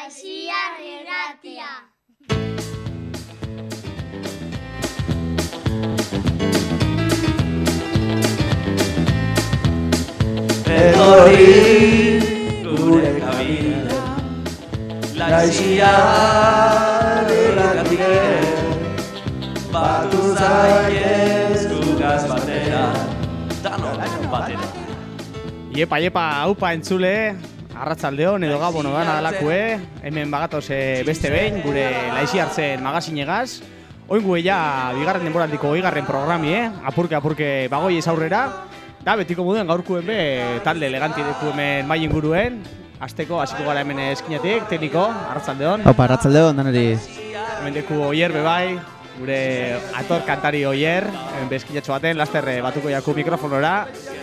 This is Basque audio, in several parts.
Asiar irratia. Etorri gure kabina Laiziar irratia Batu zaitez gugaz batera Danok batera Iepa, haupa entzule, arratzaldeon edo gabono gana dalakue, hemen bagatoz beste behin, gure Laizi hartzen magazinegaz. Oin gue ja, bigarren denboraldiko bigarren programi, apurke bagoi ez aurrera. Da, betiko moduen gaurkuen be, talde eleganti deku hemen mai inguruen. Azteko, hasiko gara hemen eskinatik, tekniko, arratzaldeon. Haupa, arratzaldeon, danari. Hemen deku Oier bebai, gure ator kantari Oier, hemen bezkinatxo baten, laster batuko jaku mikrofonora.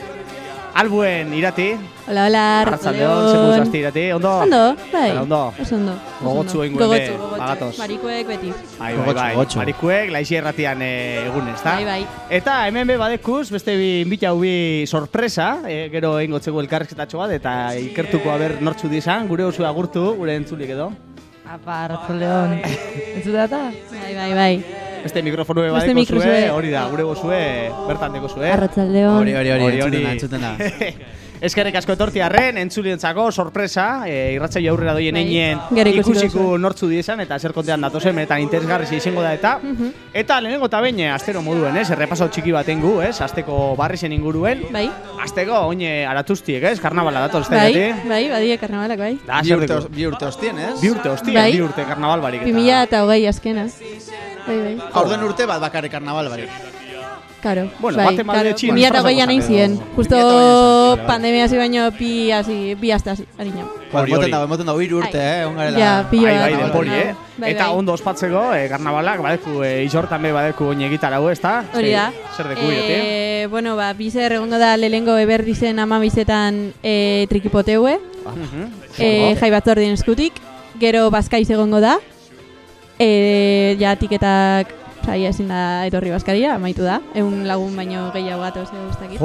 Albuen irati. Hola, arratzaldeon, zeku zazti irati, ondo? Ondo, bai. Ondo. Ondo. Gogotzu egin guen be, bagatoz. Marikuek beti. Bai. Gogotzu. Marikuek, Laizi erratian egun, ezta? Bai. Eta hemen be badekuz, beste inbitau bi sorpresa, gero egingo txegu elkarrizketatxo bat, eta ikertuko haber nortzu dizan, gure osu agurtu, gure entzulik edo. Apa, arratzaldeon. Entzute data? Bai. Beste mikrofonue badeko zue, hori da, gure gozue, bertan deko zue. Arratzaldeon. Hori, entzuten da. Eskerrik asko etortiarren, entzulientzako sorpresa, irratzaio aurrera doien einen ikusiku nortzu diesan, eta zer kontean datozen, benetan interesgarri izango da eta. Eta lehenengo eta behin, astero moduen, errepaso txiki baten gu, asteko barrizen inguruen. Bai. Asteko, oine aratuztiek, karnabala datoz, ez da? Bai, badie karnabalak, bai. Bi urte hostien, ez? Bi urte karnabal barik. 2020 azkena. Bai. Aurden urte bat bakarrik karnabal barik. Karo, bueno, bai, karo. 2020an egin ziren. Justo pandemia hasi baino bi aste harina. Emoten da, hiru urte, ongarela. Ja, pilo bai, denpori, Eta ondo ospatzeko, karnabalak, badeku, isortan be badeku oin egitarau, ez da? Hori da. Zer deku irete? Bueno, bizer egongo da lehengo eberdizen amabizetan trikipoteue. Jai batzordien eskutik. Gero bazkaiz egongo da. Ja, tiketak saia ezin da etorri bazkaria, amaitu da. 100 lagun baino gehiago gatoz guztakit.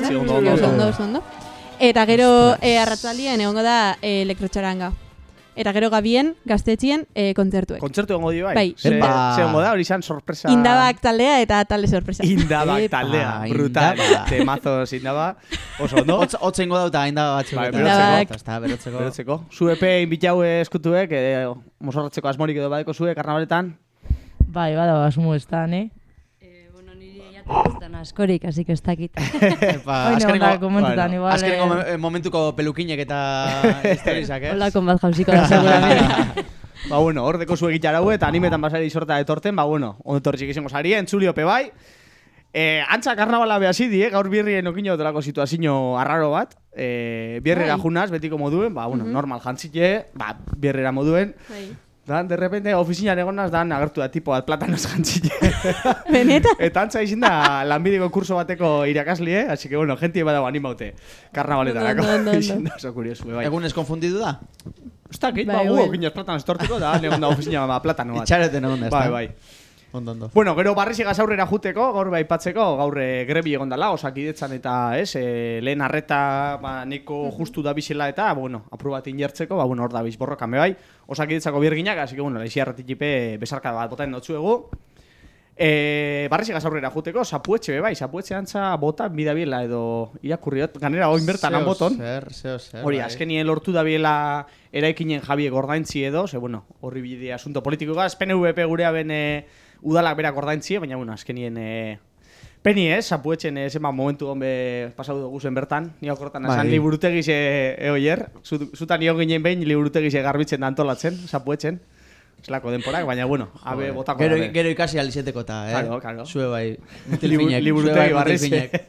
Ondo. Eta gero arratzaldien egongo da elektrotxaranga. Eta gero gabien, gaztetxien kontzertuek. Kontzertu egongo dio, bai. Ze egongo da, hori izan sorpresa. Indabak taldea eta talde sorpresa. Indabak taldea, brutal. Temazos indaba. Oso, no? Hotza ingo da eta indaba batzuk. Berotzeko. Zuepe inbitau eskutuek, mozorratzeko asmorik edo badeko zue, karnabaletan? Bai, bada, asumo ez da, Bueno, niri ez da askorik, así que ez dakit. Azkenengo momentuko pelukinek eta historizak, ez? Hola, konbat jauziko da, seguramente. Bueno, hor deko zuek itxarau eta animetan basari sorta etorten, ondo torritxik izango sari, entzuliope bai. Antza karnabala behasi die, gaur birrien okino dolako situazio arraro bat. Bierrera junaz, betiko moduen, normal jantzite, bierrera moduen. Dan, de repente, ofizinan egonaz, dan, agertu da tipo bat platanos jantzile. Beneta? Eta antza izin da, lanbideko kurso bateko irakaslie, así que, bueno, gente badago animaute karnabaletarako. Izin da, oso kuriosu, bai. Egun ez konfundidu da? Ez dakit, okinaz platanos tortuko da, egon da ofizina platano bat. Itxareten egon da, ez da? Bai. Ondo. Bueno, gero barrizigaz aurrera juteko, gaur baipatzeko, gaur grebi egon dala, osakidetzan eta, lehen arreta neko justu da bizela eta, apur bat injertzeko, hor da bizborrokan bebai, osakidetzako birginak, así que, Laizi arretikipe besarka bat botaen dotzuegu. Barrizigaz aurrera juteko, sapuetxe bebai, sapuetxe antza bota bidabiela edo irakurriot, ganera oin bertan anboton. Zer. Hori, azkenien lortu dabiela eraikinen Javiek ordaintzi edo, horri bide asunto politikoa, PNVP gurea ben udalak berak ordaintzie, baina, azkenien peni sapuetxen zenba momentu honbe pasau dugu zen bertan, nio kortan esan liburutegiz eoier, zutan nio ginen behin liburutegiz garbitzen da antolatzen, sapuetxen, zelako denporak, baina, abe botako gabe. Gero ikasi alizeteko eta, Claro. Zue bai, liburutegi barrizinek.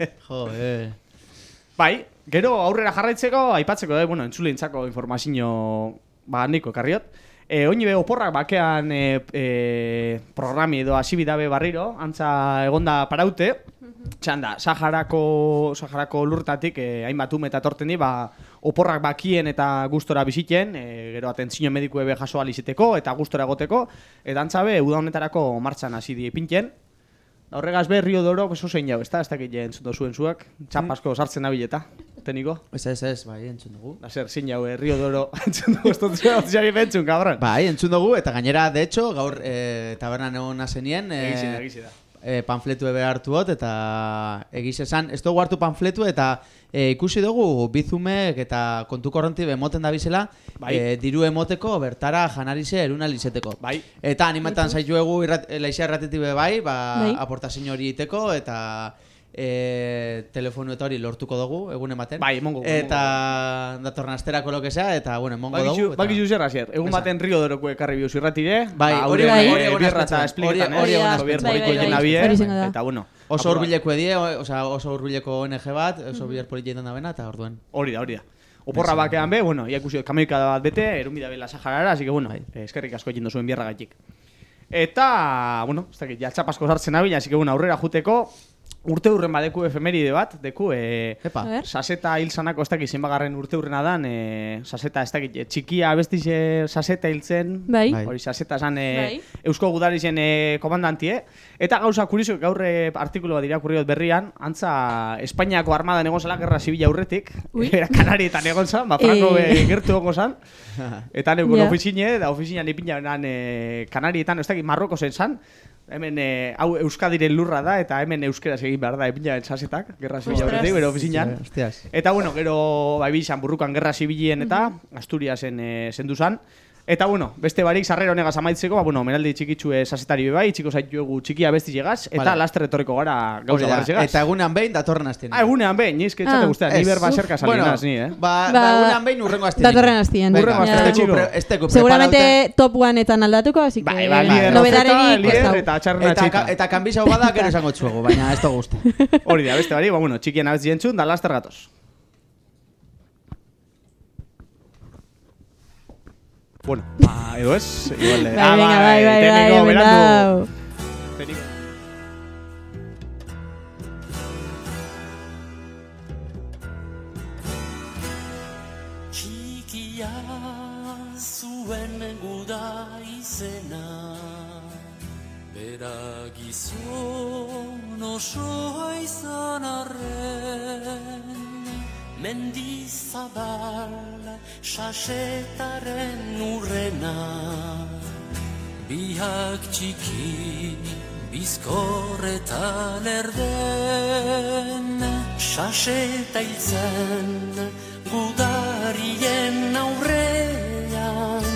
Bai, gero aurrera jarraitzeko, aipatzeko, entzulintzako informazio niko karriot. Oini be oporrak bakean programi edo hasibidabe barriro, antza egonda paraute, txanda, Saharako lurtatik hainbat ume eta torten di, oporrak bakien eta gustora biziten, gero atentzio medikue be jaso alizeteko eta gustora egoteko, eta antza be uda honetarako martxan hasi die pinten, Horregaz be, Rio de Oro, oso zein jau, ez dakit entzun zuen zuak, txapasko sartzen nabileta, teniko. Ez, bai, entzun dugu. Da zer, zein jau, Rio de Oro, entzun dugu, ez dut zuen entzun, cabron. Bai, entzun dugu, eta gainera, de hecho, gaur tabernan egon nazenien, Egizia da. panfletu ebe hartuot, eta egiz esan, ez dugu hartu panfletu, eta ikusi dugu bizumek eta kontu korronti emoten da bizela, diru emoteko bertara janarize eruna lizeteko. Bai. Eta animatan zaituegu laixea erratetik bai, aportazio hori iteko, eta telefono eta hori lortuko dugu, egun ematen. Bai, emongo. Eta datorren asterako lo que sea, eta bueno, emongo dugu. Bakizu zer hasier, egun baten Rio de Oroko ekarri bioz irratire. Bai, hori birra eta espliketan, eta bueno. Oso hurbileko edie, oso hurbileko ONG bat, oso bilar politietan da bena, eta orduen. Hori da. Oporra bakean be, bueno, ia ikusi kamioika bat bete, erumida bela Saharara, así que bueno, eskerrik asko egin duzuen bierra gaitik. Eta, bueno, ez dakit, ja txapasko sartzen abila, así que bueno, aurrera juteko, urte hurren badeku efemeride bat, deku, Saseta hil zanako ez dakit zenbagarren urte hurrena dan, Saseta ez dakit, txikia abestize Saseta hiltzen, hori Saseta esan Eusko Gudarizen komandantie, eta gauza kurizu, gaur artikulu bat irakurriot berrian, antza Espainiako armadan egon zela, gerra zibila aurretik, Kanarietan egon zan, Franco gertu egon zan, eta neukon ofizine, da ofizinean ipina Kanarietan, ez dakit, Marroko zen zan, hemen hau Euskadiren lurra da, eta hemen euskeraz egin behar da epinaren Sasetak, gerra zibila horretik, bero ofizinan. Eta bueno, gero bizan burrukan gerra zibilien eta Asturiasen zendu zan. Eta bueno, beste barik sarrera honegaz amaitzeko, bueno, menaldi txikitxue Sasetari bebai, txiko zaituegu txikia besti llegaz, eta laster etorriko gara gauza barri zegaz. Eta egunean behin datorren astien. Egunean behin, nizke txate guztean, ni berba zerka salinaz, ni, egunean behin urrengo astien. Datorren astien. Urrengo astien. Seguramente top 1etan aldatuko, así que nobedarerik ez dago. Eta kanbizau bada, gero esango txuego, baina ez dugu uste. Hori da, beste bari, bueno, txikien abez dientzun, da laster gatoz. Bueno, edo ez, igual... Bai, berandu. Txikia zuen guda izena, bera gizon osoa izan arren, mendizabal Sasetaren urrena, biak txiki bizkor eta lerden, Saseta hiltzen gudarien aurrean,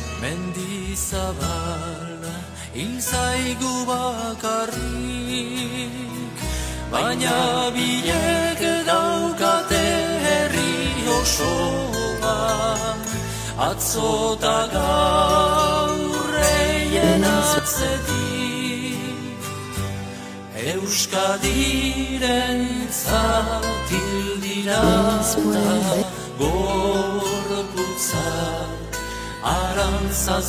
mendizabal hilzaigu bakarrik, baina bilek daukate herri osoa, atzota gaurreien atzetik, Euskadiren zatildira gorputzak arantzaz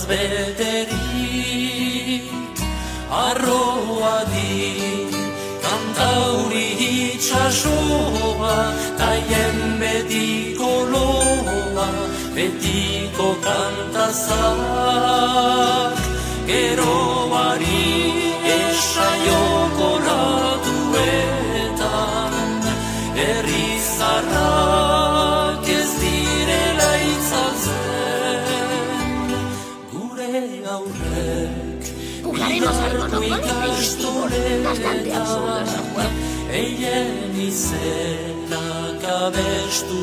beterik, arroadik kantauri itxasoa, taien betiko loa, betiko kantazak, geroari esaioko latuetan, herrizarrak ez direla itzatzen, gure aurrek bigarko ikastoretan, eien izenak abestu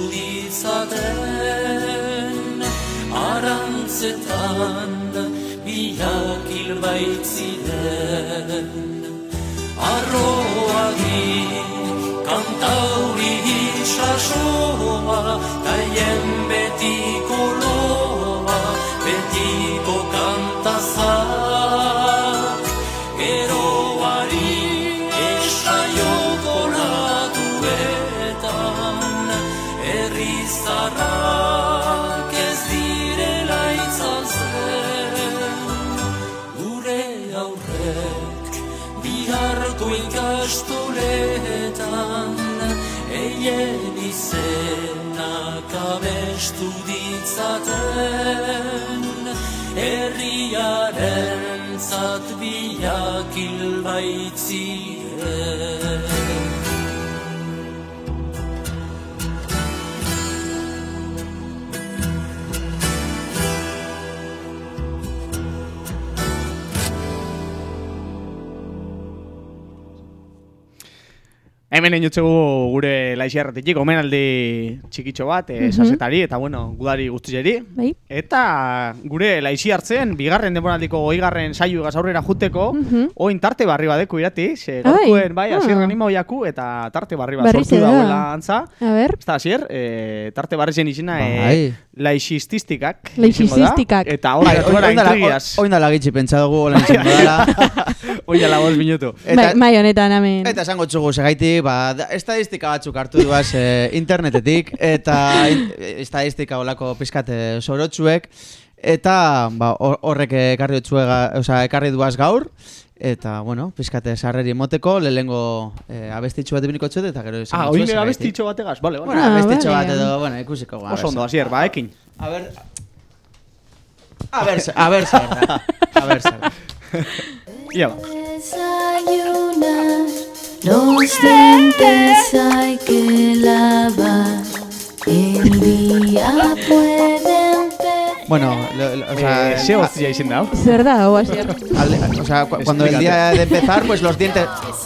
ditzaten, arantzetan biak hilbaitziren, arroagik kantauri itxasoa, taien betiko loa, betiko kantazak, geroari esaioko latuetan, herrizarrak ez direla itzazen, gure aurrek biharko ikastoletan, eien izenak abestu ditzaten, herriaren zat biak hil baitziren. Hemen enutzegu gure laixiarratik, omenaldi txikitxo bat, sasetari, eta bueno, gudari guztieri. Bai. Eta gure laixi hartzen, bigarren denboraldiko 20. saioegaz aurrera juteko, oin tarte barri badeko irati, ze gaurkuen, bai, asier anima oiaku, eta tarte barri bat sortu dagoela antza. A ber. Ez da, asier, tarte barri zen izena, laixististikak. Laixististikak. Eta hori gara intrigiaz. Oin dala gitxi pentsa dugu, hola izango dela. Oin dala 5 minutu. Bai, honetan, amen. Eta esango txugu segaiti, estadistika batzuk hartu duaz internetetik, eta estadistika olako pizkate sorotsuek, eta horrek ekarri duaz gaur, eta, bueno, pizkate sarreri emoteko, lehengo abestitxo bat ebiniko txuet, eta gero esango txuet. Oin abestitxo bategaz, bale. Bueno, abestitxo bat edo, bueno, ikusiko. Oso ondo, asier, ba, ekin. A ver zer da. Ia ba. Los dientes hay que lavar, el día pueden Bueno, se hostia izen dao. Zer da, hau asier. O sea, cuando el día de empezar, pues los dientes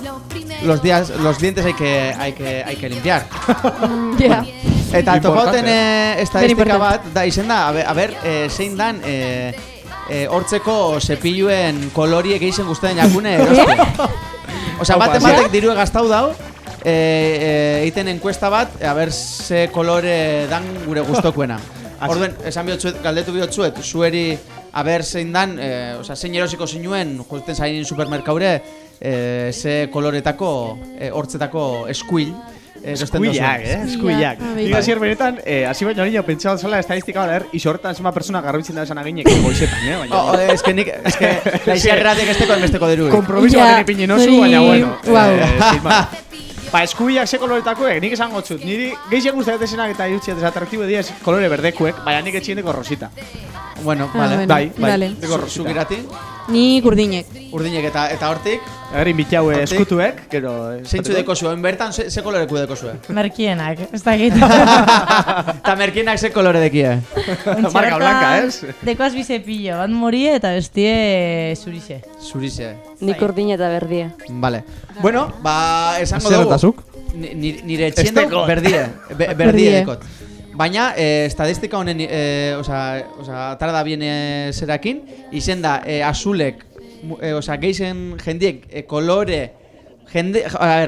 hay que limpiar. Ja. Eta topauten estadistika bat, da izen da, a ver, zein dan hortzeko zepiluen koloriek egiten guztien jakune eroste. Osea, batek dirue gaztau dau, egiten enkuesta bat, a ver, ze kolore dan gure gustokuena. Orduen, esan bihotzuet, galdetu bihotzuet, zueri, a ver, zein dan, osea, zein erosiko zinuen, justen zainin supermerkaure, ze koloretako, hortzetako eskuil. Eskuillak, eskuillak. Diga zier benetan, hasi baino niño pentsatu zela estadistika bat, isorretan zema persona garbitzen da esan aginek goizetan, baina. Es que laixiarratek esteko enbesteko diru. Kompromiso baten ipinen oso, baina bueno. Ba, eskuillak ze koloretakoek, nik esango txut. Niri gehizien guztiak esenak eta jutziat desatraktibo diaz kolore berdekuek, baina nik etxiendeko rosita. Bueno, vale. Bai, zukirati. Ni urdinek. Urdinek eta hortik. Egerin bitxau eskutuek, gero... Zeintzu deko zuen, bertan ze koloreku deko zuen? Merkienak, ez da egiten. Eta merkienak ze kolore dekie? Marka blanca, ez? Dekoaz bizepillo, bat morie eta bestie zurixe. Zurixe. Nik urdin eta berdia. Vale. Bueno, ba, esango dugu. Nire etxiendo berdie dekot. Baina, estadistika honen, atara da biene zerakin, izen da, azulek, geizen jendiek, kolore, a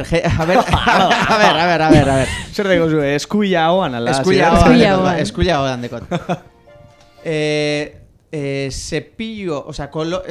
ver. Zer dago zu, eskuilla hoan, ala? Eskuilla hoan dekot. Cepillo, color...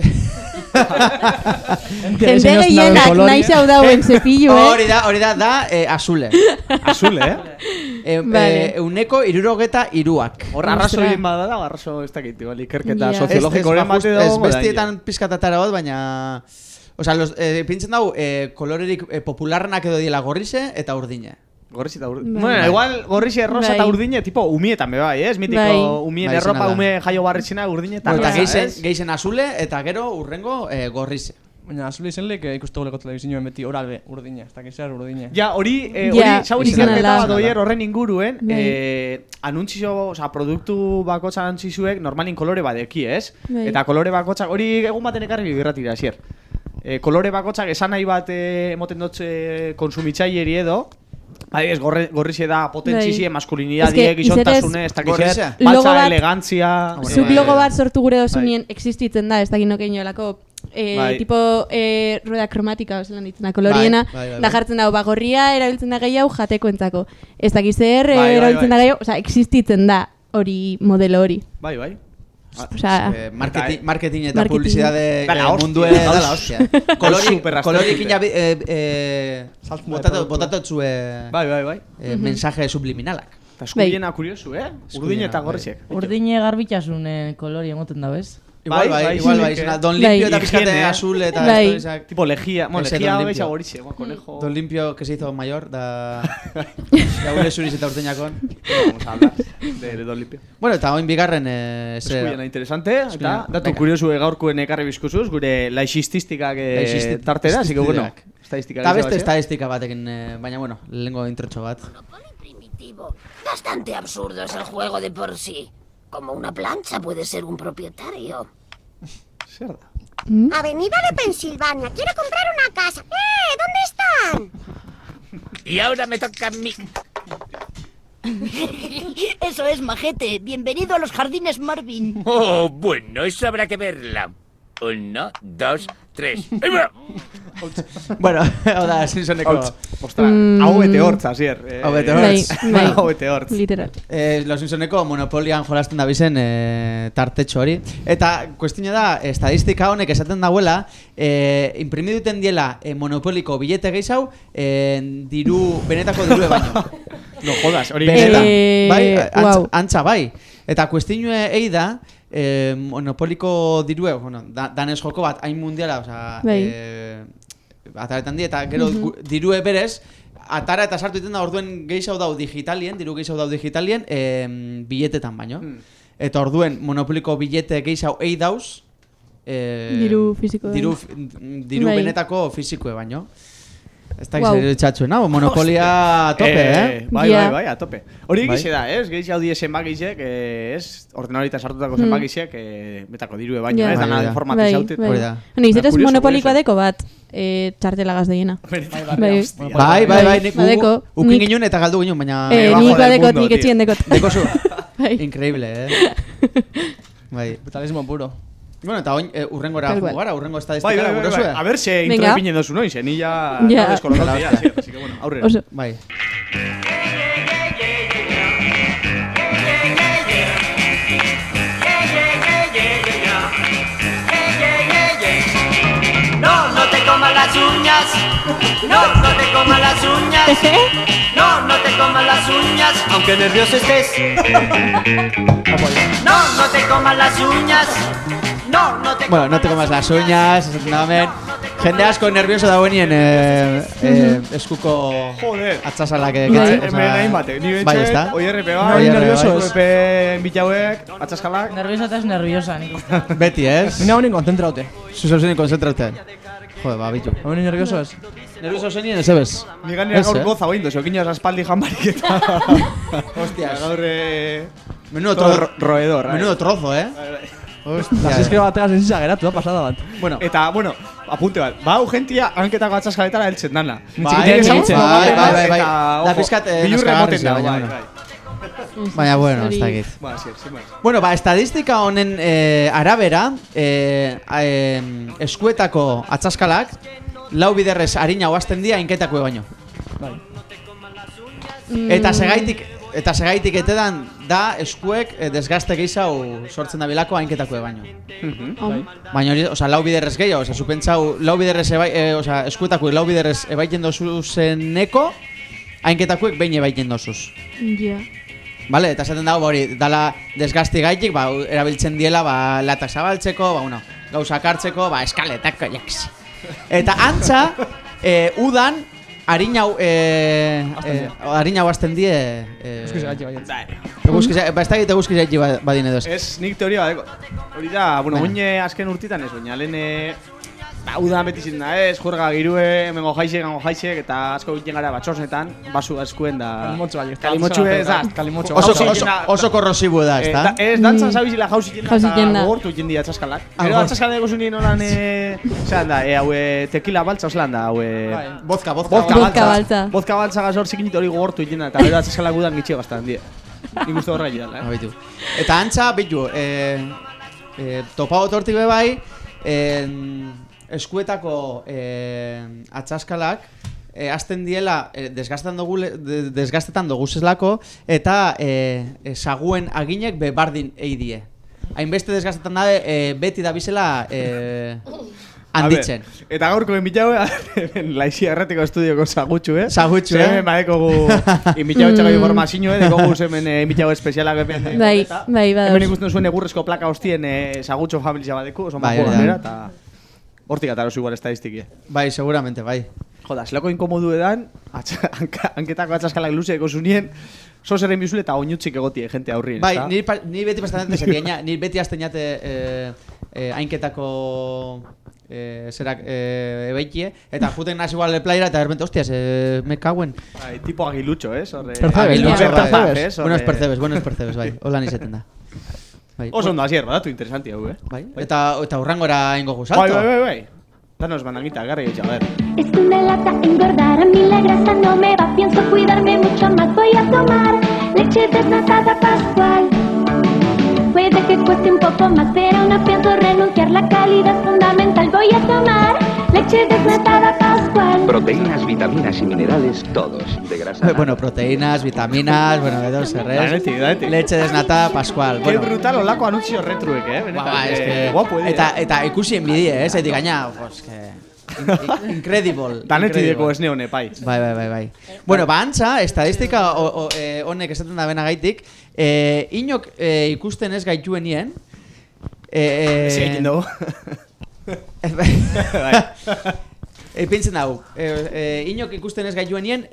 Jende gehienak naiz hau dauen cepillo, Hori da, azule. Azule, Euneko 73. Hor arraso egin badala, arraso ez dakit, ikerketa soziologikoren bate dago. Ez bestietan pizkatatara bat, baina... Pintzen dago, kolorerik popularrenak edo diela gorrize eta urdine. Gorrixe eta urdine. Bueno, igual gorrixe errosa eta urdine, tipo umietan be bai, ez? Mitiko umien erropa, ume jaio barritzena urdine eta rosa, ez? Geizen azule eta gero urrengo gorrixe. Baina azule izenlek ikustu goleko telebizioen beti oralbe urdine, ez dakiz zer urdine. Ja, hori zaur ikerketa bat oier horren inguruen, anuntzio, produktu bakotza anuntzioek normalin kolore badeki, ez? Eta kolore bakotzak, hori egun baten ekarri birratira, zier. Kolore bakotzak esan nahi bat emoten dutze konsumitzaileri edo, ez, gorrixe da potentzizie, maskulinidadie, gizontasune, ez dakiz baltza, elegantzia... Zuk logo bat sortu gure dozunien existitzen da, ez dakit nokein joelako, tipo rueda kromatika, oselan ditzen da, koloriena, da jartzen dago, gorria erabiltzen da gehiago jateko entzako. Ez dakiz zer erabiltzen da gehiago, existitzen da hori, modelo hori. Bai. Marketing eta publizidade mundue da la hostia. Kolorikin ja botatotxue mensaje subliminalak. Eta eskubiena kuriosu, urdine eta gorrixek. Urdine garbitxasunen kolori emoten dago, ez? Igual bai, izena, Don Limpio eta pizkate azul eta... Tipo lejía, bueno, lejía gaixa gorixe, conejo... Don Limpio, que se hizo mayor, da gure zuriz eta urteñakon. Vamos a hablar de Don Limpio. Bueno, eta oin bigarren... Eskuiena interesante, eta datu kuriosu gaurkoen ekarri bizkuzuz, gure laixististikak tarte da, así que bueno... Eta beste estadistika batekin, baina bueno, lehengo introtxo bat. Bastante absurdo es el juego de por sí. Como una plancha puede ser un propietario. Cerda. Avenida de Pensilvania, quiero comprar una casa. ¿Dónde están? Y ahora me toca a mí. Eso es, majete. Bienvenido a los jardines Marvin. Oh, bueno, eso habrá que verla. 1, 2, 3. Bueno, oda, Simpsoneko. Ostras, hau bete hortz, Asier. Hau bete hortz. Hau bete hortz. Literal. Los Simpsoneko monopolian jolasten da bizen tartetxo hori. Eta, kuestina da, estadistika honek esaten dauela, imprimi duten diela monopoliko billete gehiago, benetako dirue baino. No jodas, hori... Benetan, bai, antza bai. Eta kuestinue egi da, monopoliko dirue, bueno, danez joko bat, hain mundiala, oza, ataretan di, eta gero dirue berez, atara eta sartu iten da orduen gehiago dau digitalien, diru gehiago dau digitalien, billetetan baino. Eta orduen monopoliko billete gehiago egi dauz, diru fisiko. Diru benetako fisikoe baino. Ez da gizero txatxuen, monopolia a tope, Bai, a tope. Hori egize da, ez? Gehiz hau die zenbakizek, ez? Ordenadorita sartutako zenbakizek, betako dirue baino, ez? Dana informatizautet. Bueno, izetez monopolikoa deko bat, txartela gazdeina. Bai, nik ukin ginen eta galdu ginen, baina... Nik badekot, nik etxien dekot. Dekozu. Increíble, Bai. Brutalismo puro. Bueno, eta oin urrengora jugara, urrengo estadistikara gurosue. A ver, se introdepinen dozu noiz, ni ya deskolokatu ya, así que bueno, aurrera. Bai. No te comas las uñas. No te comas las uñas. No te comas las uñas. Aunque nervioso estés. No te comas las uñas. Bueno, no te comas las uñas, esaten jende asko nervioso dagoenien eskuko atzasalak hemen hain bate, ni bentxe, oierrepe bai, nervioso bitauek, atzaskalak. Nerviosa eta es nerviosa, niko. Beti, ez? Nina honin konzentraute. Zuzau zenin konzentraute. Jode, ba, bitu. Honin nervioso ez? Nervioso zenien ez ebez? Ni ganera gaur goza oindu, zeokinaz aspaldi janbarik eta... Hostias. Gaur... Menudo roedor. Menudo trozo, Las eskero bategas entzisa geratu, pasada bat. Bueno, eta, bueno, apunte bat. Ba, urgentia, hanketako atzaskaletara heltzen dana. Bai. Da pizkat naskagarri. Baina, bueno, ez dakit. Bueno, ba, estadistika honen arabera, eskuetako atzaskalak, lau biderrez harina oazten dia inketako baino. Eta segaitik etedan da eskuek desgaste gehiago sortzen da bilako hainketako baino. Baina hori, oza, lau biderrez gehiago, oza, zupentzau, lau biderrez eskuetako lau biderrez ebaiten dozu zeneko, hainketakoek behin ebaiten dozuz. Vale, eta esaten dago, hori, dala desgasti gaitik, ba, erabiltzen diela, ba, latak zabaltzeko, ba, bueno, gauzak hartzeko, ba, eskaletak, jaks. Eta antza, udan, harina hau azten die... Eguzkiz gaiti baiet. Ba, ez da egite eguzkiz gaiti badin edo ez. Ez, nik teoria badeko. Hori da, bueno, oin azken urtitan ez, baina lehen... Udan beti ziren da ez, juerga girue, hemengo jaixek, eta asko egiten gara batxosnetan, basu eskuen da... Kalimotxu ez da. Oso korrosibu da, ez da? Ez, dantzan zabizila jauzik jenda eta gogortu egiten dira atzaskalak. Gero atzaskalak egosu nien holan, zelan da, tequila baltza oselan da, Vodka baltza. Vodka baltza gazor zikinit hori gogortu egiten da, eta gero atzaskalak udan gitxe bastan dira. Nik uste horra egiten da, Eta antza, bitu, topau otortik bebai, eskuetako atzaskalak azten diela desgastetan doguzezlako eta saguen aginek bebardin eidie. Hainbeste desgastetan dabe beti da bizela handitzen. Eta gaurko inbitau, laixi erratiko estudioko sagutxu, Sagutxu, Hemen badekogu inbitau txakai informazio, dekogu hemen inbitau espezialak hemen. Bai, badauz. Hemen ikusten zuen egurrezko plaka hostien sagutxo familia badeku, oso mako ganera, eta hortik atarozu igual estadistiki. Bai, seguramente, bai. Joda, zelako inkomodu edan, hanketako atxaskalak luzeeko zunien, zerren bizule eta oinutzik egotie jente aurrien. Bai, ni beti pastanete zetiaina, ni beti azteinate hainketako zerak ebeikie, eta juten naz igual playera, eta de repente, hostias, me caguen. Bai, tipo aguilutxo, Percebes, buenos percebes, bai, holan izeten da. Oso ondo azier, badatu interesanti hau, Bai, eta urrangora ingo guzalto. Bai. Danos bananguita, garri getxa, a ver. Esto me lata engordar, a mí la grasa no me va, pienso cuidarme mucho más, voy a tomar leche desnatada Pascual. Puede que cueste un poco más, pero no pienso renunciar, la calidad es fundamental, voy a tomar leche desnatada Pascual. Proteínas, vitaminas y minerales, todos de grasa. Bueno, proteínas, vitaminas, bueno, de dos R's. Leche desnatada Pascual. Qué brutal olako anuntzio retruek, Ba, es que guapo, eta ikusi enbidie, zaitik gaina, pues que incredible. Danetideko esne hone, pai. Bai. Bueno, antza, estadistika honek esaten da benagaitik, inok ikusten ez gaituenien. Egin dugu. Pintzen hau, inok ikusten ez gaituenien,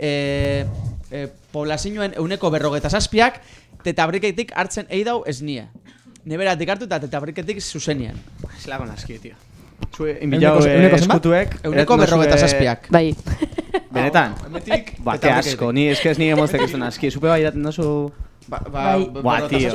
poblazioen 47%ak tetabriketik hartzen eidau ez nie. Neberatik hartu eta tetabriketik zuzenien. Zelago naski, tio. Inbilau eskutuek 47%ak. Bai. Benetan? Ba, que asko, ni eskez ni emoztek ez naski. Zupe bai iraten dozu... Ba, tio.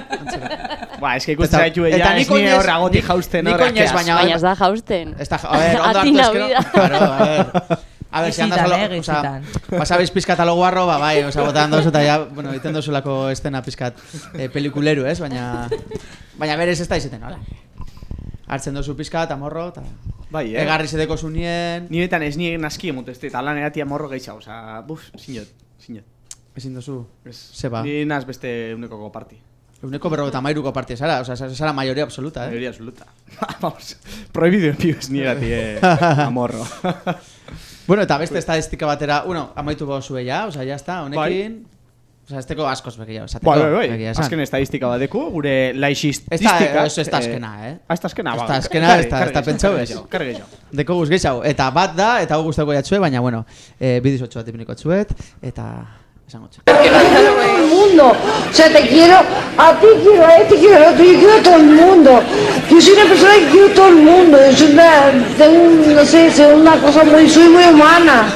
Ba, eske ikusten gaitu ella, ez ni horra goti jausten horra. Baina ez da jausten. A ver, ondo hartu eskero. Claro, a ver, si andas solo, o sea, pasabais pizkat alo guarro, ba, bai, o sea, botan dozu eta ya, bueno, egiten dozulako estena pizkat pelikuleru, ez? Baina berez ez da izeten, hola. Hartzen dozu pizkat, amorro, eta... Bai, egarri zedeko zunien... Ni betan ez nien naski emotezte, eta lan eratia amorro geitza, oza, sinot. Ezin dozu, zeba. Ni naz beste unekoko parti. Uneko 53ko parti zara, oza, zara mayoría absoluta, Mayoría absoluta. Vamos, prohibido en pibes nigati, amorro. Bueno, eta beste estadistika batera, amaitu bozu ya, oza, ya está, honekin... Oza, esteko askoz begia, esateko. Bai, azken estadistika badeku, gure laixististika. Ez da azkena, Ez da azkena, ba. Ez da pentsau ez. Deko guz gehiago. Eta bat da, eta hau guztako jatzue, baina, bueno, bidizotxo bat ipiniko atzuet, eta... Esango txu. Todo el mundo, o sea, te quiero, a ti quiero, a este quiero, a otro, yo quiero a todo el mundo. Yo soy una persona que quiero a todo el mundo, yo soy no sé, soy una cosa soy muy humana.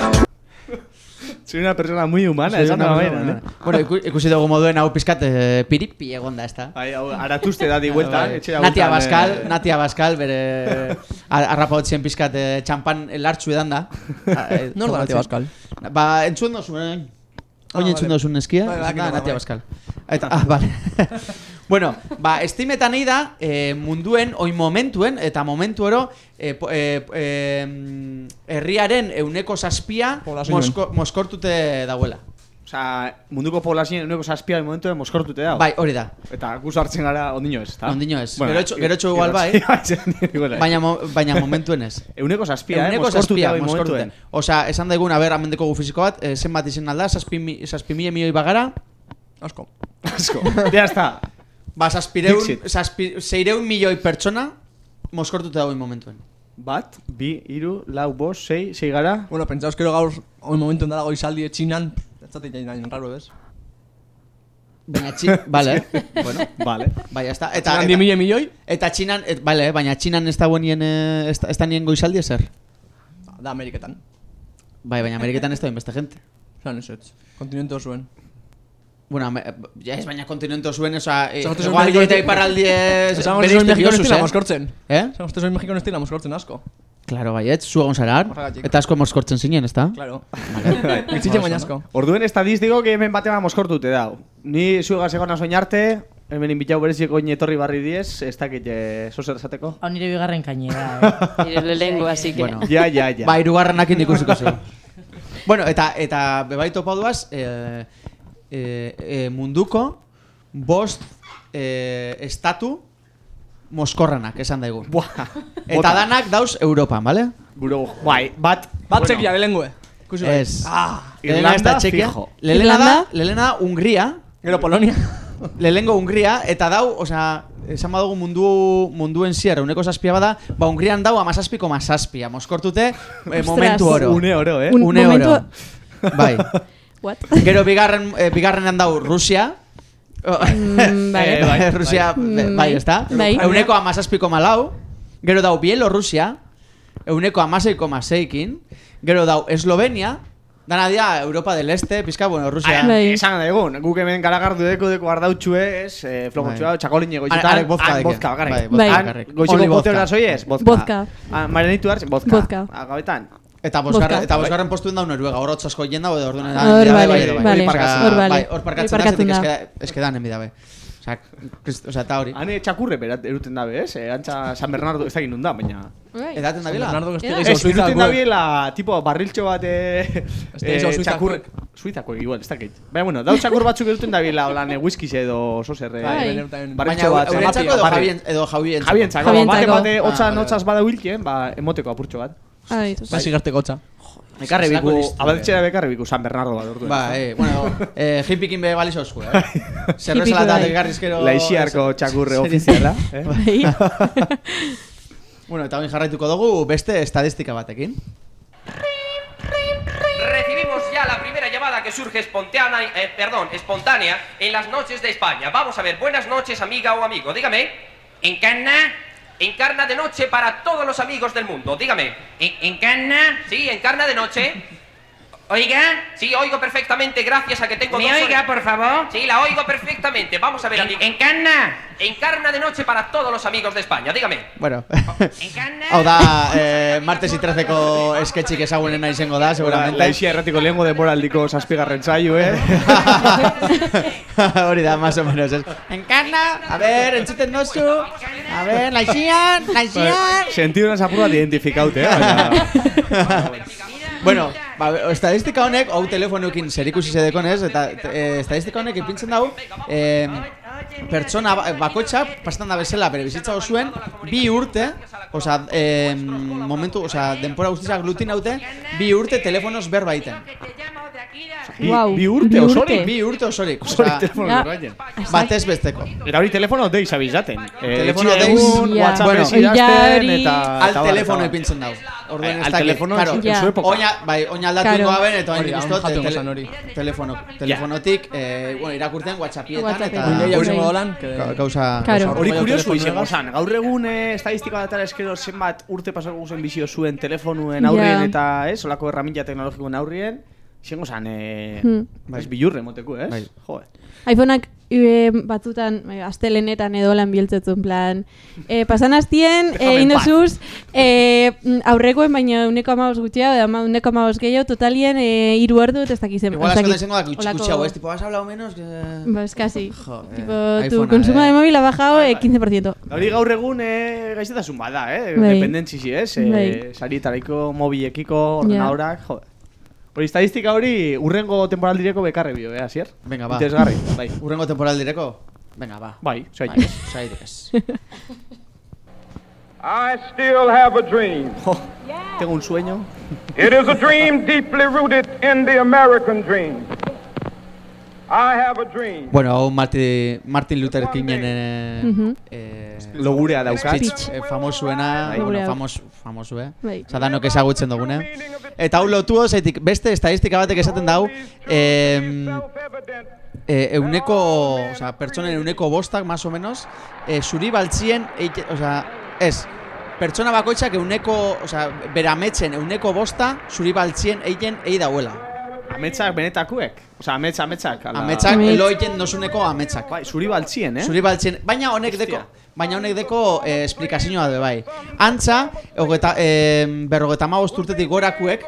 Soy una persona muy humana, esan da baina, Bueno, ikusi dugu moduen hau pizkat piripi egonda, ez da? Aratuzte dati vuelta, Natia Bascal, bere arrapaotzien pizkat txampan lartxu edan da. Nor da Natia Bascal? Ba, entzuen dozuen, oin entzuen dozuen eskia, Natia Bascal. Vale. Bueno, ba, estimetan nahi da munduen, oin momentuen, eta momentu ero, herriaren 7% moskortute dauela. Osa, munduko poblazioen 7% momentuen moskortute dau. Bai, hori da. Eta guz hartzen gara ondino ez, eta? Ondino ez. Gero etxo igual bai, baina momentuen ez. 7% moskortute dau momentuen. Osa, esan daigun, amendeko gu fiziko bat, zenbat izen alda, 6.000 milioi bagara? Asko. Ya está. Ba, 600 milioi pertsona moskortute dagoen momentuen. Bat, 2, 3, 4, 5, 6 gara. Bueno, pentsaos que gaur oin momentu dara goizaldi Txinan, ez zaten jain raro, ez? Baina vale. Bueno, vale. Bai, ya está. Eta 10 milioi? Eta Txinan, vale, baina Txinan ez da buenien ez da nien goizaldi ezer. Da Ameriketan. Bai, baina Ameriketan ez da beste gente. Zan ez, kontinente zuen. Bueno, ya es baina kontinente zuen, oza, egualdi eta iparraldi ez... Esan gozte soin Mexikon estila moskortzen. Esan gozte soin Mexikon estila moskortzen asko. Claro, baiet, zu egon zarar, eta asko moskortzen zinen, ez da? Claro. Gitzitzen baina asko. Orduen estadistiko que hemen batema moskortute dau. Ni zuegaz egona soin arte, hemen inbitau bereziko etorri barri diez, ez dakit zozer esateko. Hau nire bigarren kainera, nire lehengo, así que... Ja. Ba, irugarrenakin ikusiko zu. Bueno, eta bebai topa duaz, munduko 5 estatu moskorranak, esan daigu. Eta danak dauz Europan, bale? Bai, bat Txekia, lehengue. Ez. Irlanda, fijo. Lelena da Hungria. Gero Polonia. Lehengo Hungria, eta dau, osea, esan badugu munduen zier, uneko zazpia bada, Hungrian dau 17,7, moskortute momentu oro. Une oro, Une oro. Bai. What? Gero bigarrenan dau Rusia. Rusia, bai, ezta? Euneko 17,4. Gero dau Bielorrusia. Euneko 16,6kin. Gero dau Eslovenia. Dana dia Europa del Este, pizka, bueno, Rusia. Esan da egun, guk hemen garagardu deko ardautxue, flogotxua, txakolin egoizetan. Vodka, bakarrik. Goizeko poteora soiez? Vodka. Marenitu hartzen, vodka. Gabetan. Eta bosgarren postuen da Noruega, hor otzasko jenda, hor duen da. Hor parkatzen da, ez que dan enbida be. Osa, eta hori. Hane txakurre eruten dabe, ez? Antxa San Bernardo ez da gindun da, baina... Edaten da bila? Ez, eruten da bila, tipo, barriltxo bat txakurre... Suizako igual, ez dakit. Baina, bueno, dau txakur batzuk eruten da bila, holan, whiskiz edo sozer, barriltxo bat... Baina, edo Javientzako. Javientzako, bate hotzaz bada huilkien, emoteko apurtxo bat. Basigarteko hotza. Ekarri biku, abaltxera bekarri biku San Bernardo bat ordu. Bueno, hipikin be baliz osku, Zerrezela eta ekarrizkero... Laixiarko txakurre ofiziala. Bueno, eta bain jarraituko dugu beste estadistika batekin. Recibimos ya la primera llamada que surge espontánea en las noches de España. Vamos a ver, buenas noches, amiga o amigo. Dígame, encarna de noche para todos los amigos del mundo. Dígame. ¿Encarna? Sí, encarna de noche. ¿Oiga? Sí, oigo perfectamente, gracias a que tengo dos horas. ¿Me oiga, por favor? Sí, la oigo perfectamente. Vamos a ver, amigo. ¿Encarna? Encarna de noche para todos los amigos de España. Dígame. Bueno. Hau da, martes y 13ko sketchik ezagunena izango da, seguramente. Laixia erratiko lehengo demoraldiko zazpigarren zaio, Hori da, más o menos. Encarna, a ver, entzuten dozu. A ver, Laixian. Sentido una zapur bat identifikaute, Bueno, estadistika honek, hau telefonukin zerikusi zedekonez, eta estadistika honek ipintzen dau, pertsona bakotxa, pasetan da bezala, bere bizitza osuen, 2 urte, denpora guztizak glutinaute, 2 urte telefonoz berbaiten. Bi urte osorik? 2 urte osorik. Batez besteko. Eta hori telefono deiz abizaten. Telefono deiz, WhatsApp ezirazten, eta... Al telefono ipintzen dau. Al telefono en su época. Oina aldatu gaben, eta oin ikustot, telefonotik, irakurten WhatsAppietan, eta... Hori kuriosu izango zan, gaur egun estadistika datara eskero zenbat urte pasako guzen bizio zuen telefonuen aurrien eta, olako erramila teknologikoen aurrien, izango zan, ez bilurre moteko, ez? Joder. iPhoneak batzutan astelenetan edo lan bieltzetzen plan pasan hastien indosuz aurrekoen baina 1,5 gutxia edo 1,5 gehiago totalien 3 ordu ez dakizen. Igual askotan izango da gutxiago, tipo, has hablado menos que... Pues casi. Tipo, tu consumo de móvil ha bajado 15%. Hori gaur egun gaizetasun bada, dependentzisi, ez? Saritaraiko mobilekiko, ordenadorak, joder. Hori estadistika hori urrengo temporaldireko bekarre bio, Asier? Venga, va. Interesgarri, bai. Urrengo temporaldireko? Venga, va. Bai, saitez. I still have a dream. Tengo un sueño. It is a dream deeply rooted in the American dream. I have a dream. Bueno, Martin Luther Kingen logurea daukat. Famosuena, famosu, Osa, danok ezagutzen dugune. Eta hau lotu zaitik, beste estadistika batek esaten dau, pertsonen euneko bostak, más o menos, zuri baltzien, pertsona bakoitzak berametzen euneko bosta, zuri baltzien eiken dauela. Ametsak benetakuek? Osa, ametsak. Ametsak, eloiken dosuneko ametsak. Bai, zuri baltzien, Zuri baltzien, baina honek deko esplikazioa da bai. Antza, 55 urtetik gorakuek,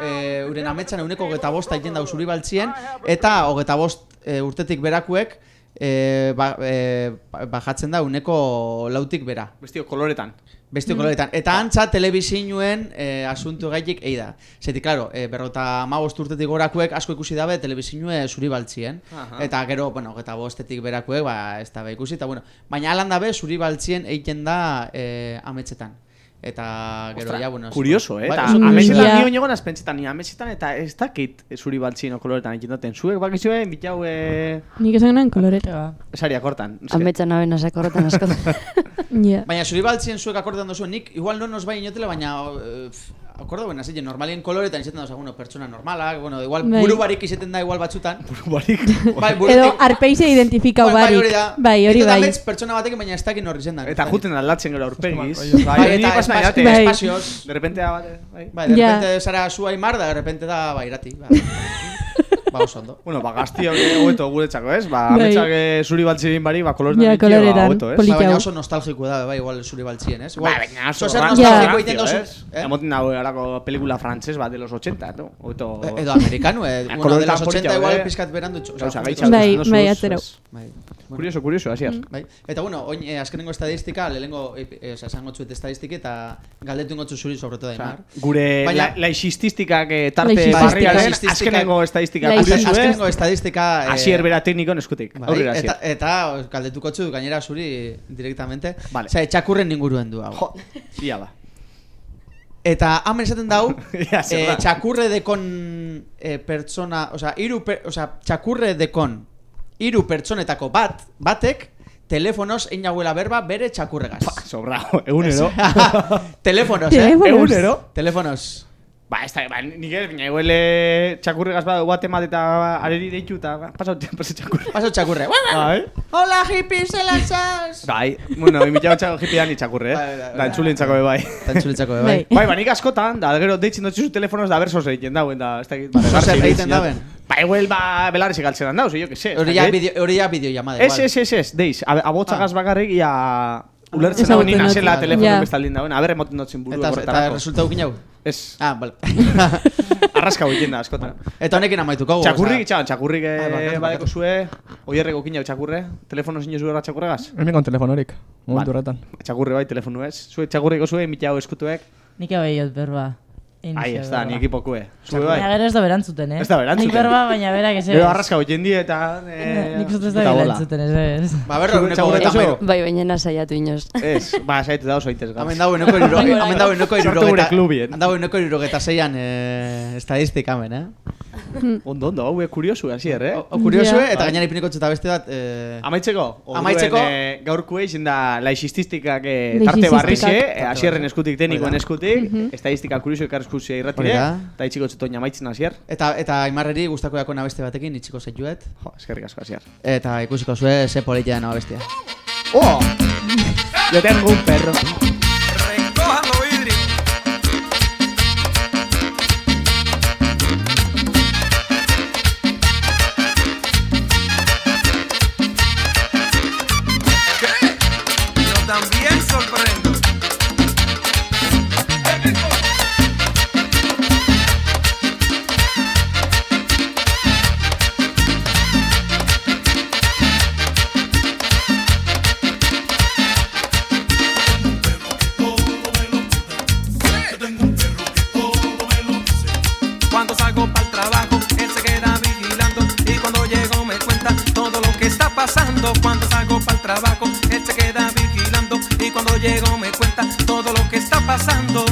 euren ametsan euneko 25 egin dau zuri baltzien, eta 25 urtetik berakuek, bajatzen da uneko lautik bera. Bestio koloretan. Eta antza telebizinuen asuntu gaitik eida. Zetik, klaro, 55 urtetik gorakuek asko ikusi dabe telebizinue zuri baltzien. Eta gero, bueno, eta 5 berakuek, ez da ikusi. Eta, bueno, baina alan dabe zuri baltzien egiten da ametsetan. Eta gero, ja, bueno... Kurioso, eta ametsetan nio negon azpentsetan, ni ametsetan eta ez dakit zuri baltzien o koloretan egiten daten. Zuek bakizue, bitau... Nik esan nahen koloreta. Sari akortan. Ametsan naben asakorretan askotan. Baina zuri baltzien zuek akordetan duzuen, nik igual no nos bai inotela, baina... Akorda, bueno, así, normalien koloretan izaten da, bueno, pertsona normalak, bueno, igual buru barik izaten da igual batzutan. Buru barik? Edo arpeize identifikau barik. Bai, hori bai. Eta pertsona batekin, baina ez dakin horri zendan. Eta juten aldatzen gero aurpegiz. Bai, eta espazios. De repente da, bai, de repente zara zu aimar, da de repente da, bai, irati. Ba, oso ondo. Bueno, gaztiok hobeto guretzako, ez? Ametsak zuri baltzien bari, koloretan ikia hobeto, ez? Baina oso nostalgiko da, igual zuri baltzien, ez? Baina oso nostalgiko iten dozu. Emoten dago erako pelikula frantzes bat de los 80, no? Edo amerikanu, bueno, de los 80 igual pizkat berandu. Bai, atzerau. Kurioso, hasiar. Eta, bueno, oin azkenengo estadistika, lehenengo, esango txuet estadistika, eta galdetu ingotzu zuri sobretoda Aimar. Gure laixististikak tarte barriaren azkenengo estadistika. Azkenengo estadistika... Asier bera teknikon eskutik. Eta galdetuko txu gainera zuri directamente. Osa, txakurren inguruen du hau. Ia ba. Eta hamen esaten dau, txakurre dekon pertsona... Osa, txakurre dekon hiru pertsonetako batek telefonos einaguela berba bere txakurregaz. Sobrao, egunero. Telefonos, Egunero. Telefonos. Ba, ez da, nik ez, bina eguele txakurregaz bat emat eta areri deitu eta pasau txakurre. Pasau txakurre. Hola, hippie, zelantzaz! Bai, bueno, imitau hippie da ni txakurre, da entzulintzako bai. Bai, nik askotan, da gero deitzen dutzu telefonos da bersos egiten dauen, da ez da egiten. Zozer egiten dauen? Ba, eguel, belarrizik altzenan dauz, jo que se. Hori ya bideollamada, igual. Ez, deiz, abotzagaz bakarrik, ia... Ulertzen dago nina zela telefono bestaldin dauen, aber emoten dutzen buru horretarako. Eta resultau ginau? Ez. Bale. Arraskau egiten da, askotan. Eta honekin amaituko. Txakurrik badeko zue, oierreko kinau txakurre, telefono zinio zuera txakurregaz? Hemen telefonorik, momentu horretan. Txakurre bai, telefonu ez. Zue txakurriko zue, mitau eskutuek. Nik hau egiot berba. Ai, ez da, ni ekipokue. Zue bai. Baina gero ez da berantzuten, Ez da berantzuten. Nik berba, baina berak ez ez. Gero arraskau egiten di eta... Nik zut ez da berantzuten, ez. Ba, berro, uneko eta Bai, baina nasaiatu inoz. Ez, ba, saiatu da oso interesgaz. Hemen dago uneko irurogeta zeian estadistik hemen, Ondo, hau kuriosu, hasier, Kuriosu, eta gainera ipiniko txuta beste bat... Amaitzeko? Gaurkue izin da laixististikak tarte barrixe, hasierren eskutik, teknikoen eskutik, estadistika kuriosu ekarrezkusia irratire, eta itxiko txutoin amaitzen hasier. Eta Aimarreri gustako dako nabeste batekin, itxiko zaituet. Eskerrik asko, hasier. Eta ikusiko zue, ze politia da nabestia. ¡Oh! Yo tengo un perro. Recójalo, Idri. ¿Qué? Yo también sorprendo. Cuando salgo para el trabajo, él se queda vigilando y cuando llego me cuenta todo lo que está pasando. Cuando salgo para el trabajo, él se queda vigilando y cuando llego me cuenta todo lo que está pasando.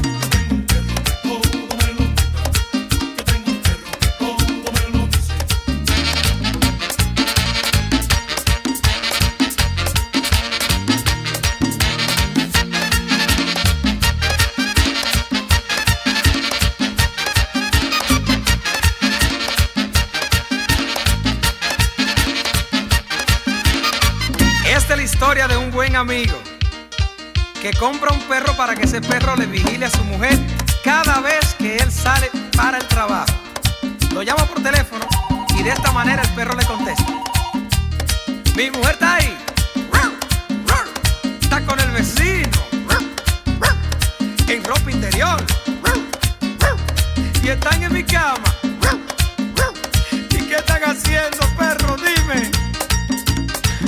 Esta es la historia de un buen amigo que compra un perro para que ese perro le vigile a su mujer cada vez que él sale para el trabajo. Lo llama por teléfono y de esta manera el perro le contesta: mi mujer está ahí, está con el vecino, en ropa interior, y están en mi cama. ¿Y qué están haciendo, perro? Dime.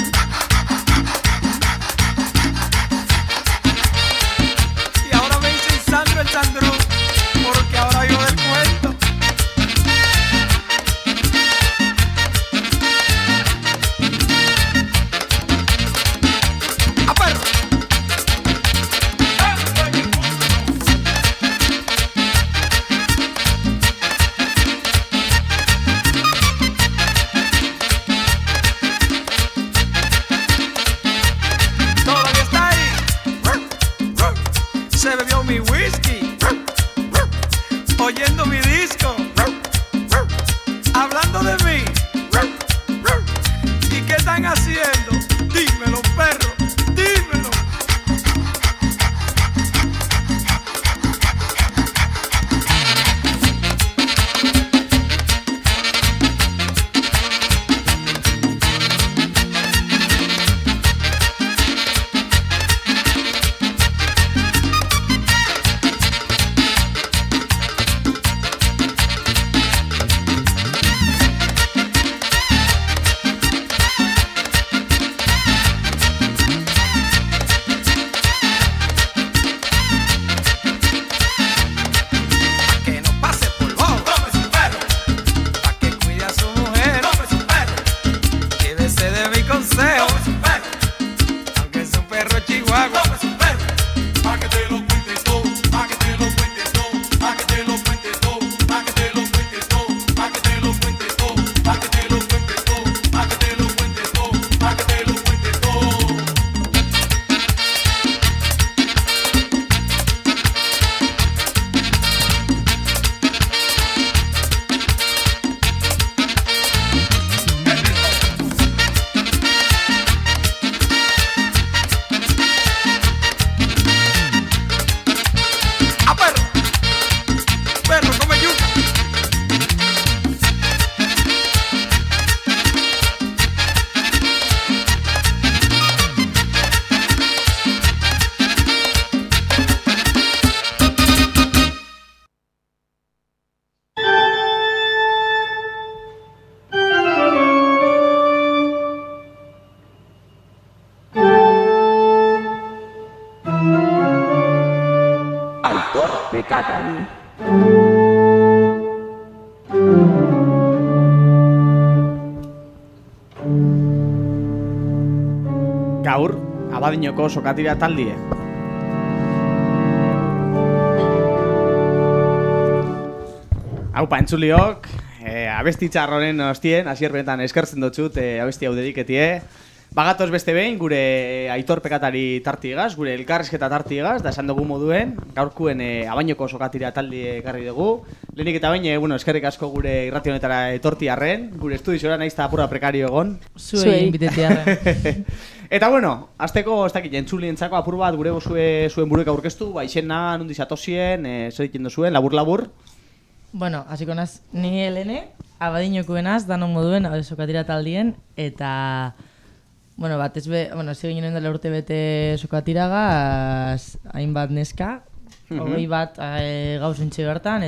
peccavi. Gaur, Abadiñoko sokatira taldie. Haupa, entzuliok, abesti txarronen ostien, hasier benetan eskertzen dutxut, abesti hau dediketie. Bagatoz beste behin, gure Aitor Pekatari tartigaz, gure elkarrizketa tartigaz, da esan dugu moduen, gaurkuen Abadiñoko sokatira taldie ekarri dugu. Lehenik eta behin, eskerrik asko gure irrati honetara etortiarren, gure estudiora naiz eta apurra prekario egon. Zuei inbitetiarren. Eta bueno, azteko, ez dakit, entzulientzako apur bat gure zuen buruek aurkeztu, izena, nundi zatozien, zer ditzen duzuen, labur-labur. Bueno, hasiko naz, ni Helene, Abadiñokoenaz, danon moduen, sokatira taldien, eta... Bueno, batez be, zigin nuen dela urte bete sokatiragaz, hainbat neska, hogei bat gauzentxe bertan,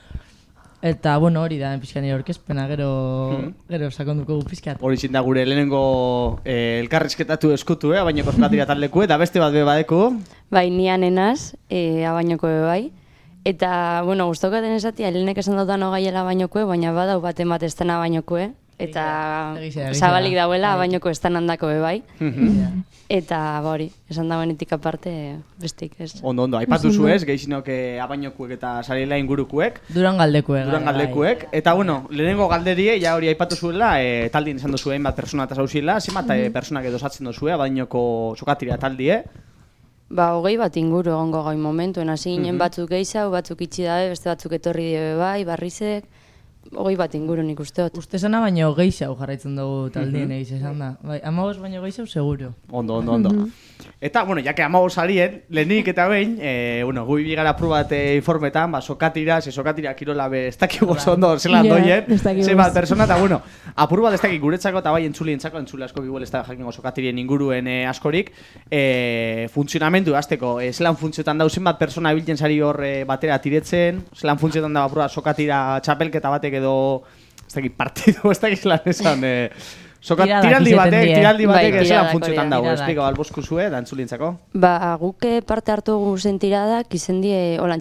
eta bueno, hori da, pixka nire orkezpena, gero sakonduko gu pixkat. Hori zinda gure lehenengo elkarrizketatu eskutu, Abadiñoko sokatira taldeku, eta beste bat be badeku. Bai, nian enaz, Abadiñoko bai. Eta, bueno, guztokaten esatia, Helenek esan dutan hogaiela Abadiñokoe, baina badau bat ematen Abadiñokoe. Eta zabalik dauela Abadiñoko estan handako bai. Eta hori, esan dagoenetik aparte bestik ez. Ondo, aipatu zuez, gehixinok Abadiñokuek eta Sariela ingurukuek. Durangalekuek. Eta bueno, lehenengo galderie, ja hori aipatu zuela, taldien esan duzue hainbat persona eta zauziela, zenbat personak edo osatzen duzue Abadiñoko sokatira taldie? Ba, 20 bat inguru egongo gain momentuen, hasi ginen batzuk gehiago, batzuk itxi dabe, beste batzuk etorri die bai, barrizek. 20 bat inguru nik usteot. Uste zana baino gehiago jarraitzen dugu taldien egiz esan da. Bai, 15 baino gehiago seguro. Ondo. Eta, bueno, jake 15 arien, lehenik eta behin, gubi bigara apur bat informetan, sokatira kirola ez dakigu ondo zelan doien, zenbat persona, eta bueno, apur bat ez dakik guretzako eta bai entzulientzako, entzule asko biguel ez da jakingo sokatirien inguruen askorik, funtzionamendu azteko, zelan funtziotan dau zenbat persona ebiltzen zari hor batera tiretzen, zelan funtziotan dau apur bat sokatira txapelketa batek edo, ez dakik partidu, ez dakik lan esan, tiraldi batek esan funtziotan dago, esplika balbosku zue, da entzulientzako? Ba, guke parte hartu guzen tiradak, izen die holan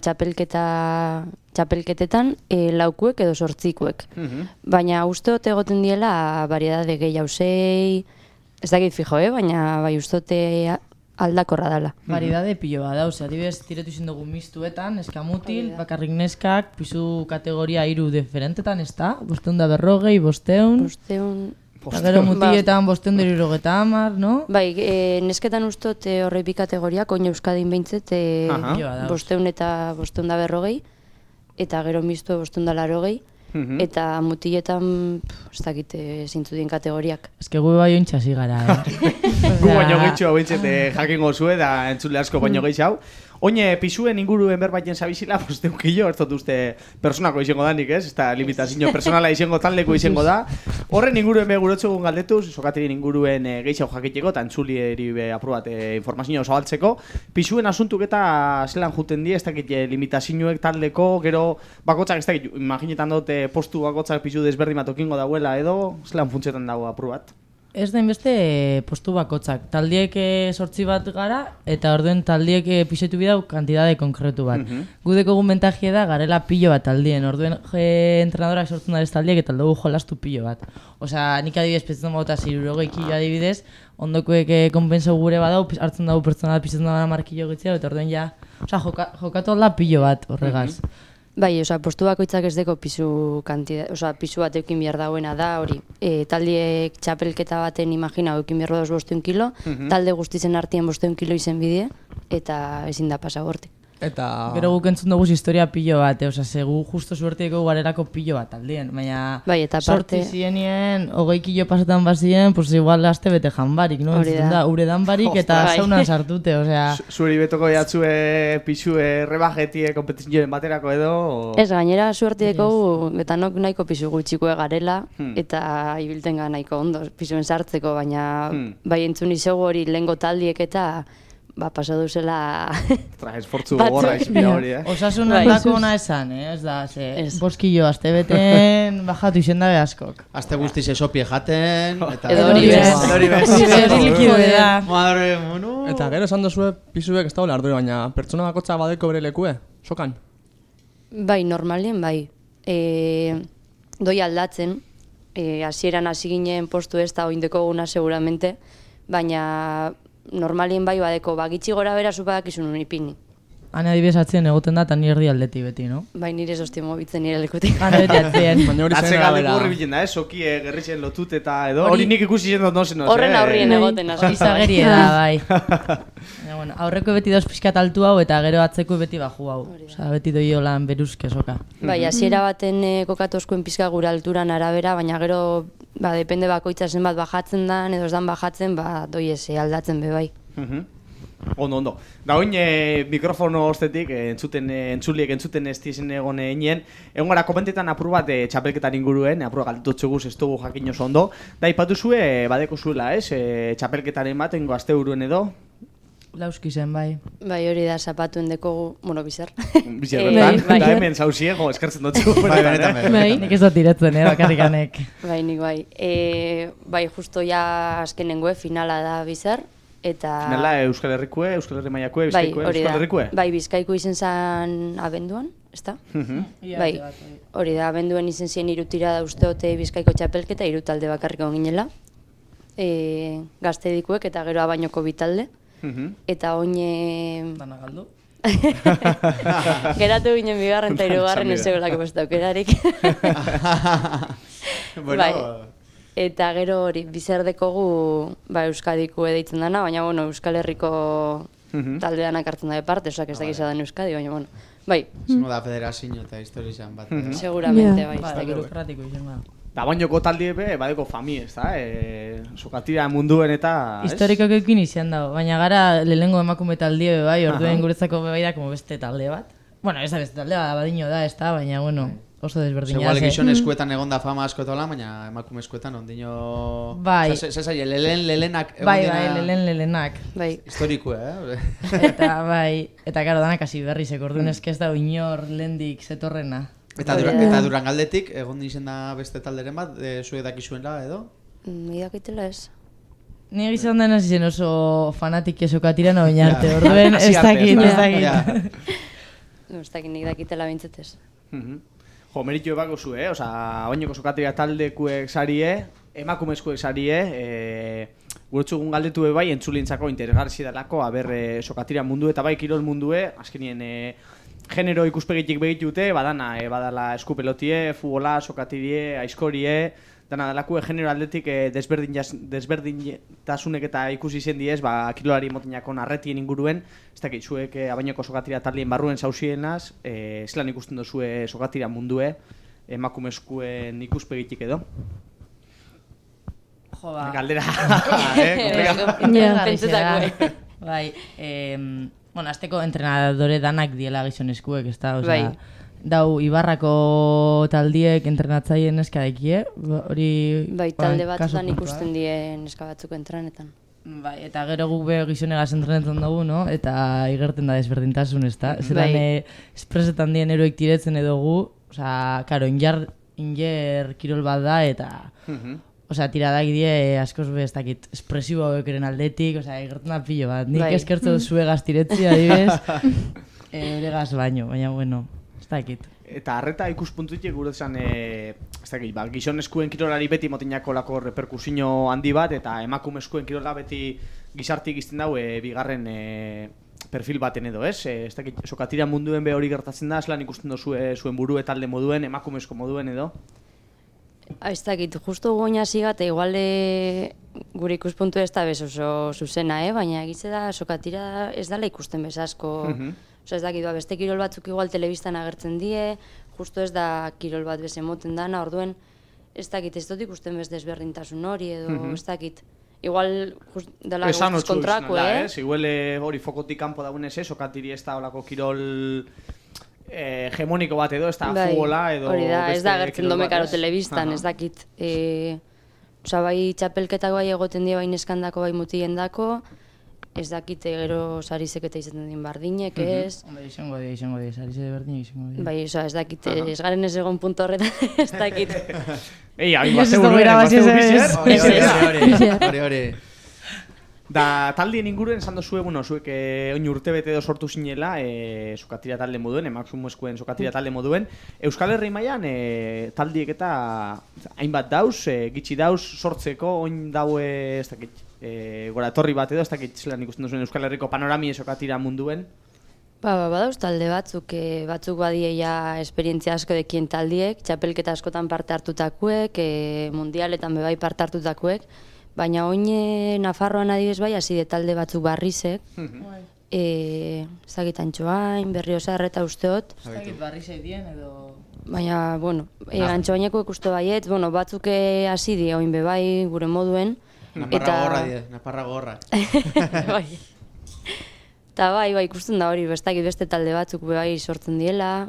txapelketetan laukuek edo sortzikuek. Baina usteot egoten diela variedade gehi hausei, ez dakit fijo, baina bai usteote aldakorra dela. Variedade pilo bat dauz, adibidez tiretu izin dugu mistuetan, eskamutil, bakarrik neskak, pisu kategoria 3 diferentetan, ez da? 540, 500... Gero mutietan 570, no? Bai, nesketan ustot horre bi kategoriak, oin Euskadin behintzet, 500 eta 540, eta gero mistu 580, eta mutietan, ez dakit, zintzudien kategoriak. Ez que gu bai ointxasi gara, Gu baino gehitxu hau behintzet jakingo zue, da entzule asko baino gehitxu hau. Oine, pisuen inguruen berbaiten zabizila, deukillo, ez dut uste personako izango danik, ez? Ez da limitazio personala izango taldeko izango da. Horren inguruen begurotxo egun galdetuz, sokatirien inguruen gehiago jakiteko, eta entzulieri aprobat informazioa zabaltzeko. Pisuen asuntuk eta zelan juten die, ez dakit limitazioek taldeko, gero bakotzak ez dakit, imaginetan dut postu bakotzak pisu desberdin bat okingo dauela edo, zelan funtziotan dago aprobat? Ez da inbeste postu bakotzak. Taldiek 8 bat gara, eta orduen taldiek pisetu bidau kantidade konkretu bat. Gudeko egun bentajie da, garela pilo bat taldien. Orduen entrenadorak sortzen da ez taldiek, eta dugu jolastu pilo bat. Osea, nik adibidez petzen bauta 60 kilo adibidez, ondokoek konpensa gure badau, hartzen dugu pertsona da pisetzen da 10 kilo gitzea, eta orduen ja, jokatu alda pilo bat horregaz. Bai, postu bakoitzak ez deko pisu bat eukin behar dauena da, hori. Taldiek txapelketa baten imagina eukin behar dauz 500 kilo, talde guztizen artien 500 kilo izen bidie, eta ezin da pasa gortik. Gero guk entzun dugu historia pilo bat, segu justo suerteko garelako pilo bat aldien, baina sorti zienien, 20 kilo pasetan bazien, pues igual aste bete janbarik, no? Entzuten da, uredan barik eta saunan sartute, osea... Zuri betoko jatzue pisue rebajetie kompetizioen baterako edo? Ez, gainera suertieko eta nahiko pisu gutxikoe garela, eta ibilten ga nahiko ondo pisuen sartzeko, baina bai entzun izego hori lehengo taldiek eta... pasadu zela... Esfortzu gogorra izpia hori, Osasun aldako ona esan, ez da, boskillo, azte beten bajatu izen dabe askok. Azte guztiz esopie jaten... Edo hori bez. Eta gero esan dozue pisuek ez dagoela arduri, baina pertsona bakotza badeko bere lekue, sokan? Bai, normalien, bai. Doi aldatzen, hasieran hasi ginen postu ez da oindeko guna seguramente, baina normalien bai badeko, gitxi gora bera zupadakizun ipini. Hane adibidez atzien egoten da, eta ni erdi aldeti beti, no? Bai, nire sostia mobitzen nire lekutik. Hane beti atzien. Atzegaldeko horri bilen da, soki gerritzen lotut eta edo. Hori nik ikusi zen dut nozen. Horren aurrien egoten asko. Izageri da, bai. Aurreko beti dauz pixkat altu hau, eta gero atzeko beti baju hau. Osa, beti doi holan beruzke soka. Bai, hasiera baten kokatu oskoen pixka gure alturan arabera, baina gero, depende bakoitza zenbat bajatzen dan, edo ez dan bajatzen, doi eze aldatzen be bai. Ondo. Da oin mikrofono ostetik entzuliek entzuten ez dizen egon eginen. Egon gara komentetan apur bat txapelketan inguruen, apur galtutxeguz ez dugu jakin oso ondo. Da ipatu zue, badeko zuela, txapelketaren bat, engo aste uruen edo? Lauski zen, bai. Bai, hori da, zapatuen dekogu, bizar. Bizar, bertan. Da hemen zauziego, eskertzen dutxu. Bai, benetan. Nik ez dut diretzen, bakarrikanek. Bai, nik bai. Bai, justo ja azkenengoe, finala da bizar. Finala Euskal Herrikue, Euskal Herri Maiakue, Bizkaikue, Euskal Herrikue? Bai, Bizkaiko izen zen abenduan, ez da? Bai, hori da, abenduan izen zien irutira da usteote Bizkaiko txapelketa, irutalde bakarriko ginela. Gazte dikuek eta gero abainoko bitalde. Eta oine... Dana galdu? Geratu ginen bigarren eta hirugarren ez zegoelako beste aukerarik. Bai. Eta gero hori, bizardekogu Euskadiku edaitzen dana, baina Euskal Herriko taldeanak hartzen da parte, osak ez dakiz adan Euskadi, baina bai. Zingo da federazio eta historizan bat. Seguramente, bai. Ba, burokratiko izan da. Da bainoko talde badeko fami, ez da? Sokatira munduen eta... Historikoak ekin izan dago, baina gara lehengo emakume talde bai, orduen guretzako bai da beste talde bat. Bueno, ez da beste talde bat, badino da, ez da, baina oso desberdina. Igual gizon eskuetan egon da fama asko eta hola, baina emakume eskuetan ondino... Bai. Zazai, lelenak egon dina... Bai, lelenak. Bai. Historikue, Eta bai, eta karo danak hasi berrizek, orduan ez da inor lehendik zetorrena. Eta Durangaldetik, egon dizen da beste talderen bat, zue dakizuenla edo? Idakitela ez. Ni egizan dena zizen oso fanatik esokatira nagoen arte, orduen ez dakit. Ez dakit nik dakitela bintzetez. Jo, meritu ebako zu, oza, bainoko sokatira taldekuek sarie, emakumezkoek sarie, guretsugun galdetu bai entzulintzako interesgarri dalako, sokatira mundu eta bai kirol mundue, azkenien genero ikuspegitik begitute, badala eskupelotie, futbola, sokatirie, aizkorie, dana dalakue genero atletik desberdintasunek eta ikusi zen diez, kirolari motinako narretien inguruen, ez dakit zuek abainoko sokatira taldien barruen zauzienaz, zelan ikusten duzue sokatira mundue, emakumezkuen ikuspegitik edo? Jo, ba... Galdera, Pentsetako. Bai, azteko entrenadore danak diela gizonezkuek, ez da, bai. Dau, Ibarrako taldiek entrenatzaien neska dekie, hori... Bai, talde batzutan ikusten die neska batzuk entrenetan. Bai, eta gero guk be gizonegaz entrenetan dugu, no? Eta igerten da desberdintasun, ez da? Zeran espresetan dien eroik tiretzen edo gu, oza, karo, inger kirol bat da, eta... Osa, tiradak die askoz be ez dakit espresibo hauekeren aldetik, osa, igerten da pilo bat. Nik eskertzo zuegaz tiretzi, adibidez, euregaz baino, baina bueno... Eta arreta ikuspuntutik guretzan gizonezkuen kirolari beti motinako lako reperkusio handi bat, eta emakumezkuen kirola beti gizartik izten dau bigarren perfil baten edo, ez? Sokatira munduen be hori gertatzen da, zelan ikusten duzu zuen buru talde moduen, emakumezko moduen edo? Ez dakit, justu goina zigate, igual gure ikuspuntu ez da bez oso zuzena, baina egitze da sokatira ez dala ikusten bez asko. Osa ez dakit, beste kirol batzuk igual telebistan agertzen die, justu ez da kirol bat bez emoten dana, orduen ez dakit, ez dut ikusten bez desberdintasun hori edo ez dakit. Igual dela guztiz kontrako, Igual hori fokotik kanpo dagoenez, sokatiri ez da olako kirol hegemoniko bat edo, ez da futbola edo... Hori da, ez da agertzen domekaro telebistan, ez dakit. Osa bai txapelketak bai egoten die bai neskandako bai mutien dako, ez dakite gero sarizek eta izaten din bardinek, ez? Hombre, izango die, sarizek bardinek izango die. Bai, oza, ez dakite, ez garen ez egon punto horretan, ez dakit. Ei, hain bazte buruen, hori. Da, taldien inguruen esan dozue, bueno, zuek oin urtebete edo sortu zinela, sokatira talde moduen, Maximum Eskuen sokatira talde moduen. Euskal Herri mailan taldiek eta hainbat dauz, gitxi dauz sortzeko, oin daue, ez dakit, gora etorri bat edo, ez dakit zelan ikusten duzuen Euskal Herriko panorami sokatira munduen. Badauz talde batzuk badieia esperientzia asko dekien taldiek, txapelketa askotan parte hartutakuek, mundialetan bebai parte hartutakuek, baina oin Nafarroan adibidez bai, hasi de talde batzuk barrizek, ezagit Antxoain, Berriozar eta usteot. Ezagit barrizek dien edo... Baina, bueno, Antxoaineko ikuste baiet, bueno, batzuk hasi die oin bebai gure moduen. Naparra gorra. Bai. Eta bai, ikusten da hori, beste talde batzuk bebai sortzen diela.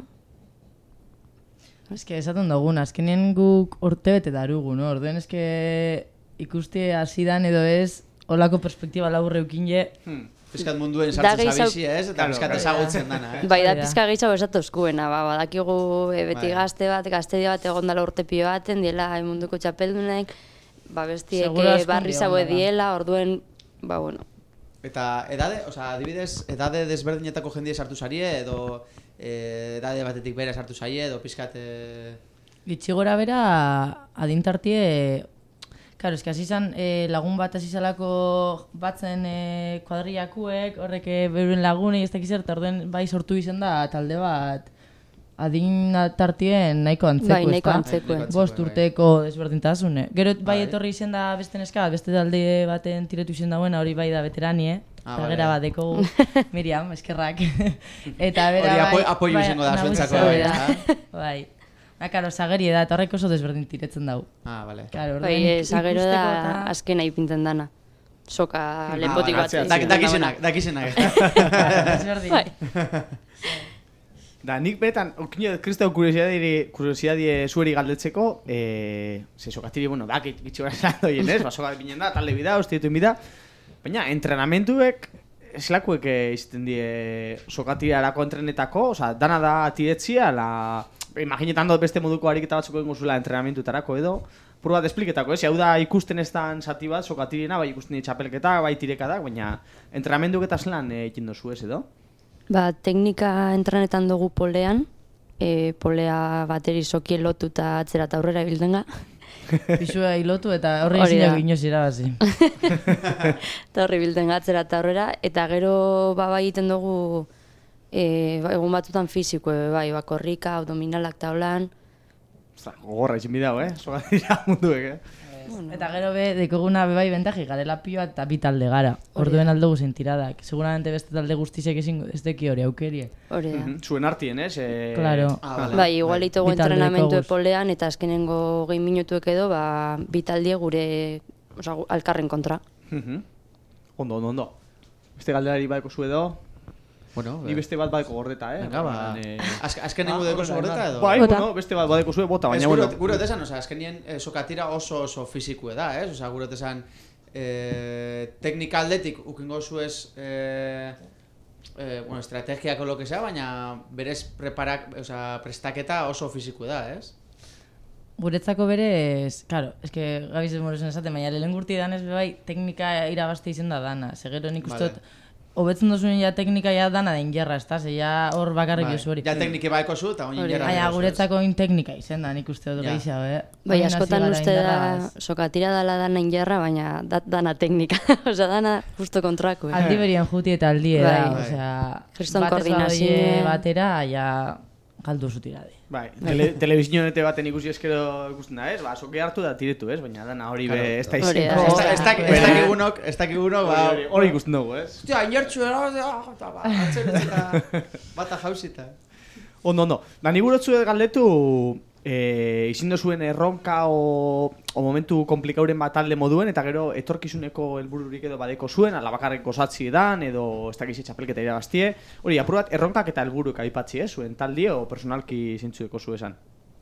Eske, esaten dugun, azkenien guk urtebete darugu, no? Orduen, eske... ikuste hasidan edo ez, holako perspektiba laburre eukin je... Piskat munduen sartzen zabizi, ez? Eta piskat ezagutzen dana, Bai, da pizka gehiago esatu eskuena, badakigu beti gaztedia bat egondala urte pio baten, diela munduko txapeldunek, bestiek barri zaue diela, orduen, bueno. Eta adibidez, edade desberdinetako jendie sartu zarie, edo edade batetik bere sartu zaie, edo piskat... Gitxi gora bera, adintartie... Claro, eski hasi izan lagun bat hasi zalako batzen kuadriakuek, horrek beuren lagunei ez dakiz eta orduen bai sortu izan da talde bat adin tartien nahiko antzeko, bai, nahiko antzeko. 5 urteko desberdintasune. Gero bai etorri izan da beste neska, beste talde baten tiretu izan dagoena, hori bai da veteranie, eta gera bat dekogu Miriam, eskerrak. Eta bera bai... Hori apoio izango da zuentzako bai, ezta? Bai. Karo, zageri da, eta horrek oso desberdin tiretzen dau. Bale. Bai, zagero da azkena ipinten dana. Soka lepotik bat. Dakizenak. Desberdin. Da, nik betan, kristau kuriosidadie zueri galdetzeko, sokatiri, bueno, dakit gitxi gara esan doien, ez? Soka binen da, talde bida, ostietu bida, baina entrenamentuek, eslakuek izten die sokatirarako entrenetako, oza, dana da tiretzia, imaginetan dut beste moduko ariketa batzuko egingo zula entrenamentutarako edo, pur bat espliketako, hau da ikusten ez dan zati bat, sokatirena, bai ikusten txapelketa, bai tirekadak, baina entrenamentuk eta zelan egin dozu ez edo? Teknika entrenetan dugu polean, polea bateri sokien lotu eta atzera eta aurrera bildenga. Pisua hilotu eta horre izinak inoz irabazi. Eta horre bildenga atzera eta aurrera, eta gero bai egiten dugu egun batzutan fiziko, bai, korrika, abdominalak taulan. Gogorra izin bidau, sogatira munduek, Eta gero dekoguna bai bentaji, garela pioa eta bi talde gara. Orduen aldugu zen tiradak. Seguramente beste talde guztizek ez deki hori aukerie. Hori da. Zuen artien, ez? Claro. Bai, igual itugu entrenamentu epolean eta azkenengo 20 minutuek edo, bi taldie gure alkarren kontra. Ondo. Beste galderari baiko zu edo? Bueno, ni beste bat badeko gordeta, azkenengo deko zu gordeta edo? Bai, bueno, beste bat badeko zu bota, baina bueno. Gure otesan, azkenien sokatira oso fizikue da, ez? Gure otesan teknika aldetik ukingo zu ez estrategiako lo que sea, baina berez prestaketa oso fizikue da, ez? Guretzako berez, claro, eske gabiz moruzen esaten, baina lehen gurti danez bai teknika irabazte izen da dana, segero nik ustot hobetzen duzuen ja teknika ja dana den jarra, ez da, ze ja hor bakarrik jozu hori. Ja teknike baeko zu eta oin jarra. Baina guretzako oin teknika izen da, nik uste dut gehiago, Bai, askotan uste da, sokatira dala dana injarra, baina dana teknika, osea, dana justo kontrako. Aldi berien juti eta aldi da, osea, batez batera, ja galdu zutiradi. Bai, telebizionete baten ikusi eskero ikusten da, ez? Soke hartu da tiretu, ez? Baina dana hori be ez da izango. Ez dakigunok, hori ikusten dugu, ez? Hostia, inertxu bata jauzita. Ondo. Da, ni burotzu galdetu izindo zuen erronka o momentu komplikauren bat talde moduen, eta gero etorkizuneko helbururik edo badeko zuen, alabakarrik gozatzi edan, edo ez dakiz txapelketa irabaztie. Hori, apur bat, erronkak eta helburuk aipatzi, zuen taldi o personalki zintzueko zu esan?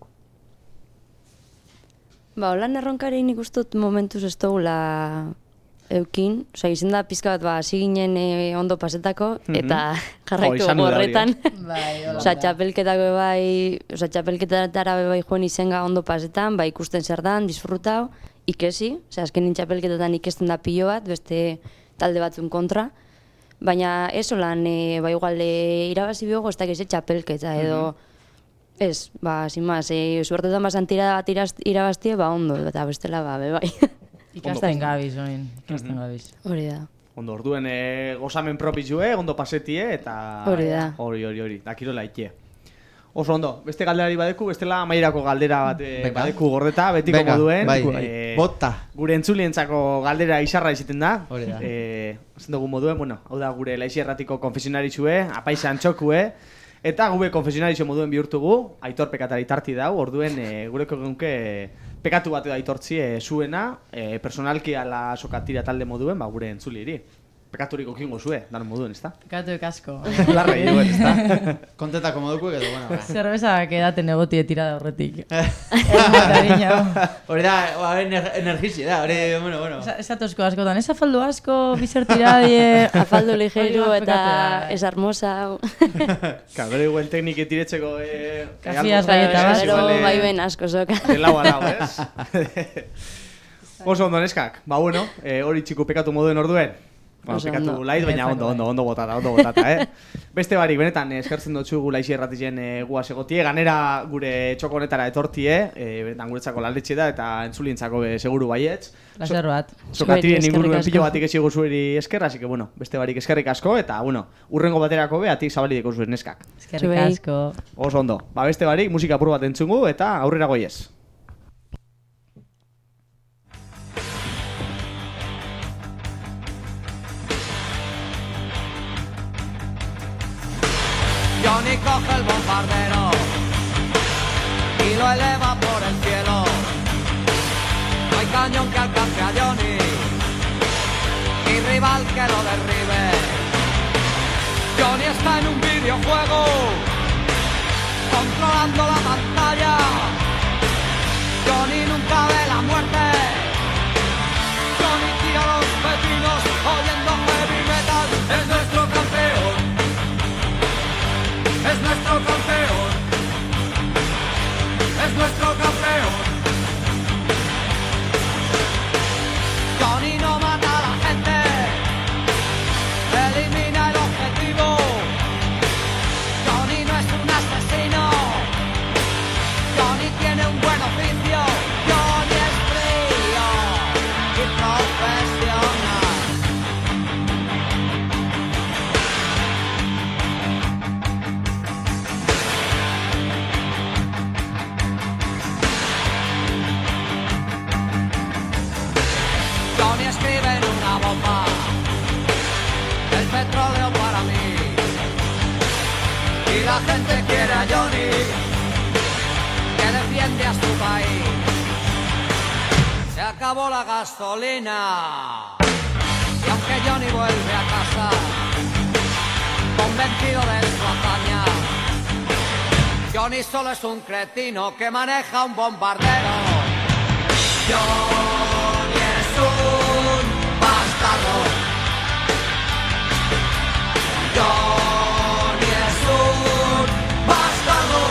Holan erronkari nik ustot momentuz ez dugula eukin, izan da pizka bat hasi ginen ondo pasetako, eta jarraitu horretan. Txapelketako txapelketatara bai joan izenga ondo pasetan, ikusten zer dan, disfrutau, ikesi, azkenin txapelketetan ikesten da pilo bat, beste talde batzun kontra, baina ez olan, ba igual irabazi biogo ez dakiz txapelketa edo, ez, ba, sin más, suertetan basan tirada bat irabaztie, ba ondo, eta bestela, ba, bebai. Ikasten gabiz, oin, ikasten gabiz. Hori da. Ondo, orduen gozamen propizue, ondo pasetie, eta... Hori da. Hori, da kirola ikie. Oso ondo, beste galderari badeku, bestela amairako galdera bat badeku gordeta, betiko moduen. Bota. Gure entzulientzako galdera izarra izaten da. Hori da. Zen dugu moduen, bueno, hau da gure Laixi Erratiko konfesionarizue, apaiza antxokue, eta gube konfesionarizue moduen bihurtugu, Aitor pekatari tarti dau, orduen gureko geunke pekatu bat aitortzi zuena, personalki ala sokatira talde moduen, ba gure entzuliri. Pekaturiko kingo zue, danon moduen, ezta? Pekatu ekasko. Larra egin, ezta? Kontetako moduko edo, bueno. Zerbezak edaten egotie tirada horretik. Hori da, energizi da, hori, bueno. Esatozko askotan, ez afaldu asko, bizer tiradie... Afaldu ligeiro eta ez hermosa. Bere igual teknik etiretzeko... Kafiaz gaieta bat. Pero bai ben asko soka. Lau, ez? Oso ondo neskak, ba bueno, hori txiku pekatu moduen orduen. Bueno, pekatu lait, baina ondo botata, Beste barik, benetan, eskertzen dutxu Laixi Erratien guaz egotie, ganera gure txoko honetara etortie, benetan guretzako landetxe da, eta entzulientzako seguru baietz. Lazer bat. Sokatirien inguruen pilo batik esigu zueri esker, así que, bueno, beste barik eskerrik asko, eta, bueno, urrengo baterako behatik zabalideko zuen neskak. Eskerrik asko. Oso ondo, ba, beste barik, musika apur bat entzungu, eta aurrera goiez. Johnny coge el bombardero y lo eleva por el cielo. No hay cañón que alcance a Johnny, ni rival que lo derribe. Johnny está en un videojuego, controlando la pantalla. Johnny nunca ve la muerte. Johnny tira los pepinos oyendo heavy metal. Es nuestro campeón. Es nuestro campeón, es nuestro campeón. Johnny no mata a la gente, elimina el objetivo. Johnny no es un asesino, Johnny tiene un buen oficio. Johnny es frío y profesional. Johnny escribe en una bomba el petróleo para mí. Y la gente quiere a Johnny, que defiende a su país. Se acabó la gasolina y aunque Johnny vuelve a casa convencido de su hazaña, Johnny solo es un cretino que maneja un bombardero. Johnny es un bastardo. Johnny es un bastardo.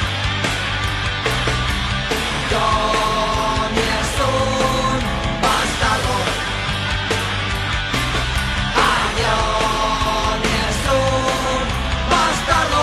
Johnny es un bastardo. Ah, Johnny es un bastardo.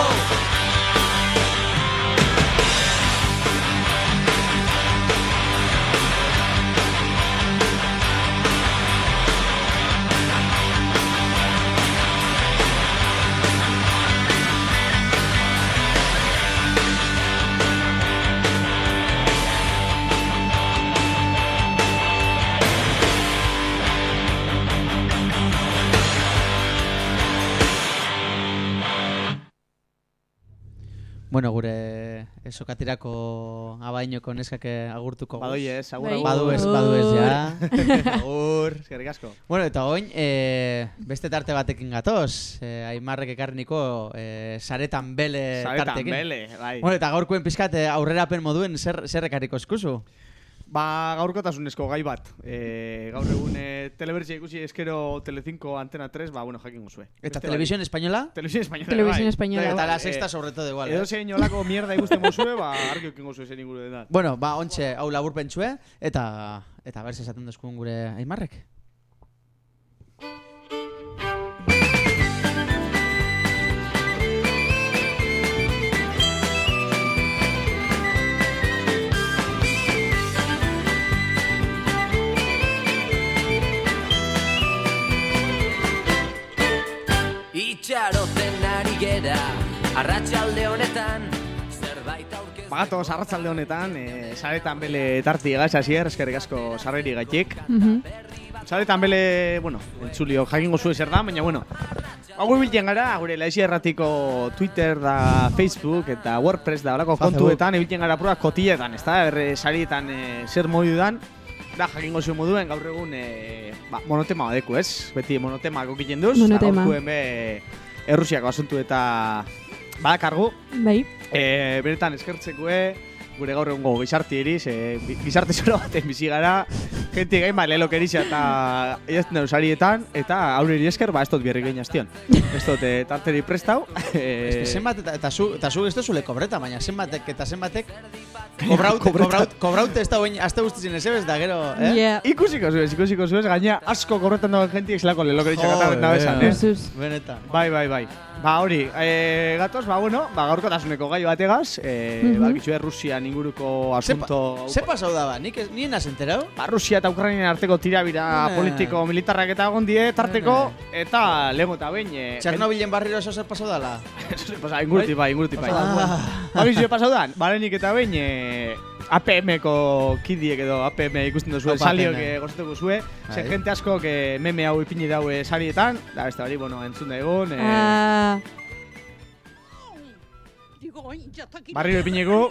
Bueno, gure sokatirako abainoko neskak agurtuko. Badoiez, agur. Baduez, ja. Agur, eskerrik asko. Bueno, eta oin, beste tarte batekin gatoz. Aimarrek ekarniko saretan bele tartekin. Saretan bele, bai. Bueno, eta gaurkoen pizkat aurrerapen moduen zer ekarriko eskuzu? Ba, gaurkotasunezko gai bat. Gaur egun telebertsia ikusi eskero Telecinco Antena 3, ba, bueno, jakin guzue. Eta Televisión Española? Televisión Española, Televisión Española. Eta la sexta sobre todo igual. Edo zein olako mierda ikusten guzue, ba, argi okin guzue zen inguru denak. Bueno, ba, ontxe, hau laburpentsue, eta berse esaten duzkun gure Aimarrek. Itxaroten ari gera arratsalde honetan zerbait aurkeztu. Bagatoz arratsalde honetan, saretan bele tarti egaz, hasier, eskerrik asko sarreri gaitik. Saretan bele, bueno, entzulio jakingo zuen zer da, baina, bueno, hau biltzen gara, gure Laixi Erratiko Twitter da, Facebook eta WordPress da, holako kontuetan, ebiltzen gara pura kotiletan, ez da, sarietan zer modudan, da, jakingo zuen moduen, gaur egun, monotema badeku, ez? Beti monotema gokiten duz, gaurkuen be, Errusiako asuntu eta badakargu. Bai. Benetan eskertzekue, gure gaur egungo gizarti eriz, gizarte zoro baten bizi gara, gente gain lehelo kerizia eta egiten dut sarietan, eta aurreri esker, ez dut bierrik egin aztion. Ez dut tarteri prestau. Zenbat, eta zu ez duzule kobreta, baina zenbatek eta zenbatek kobraute ez da guen azte guztizien ez da gero, Ikusiko zuez, gaina asko kobretan dagoen jentiek zelako lehelo kerizia gataben da bezan, Benetan. Bai. Ba hori, gatoz, bueno, gaurkotasuneko gai bategaz, bakitxue Rusian inguruko asunto... Ze pasau daba, nien has enterau? Ba, Rusia eta Ukrainian arteko tirabira politiko-militarrak eta egon die, tarteko, eta lego eta behin... Txernobilen barriro eso zer pasau dala? Inguruti bai. Bakitxue pasau dan, barenik eta behin... APM-ko kidiek edo APM ikusten duzue, salioak gozatuko zue, ze gente asko meme hau ipini daue sarietan, da beste bari, bueno, entzun da egon. Barriro ipineko.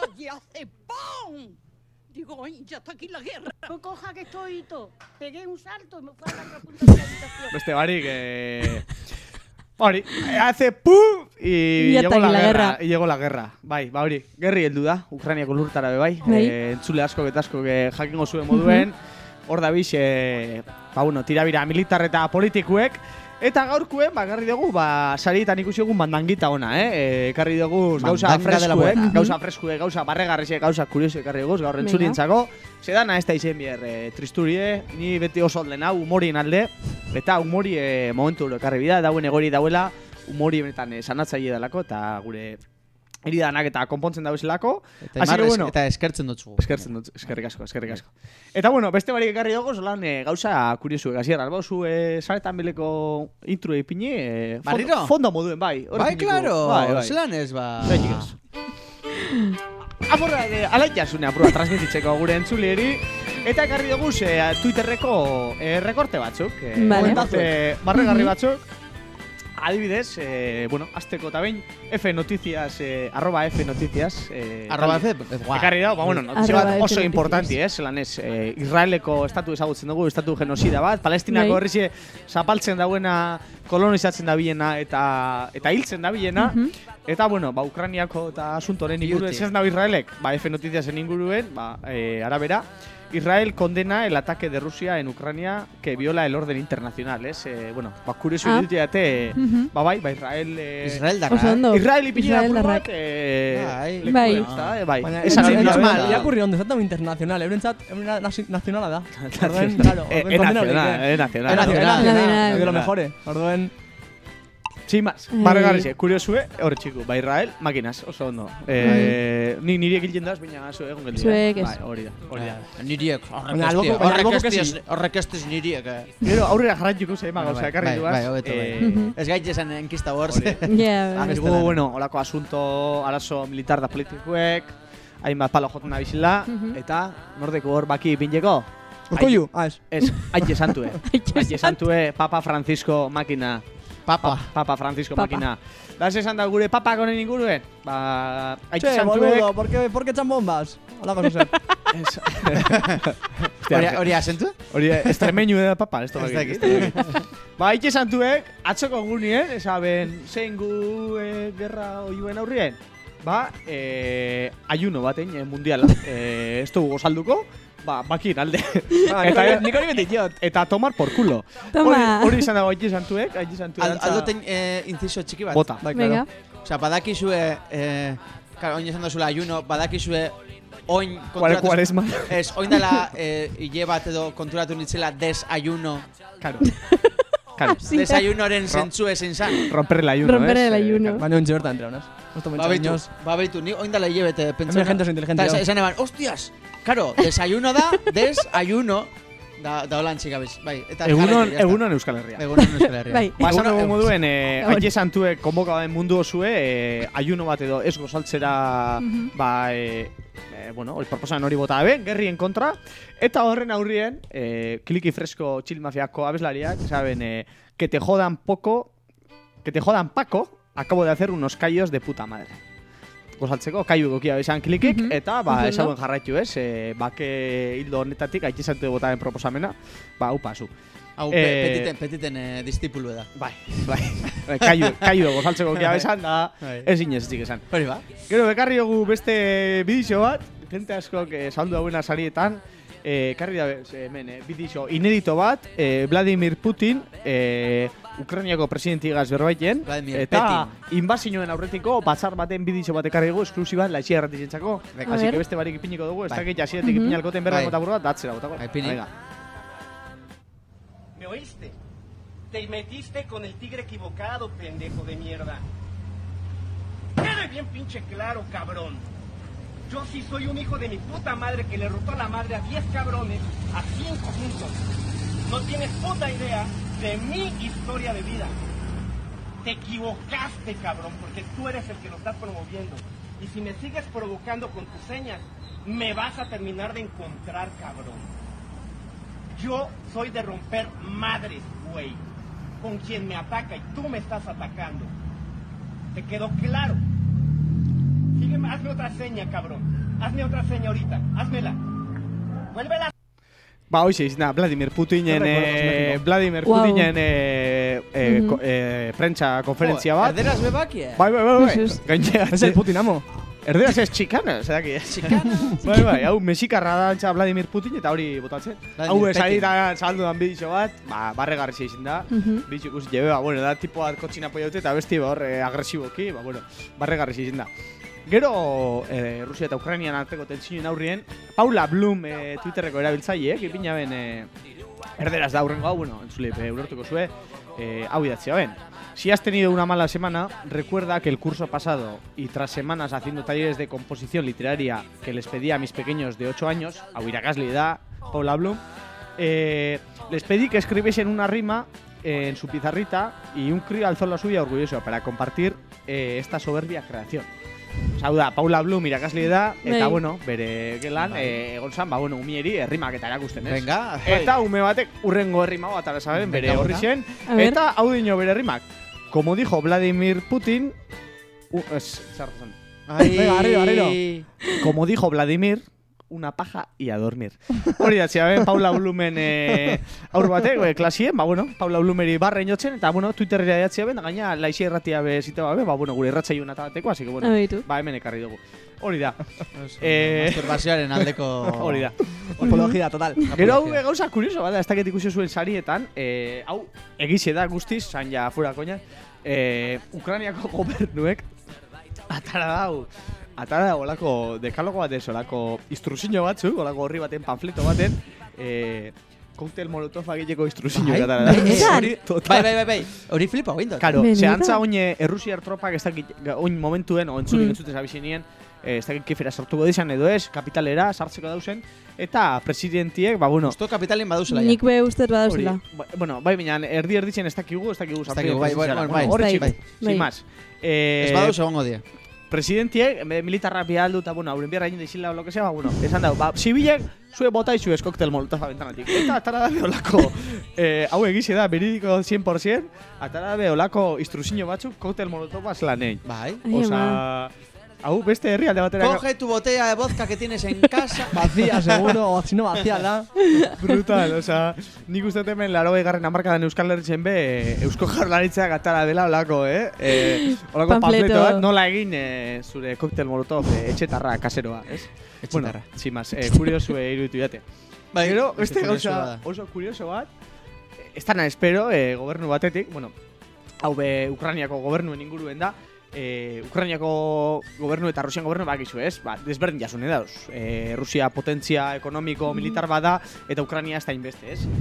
Digo, ya está aquí la guerra. No coja que estoy todo. Pegué un salto y me fue a la otra punta de la habitación. Beste bari, hori, hace pum y llegó la guerra. Bai, ba hori, gerri heldu da, Ukrainiako lurtara be bai. Entzule asko eta asko jakingo zuen moduen. Hor da biz, tirabira militar eta politikuek. Eta gaurkuen, garri dugu, sarietan ikusi egun bandangita ona, ekarri dugu gauza freskuek, gauza barregarrizek, gauza kuriosek ekarri dugu, gaur entzurientzako. Sedana ez da izen bier tristurie, ni beti oso alden hau, humorien alde, eta humori momentu ekarri bida, dauen egori dauela, humori benetan sanatzaile dalako, eta gure eridanak eta konpontzen dauzelako. Eta eskertzen dutzu. Eskerrik asko. Eta bueno, beste barik ekarri dugu, zolan gauza kuriosuek, hasier, albauzu saretan beleko intro ipini, fondo moduen, bai. Bai, klaro, zelan ez, Aporra, alaitasune apurua transmititzeko gure entzulieri, eta ekarri dugu Twitterreko rekorte batzuk, barregarri batzuk. Adibidez, azteko eta behin, F-Noticias, @F-Noticias. Ekarri dago, notizia bat oso importanti, zelan ez, Israeleko estatu ezagutzen dugu, estatu genozida bat, Palestinako herrize zapaltzen dauena, kolonizatzen da bilena eta hiltzen da bilena. Eta, Ukrainiako eta asuntoren inguruen, ez nago Israelek, F-Noticiasen inguruen, arabera, Israel condena el ataque de Rusia en Ucrania que viola el orden internacional, ¿es? Curioso irudiate, Israel ipinida purbat, bai. Esa normal, ya ocurrió donde está internacional, nacionala da. Nacional. De lo mejores. Orduen Tximas, barregarrize, kuriosue, hori txiku, Israel, makinaz, oso ondo. Niri egiten daz, baina zu egon geldi. Zuek ez. Hori da. Niriek, horrek ez niriek. Gero, aurrera jarraituko ze, gauza, ekarri duaz. Ez gaitzezan enkista borz. Olako asunto, arazo militar da politikuek, hainbat palo jotun nabizila, eta nordeko hor baki ipintzeko. Urkoiu, ez, Aitxe Santue, Papa Francisco Makina. Papa Francisco Makina. Da esan da gure papak honen inguruen? Che, boludo, ¿por qué echan bombas? Hola, vamos a ser. Hori asentu? Hori estremeñu da papa, esto bakit. Aitxe Santuek, atzoko gunien, esaben, zein gu gerra oiuen aurrien? Ayuno batein mundiala. Ez dugu gozalduko. Bakin alde. Nik hori betik jot. Eta tomar por culo. Hori izan dago Aitxe Santuek. Aldoten inciso txiki bat. Bota. Venga. Osa, badakizue, oin esan dozula ayuno, badakizue oin konturatu... Ez, oin dela hile bat edo konturatu nitzela desayuno. Claro. Desayunoren zentzu ezin zan. Romper el ayuno, Baina oin txeberta entre honas. Babeitu, ni oin dela hile bete. Hemen gente oso inteligente. Esan eban, hostias! Claro, desayuno da, desayuno Da holan txikabiz, bai. Egunon Euskal Herria. Egunon Euskal Herria. Bai. Basan dugu moduen, aile santuek konbokaben mundu osue, ayuno bat edo ez gozaltzera, el proposan hori bota ben, gerrien kontra, eta horren aurrien, Kliki Fresko Chill Mafiako abeslariak, saben, que te jodan Paco, acabo de hacer unos callos de puta madre. Gozaltzeko, kaiu egokia bezan klikik, eta esauen jarraitu ez, bake hildo honetatik, aite santu botaren proposamena, upazu. Hau, petiten distipulu da. Bai, kaiu gozaltzeko egokia bezan, da ez inez etxik esan. Hori ba. Gero, bekarri dugu beste bidixo bat, jente askok saldu dauen sarietan, karri da hemen, bidixo inedito bat, Vladimir Putin, Ukrainiako presidentigaz berbaiten, eta inbazioen aurretiko batzar baten bidixo bat ekarri dugu, esklusibat laixia erratizentzako, así que beste barik ipiniko dugu, ez dakit jasietik ipinalkoten berra gota burra, datzera gotako. Venga. ¿Me oíste? Te metiste con el tigre equivocado, pendejo de mierda. Quede bien pinche claro, cabrón. Yo sí soy un hijo de mi puta madre que le rotó la madre a 10 cabrones, a 5 juntos. No tienes puta idea de mi historia de vida. Te equivocaste, cabrón, porque tú eres el que lo está promoviendo. Y si me sigues provocando con tus señas, me vas a terminar de encontrar, cabrón. Yo soy de romper madres, güey, con quien me ataca y tú me estás atacando. ¿Te quedó claro? Sígueme, hazme otra seña, cabrón. Hazme otra seña ahorita, házmela. Vuélvela. Hoxe izan da, Vladimir Putinen prentsa konferentzia bat. Erderaz bebakie? Bai. Gainera. Ez el Putinamo. Erderaz ez txikana, zedaki. Txikana? Bai, hau mexikarra da antza Vladimir Putin eta hori botatzen. Hau esalira saldu dan bidixo bat, barregarri izan da. Bidixo ikusi jebeba, da tipo bat kotxina apoia dute eta besti agresiboki, barregarri izan da. Gero, Rusia eta Ukrainian arteko tentsioen aurrien, Paula Bloom Twitterreko erabiltzaileek, ipina ben erderaz da aurrengo hau, entzule, ulertuko zue, hau idatzea ben. Si has tenido una mala semana, recuerda que el curso pasado y tras semanas haciendo talleres de composición literaria que les pedí a mis pequeños de 8 años, hau irakasle da, Paula Bloom, les pedí que escribiesen una rima en su pizarrita y un crío alzó la suya orgulloso para compartir esta soberbia creación. Hau da, Paula Bloom irakasle da, eta bere gelan, egon zan, umieri errimak eta erakusten, ez? Venga, eta ume batek urrengo errima bat arazaben, bere horri zen, eta hau dino bere errimak. Como dijo Vladimir Putin... Venga, arriba. Como dijo Vladimir, una paja y a dormir. Hori datzea, Paula Bloomen aur batek, klasien, Paula Bloomeri barren jotzen, eta, Twitterera datzea ben, gaina laixi erratia bezite gure erratzaiun eta bateko, así que, hemen ekarri dugu. Hori da. Masturbasioaren aldeko... Hori da. Apologia total. Gero hau gauza kurioso, bada, ez dakit ikusi zuen sarietan, hau, egize da guztiz, zan ja fuera koña, Ukrainiako gobernuek, atara da olako dekalogo bat ez, olako instruzio batzuk, olako horri baten, panfleto baten, koktel molotov agileko instruzio atara da. Bai, hori flipa oindot. Karo, zehantza oin Errusiar tropak ez dakit, oin momentuen, entzuten zabizenien, ez dakit kefera sortuko dizan edo ez, kapitalera sartzeko dauzen, eta presidentiek, Usto kapitalin baduzela ja. Nik be ustez baduzela. Bai, minan, erdi-erditzen ez dakigu sartzeko. Bai. Sin más. Ez baduz egongo dia. Presidentiek, militarra bialdu eta, hauren biarra egin deixila o lo que sea, esan dago, zibilek, zue botaizu ez koktel molotov abentanatik. Eta atara da beholako, hau egize da, beridiko 100%, atara da beholako instruzio batzuk koktel molotov azlanein. Bai. Osa, hau beste herrialde batera... Coge tu botella de vodka que tienes en casa. Vacía, seguro, o si no vacía da. Brutal, osa, nik uste hemen 80garren hamarkadan Euskal Herritzen be, Eusko Jaurlaritzak atara dela olako, olako panfleto bat, nola egin zure koktel molotov etxetarra kaseroa, ez? Etxetarra. Bueno, zimaz, kuriosu iruditu jate. Gero, beste gauza oso kurioso bat, ez dana espero, gobernu batetik, hau be Ukrainiako gobernuen inguruen da, Ukrainiako gobernu eta Rusian gobernu bakizu, ez? Desberdin jasune dauz. Rusia potentzia ekonomiko militar bada eta Ukrainia ez da inbeste, ez?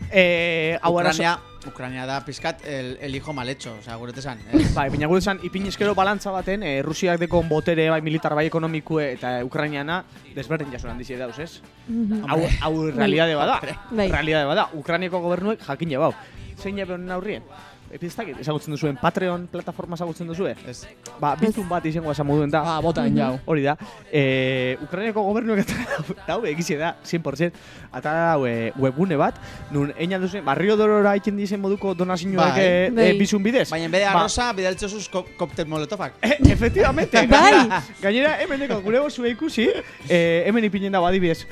Ucrania da pizkat el hijo mal hecho, o sea, guretesan. Bai, baina guretesan ipinizkero balantza baten, Rusiak dekon botere, bai militar, bai ekonomikue eta Ukrainiana desberdin jasunan dizi dauz, ez? Hau realidade bada. Realidade bada. Ukrainiako gobernuek jakine bau. Zein jabe honen aurrien? Epistakit, ezagutzen duzuen Patreon plataforma ezagutzen duzue? Ez. Bizun bat izango esan moduen da. Botan jau. Hori da. Ukrainiako gobernuek eta egize da, 100%. Eta webgune bat, nun egin duzuen, Rio Dorora iken dizen moduko donazioak bizun bidez. Baina en bede arroza, bidaltzozuz koktel molotofak. Efectivamente. Gainera, hemeneko gure bozue ikusi, hemen ipinen dago adibidez,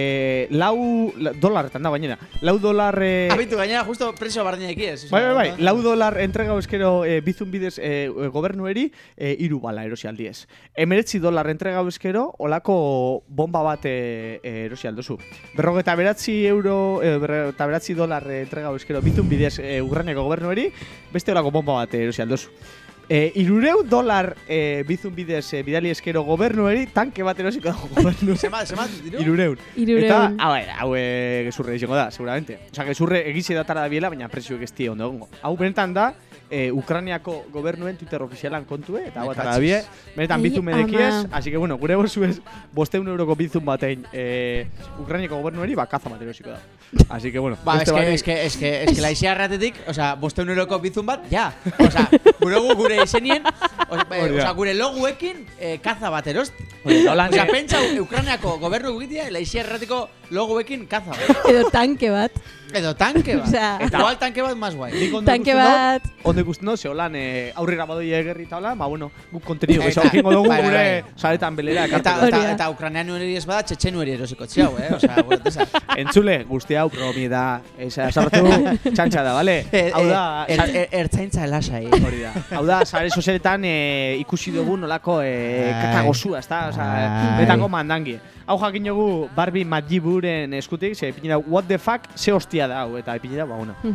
$4 da bainera. $4... Abitu, gainera, justo preso bardina ekiez. Bai, $4 entrega euskero bizun bidez gobernueri 3 bala erosi aldiez. $19 entrega euskero olako bomba bat erosi aldozu. $49 entrega euskero bizun bidez Ukrainiako gobernueri beste olako bomba bat erosi aldozu. $300 bizun bidez bidali eskero gobernueri tanke bat erosiko dago gobernu. Semat, diru? 300. Eta, hau gezurre izango da, seguramente. Osa, gezurre egize datara da biela, baina presioek ez tie ondo gongo. Hau benetan da, Ukrainiako gobernuen Twitter ofizialan kontue, eta hau atara da bie, benetan bizun medekiez, así que bueno, gure bozuez €500 bizun batein Ukrainiako gobernueri, kaza bat erosiko da. Así que bueno. Es que laixea erratetik, o sea, €500 bizun bat, ja. O sea, gure izenien, gure loguekin kaza bat erosti. Osa, pentsa Ukrainiako gobernu gugitia, laixea erratiko loguekin kaza bat. Edo tanke bat. Igual tanke bat más guai. Tanke bat. Onde ikusten dut, zeholan aurrera badoi egerri eta hola, bueno, guk kontenido gehiago dugu gure saretan belera. Eta Ukrainianu eri ez bada, txetxenu eri erosiko txiau, osa, guretesa. Entzule, guzti hau promi da, sartu txantxa da, bale? Hau da... Ertzaintza elasai. Hori da. Hau da, sare sozialetan ikusi dugu nolako kakagozua, ez da? Osa, betango mandangi. Hau jakin dugu Barbie Majiburen eskutik, ze epine da, what the fuck, ze hostia da hau, eta epine da,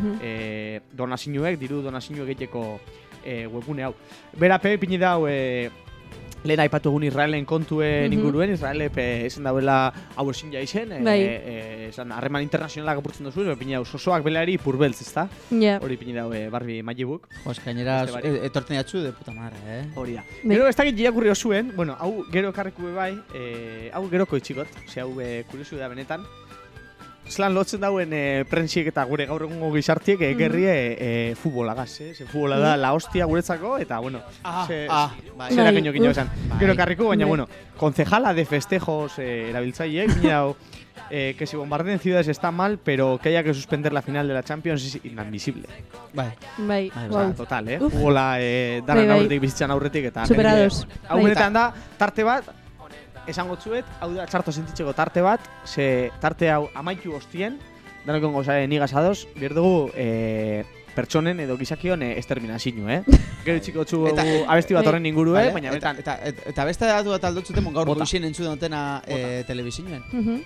donazioek, diru donazioek egiteko webgune hau. Berape epine da, lehen aipatu egun Israelen kontuen inguruen, Israelep esan dauela hau esin ja izen, harreman internazionalak apurtzen duzu, epine hau, sosoak beleari purbeltz, ez da? Hori epine da, Barbie Majibuk. Gainera, etorten jatzu de puta madre, Hori da. Gero ez dakit irakurri osuen, bueno, hau gero karriku bai, hau geroko itxikot, hau kuriosu da benetan. Zelan lotzen dauen prentsiek eta gure gaur egungo gizartiek gerrie futbolagaz, ze futbola da la hostia guretzako, eta bueno, zera keño esan. Gero karriku, baina bueno, concejala de festejos erabiltzaileek, que si bombardeen ciudades está mal, pero que haya que suspender la final de la Champions es inadmisible. Bai. Total, futbola daran aurretik bizitzan aurretik eta... Superados. Hau benetan da, tarte bat, esango txuet, hau da txarto sentitzeko tarte bat, ze tarte hau amaitu hostien, danokon gozaren nigazadoz, bierdugu pertsonen edo gizakion esterminazinu, Gero txiko txu abesti bat horren inguru, baina benetan... Eta beste datu bat aldotzuten, gaur goizien entzuden dutena telebizinuen.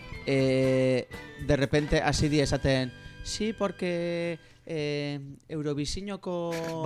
De repente, hasi di esaten, sí, porque Eurovisiñoko...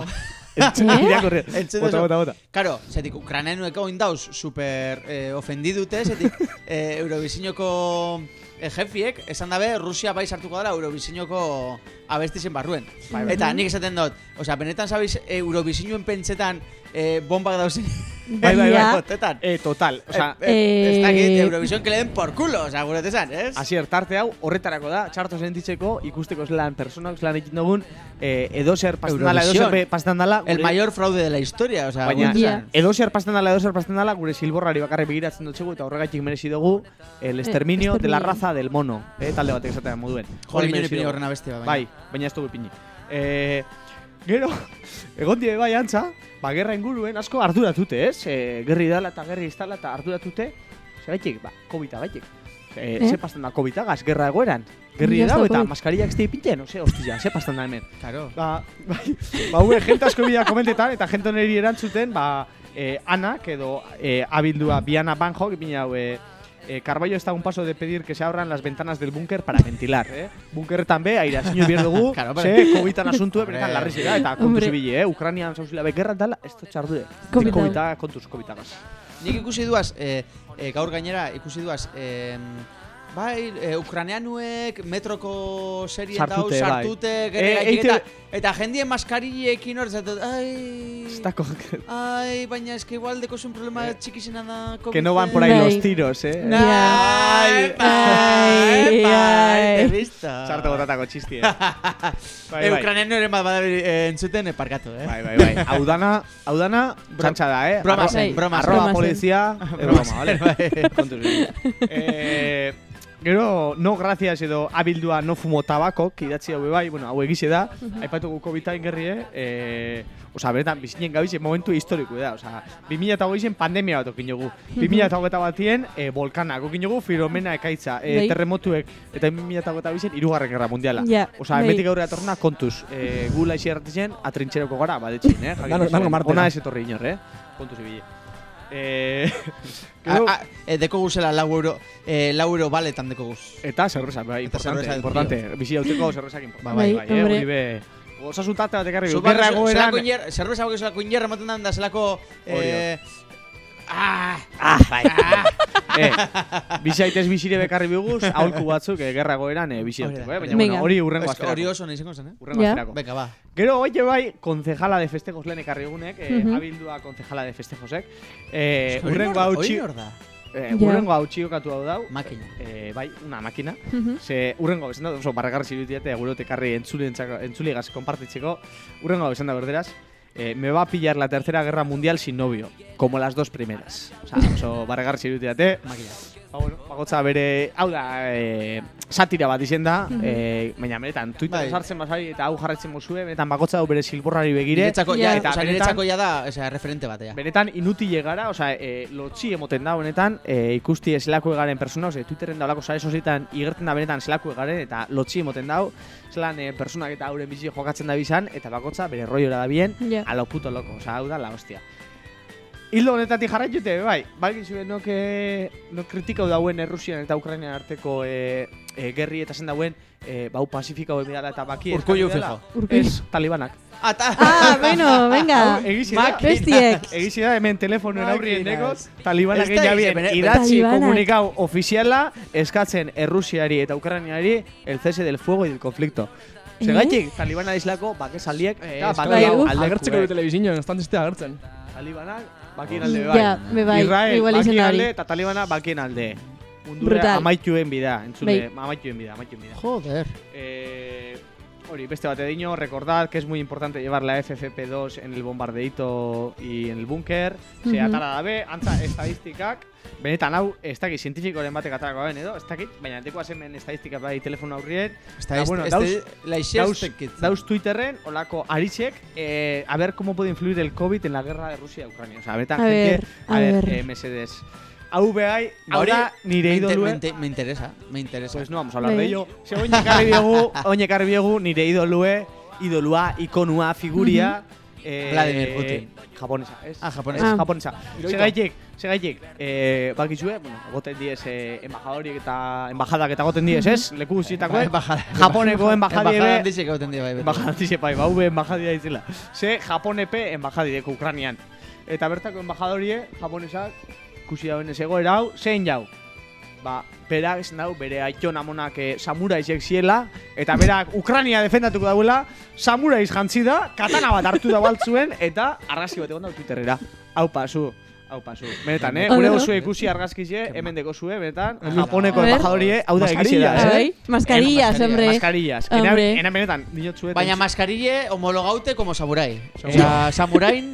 Bota. Karo, zetik, Ukrainenueko indauz super ofendidute, zetik, Eurovisiñoko jefiek, esan dabe, Rusia bai sartuko dara Eurovisiñoko abestizen barruen. Eta nik esaten dut, osea, benetan sabiz Eurovisiñoen pentsetan bombak dauzen. Bai, total. Osea, ez dakit, Eurovisión que le den por culo, osea, guretesan, ez? Asier, tarte hau horretarako da, txarto sentitzeko, ikusteko zelan personak, zelan egin dugun, edozer pasten dala, el mayor fraude de la historia, o sea, baina edozer pasten dala, gure silborrari bakarri begiratzen dutxegu, eta horregatik merezi dugu el exterminio de la raza del mono, talde batek esatean moduen. Hori ipini horrena bestia, bai, baina ez dugu ipini. Gero, egon die bai antza, gerra inguruen asko arduratute, ez? Gerri dala eta gerri iztala eta arduratute, segaitik, COVID-a gaitik. Ze pastan da COVID-a gaz, gerra egoeran. Gerri dago eta maskariak ez pinten, hostia, ze pastan da hemen. Claro. Hue, gente asko bidea komentetan, eta gente neri erantzuten, Anak edo abildua Biana Banjo, ipina hau, Carballo está a un paso de pedir que se abran las ventanas del búnker para ventilar, Bunkerretan be, airazio bier dugu, COVID-an asuntue, benetan larri da, eta kontu zibili, Ukrainian zauzila bekerra dala, ez txardude. COVID-a kontuz, COVID-agaz. Nik ikusi duaz, gaur gainera ikusi duaz, Bai, ukranianuek metroko serien Sartute, sartute, eta jendien maskarillekin hor, ai, baina eske igual deko un problema txikizena da COVID. Que no van por ahí los tiros, Bai, te visto. Sartu botatako txistie. Ukranianuren bat entzuten parkatu, Bai. Hau dana, txantxa da, Broma. Arroba polizia, broma, vale? Kontuz. Gero, no gracias edo abildua no fumo tabaco, idatzi hau bai, bueno, hau egize da, aipatuko COVID-19 gerrie, beretan, bizinen gabize momentu historiko da, 2008en pandemia bat okin jogu, 2008 batien volkanak okin jogu, Filomena ekaitza, terremotuek, eta 2008en irugarren gerra mundiala. Emetik aurrera torna kontuz, gu laixi erratizen, atrintxeroko gara, badetxin, Ona ez etorri inor, kontuz ibile. Deko guzela 4 euro baletan deko guz. Eta cerveza, bai, importante. Bizi hauteko cervezak importante. Bai, hori be. Osasutate bat ekarri du. Gerra egoeran. Cerveza bakoiz zelako inierra ematen da zelako... Bai. Bizi haitez bizire bekarri biguz, aholku batzuk gerra egoeran bizi hauteko, baina hori urrengo azterako. Hori oso nahi zengo zen, Urrengo azterako. Beka, ba. Gero, oie bai, concejala de festejos lehen ekarri egunek, abildua concejala de festejosek. Urrengo hautsi... Urrengo hautsi okatu hau dau. Makina. Bai, una makina. Urrengo bezan da, oso barragarri zirudiate, gurote ekarri entzuligaz konpartitzeko. Urrengo hau bezan da berderaz. Me va a pillar la tercera guerra mundial sin novio, como las dos primeras. Oso barragarri zirudiate. Makina. Bagotza bere, hau da, satira bat izen da, baina benetan, Twitter sartzen basari eta hau jarraitzen mozue, benetan bagotza bere silborrari begire. Niretzako ja da, referente batea. Benetan, inutile gara, lotxi emoten da, benetan, ikusti zelako egaren persona, Twitterren daulako sare sozitan igerten da benetan zelako egaren, eta lotxi emoten dau, zelan personak eta hauren bizi jokatzen da bizan, eta bagotza bere roiora da bien, a lo puto loco, hau da la hostia. Hildo honetatik jarraitute, bai, balgizue no kritikau dauen Rusian eta Ukrainian arteko gerri eta zen dauen bau pasifikau emidala eta baki Urkullu fijo. Ez, talibanak. Bueno, venga, bestiek. Egizi da, hemen telefonoen aurrien dekot, talibanak egin idatzi komunikau ofiziala eskatzen Rusiari eta Ukrainiari el cese del fuego y del conflicto. Segaitik, talibana dizlako bakesaldiek eta baki agertzeko du telebizioan, estantiztea agertzen. Talibanak bakien alde bai. Israel bakien alde eta talibana bakien alde. Mundura amaituen bida, entzule, amaituen bida. Joder. Hori, beste bate diño, recordad que es muy importante llevar la FFP2 en el bombardeito y en el búnker. Se atara dabe, antza estadistikak. Benetan hau, ez dakit, zientifikoren batek atarako gaben edo, ez dakit, baina dekoa zemen estadistika bai telefono aurrien. Dauz Twitterren, olako aritxek, a ver cómo puede influir el COVID en la guerra de Rusia y Ucrania. O sea, benetan, gente, a ver, Mercedes. Hau behai, ahora nire idolue... Me interesa. Pues no vamos a hablar de ello. Se oinekarri biegu, nire idolua, ikonua, figuria... Vladimir Putin. Japonesa, ez? Japonesa. Segaitek, bakizue, goten diez embajadorik eta embajadak eta goten diez, ez? Leku guztietakoek. Japoneko embajadie be. Embajadizek goten die bai. Embajadizek bai, bau be embajadia ditzela. Ze Japonepe embajadideko Ukranian. Eta bertako embajadorie, japonesak, ikusi dauen ez egoera hau, zein jau. Berak esan dau, bere aiton amonak samuraizek ziela, eta berak Ukrania defendatuko dauela, samuraiz jantzi da, katana bat hartu da baltzuen, eta argazki bat egon dau Twitterrera. Hau pasu. Benetan, gure gozue ikusi argazkizie, hemen deko zue, benetan, Japoneko embajadorie, hau da egizi da, Mascarillas, hombre. Mascarillas. Ena benetan, dinotzuet. Baina mascarille homologaute como samurai. Osea, samurain...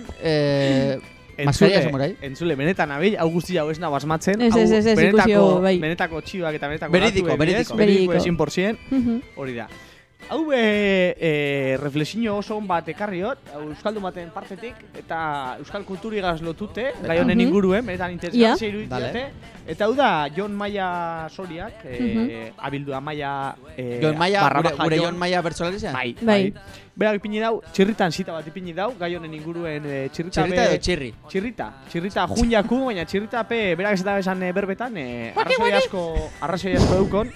Entzule, benetan abil, hau guztia hau esna basmatzen. Benetako txibak eta benetako Beridiko, 100%. Hori da. Hau reflexio oso on bat ekarriot, euskaldun baten partetik, eta euskal kulturigaz lotute, gai honen inguruen, benetan interesantzia iruditiate. Eta hau da, Jon Maia Soriak, abildua Maia... Gure Jon Maia bertsolariza? Bai. Berak ipini dau, txirritan zita bat ipini dau, gai honen inguruen txirrita... Txirrita edo txirri? Txirrita junjaku, baina txirrita berak ez da esan berbetan, arrazoi asko eukon.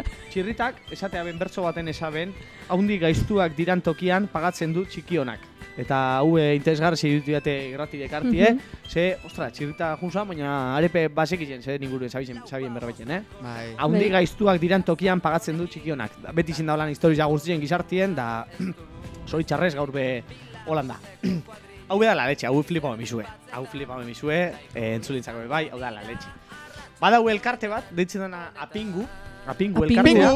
Txirritak, esatea ben bertso baten esaben, haundi gaiztuak diran tokian pagatzen du txikionak. Eta hau interesgarri segitu dute irrati dekartie, ze, ostra, txirrita junzua, baina arepe basek izen, ze ninguruen sabien berbaiten, Haundi gaiztuak diran tokian pagatzen du txikionak. Beti zen daulan historia guztien gizartien, da zoritxarrez gaur be Holanda. Hau da la leche, hau flipau emizue. Entzulintzako bai, hau da la leche. Badau elkarte bat, deitzen dena Apingu elkartea.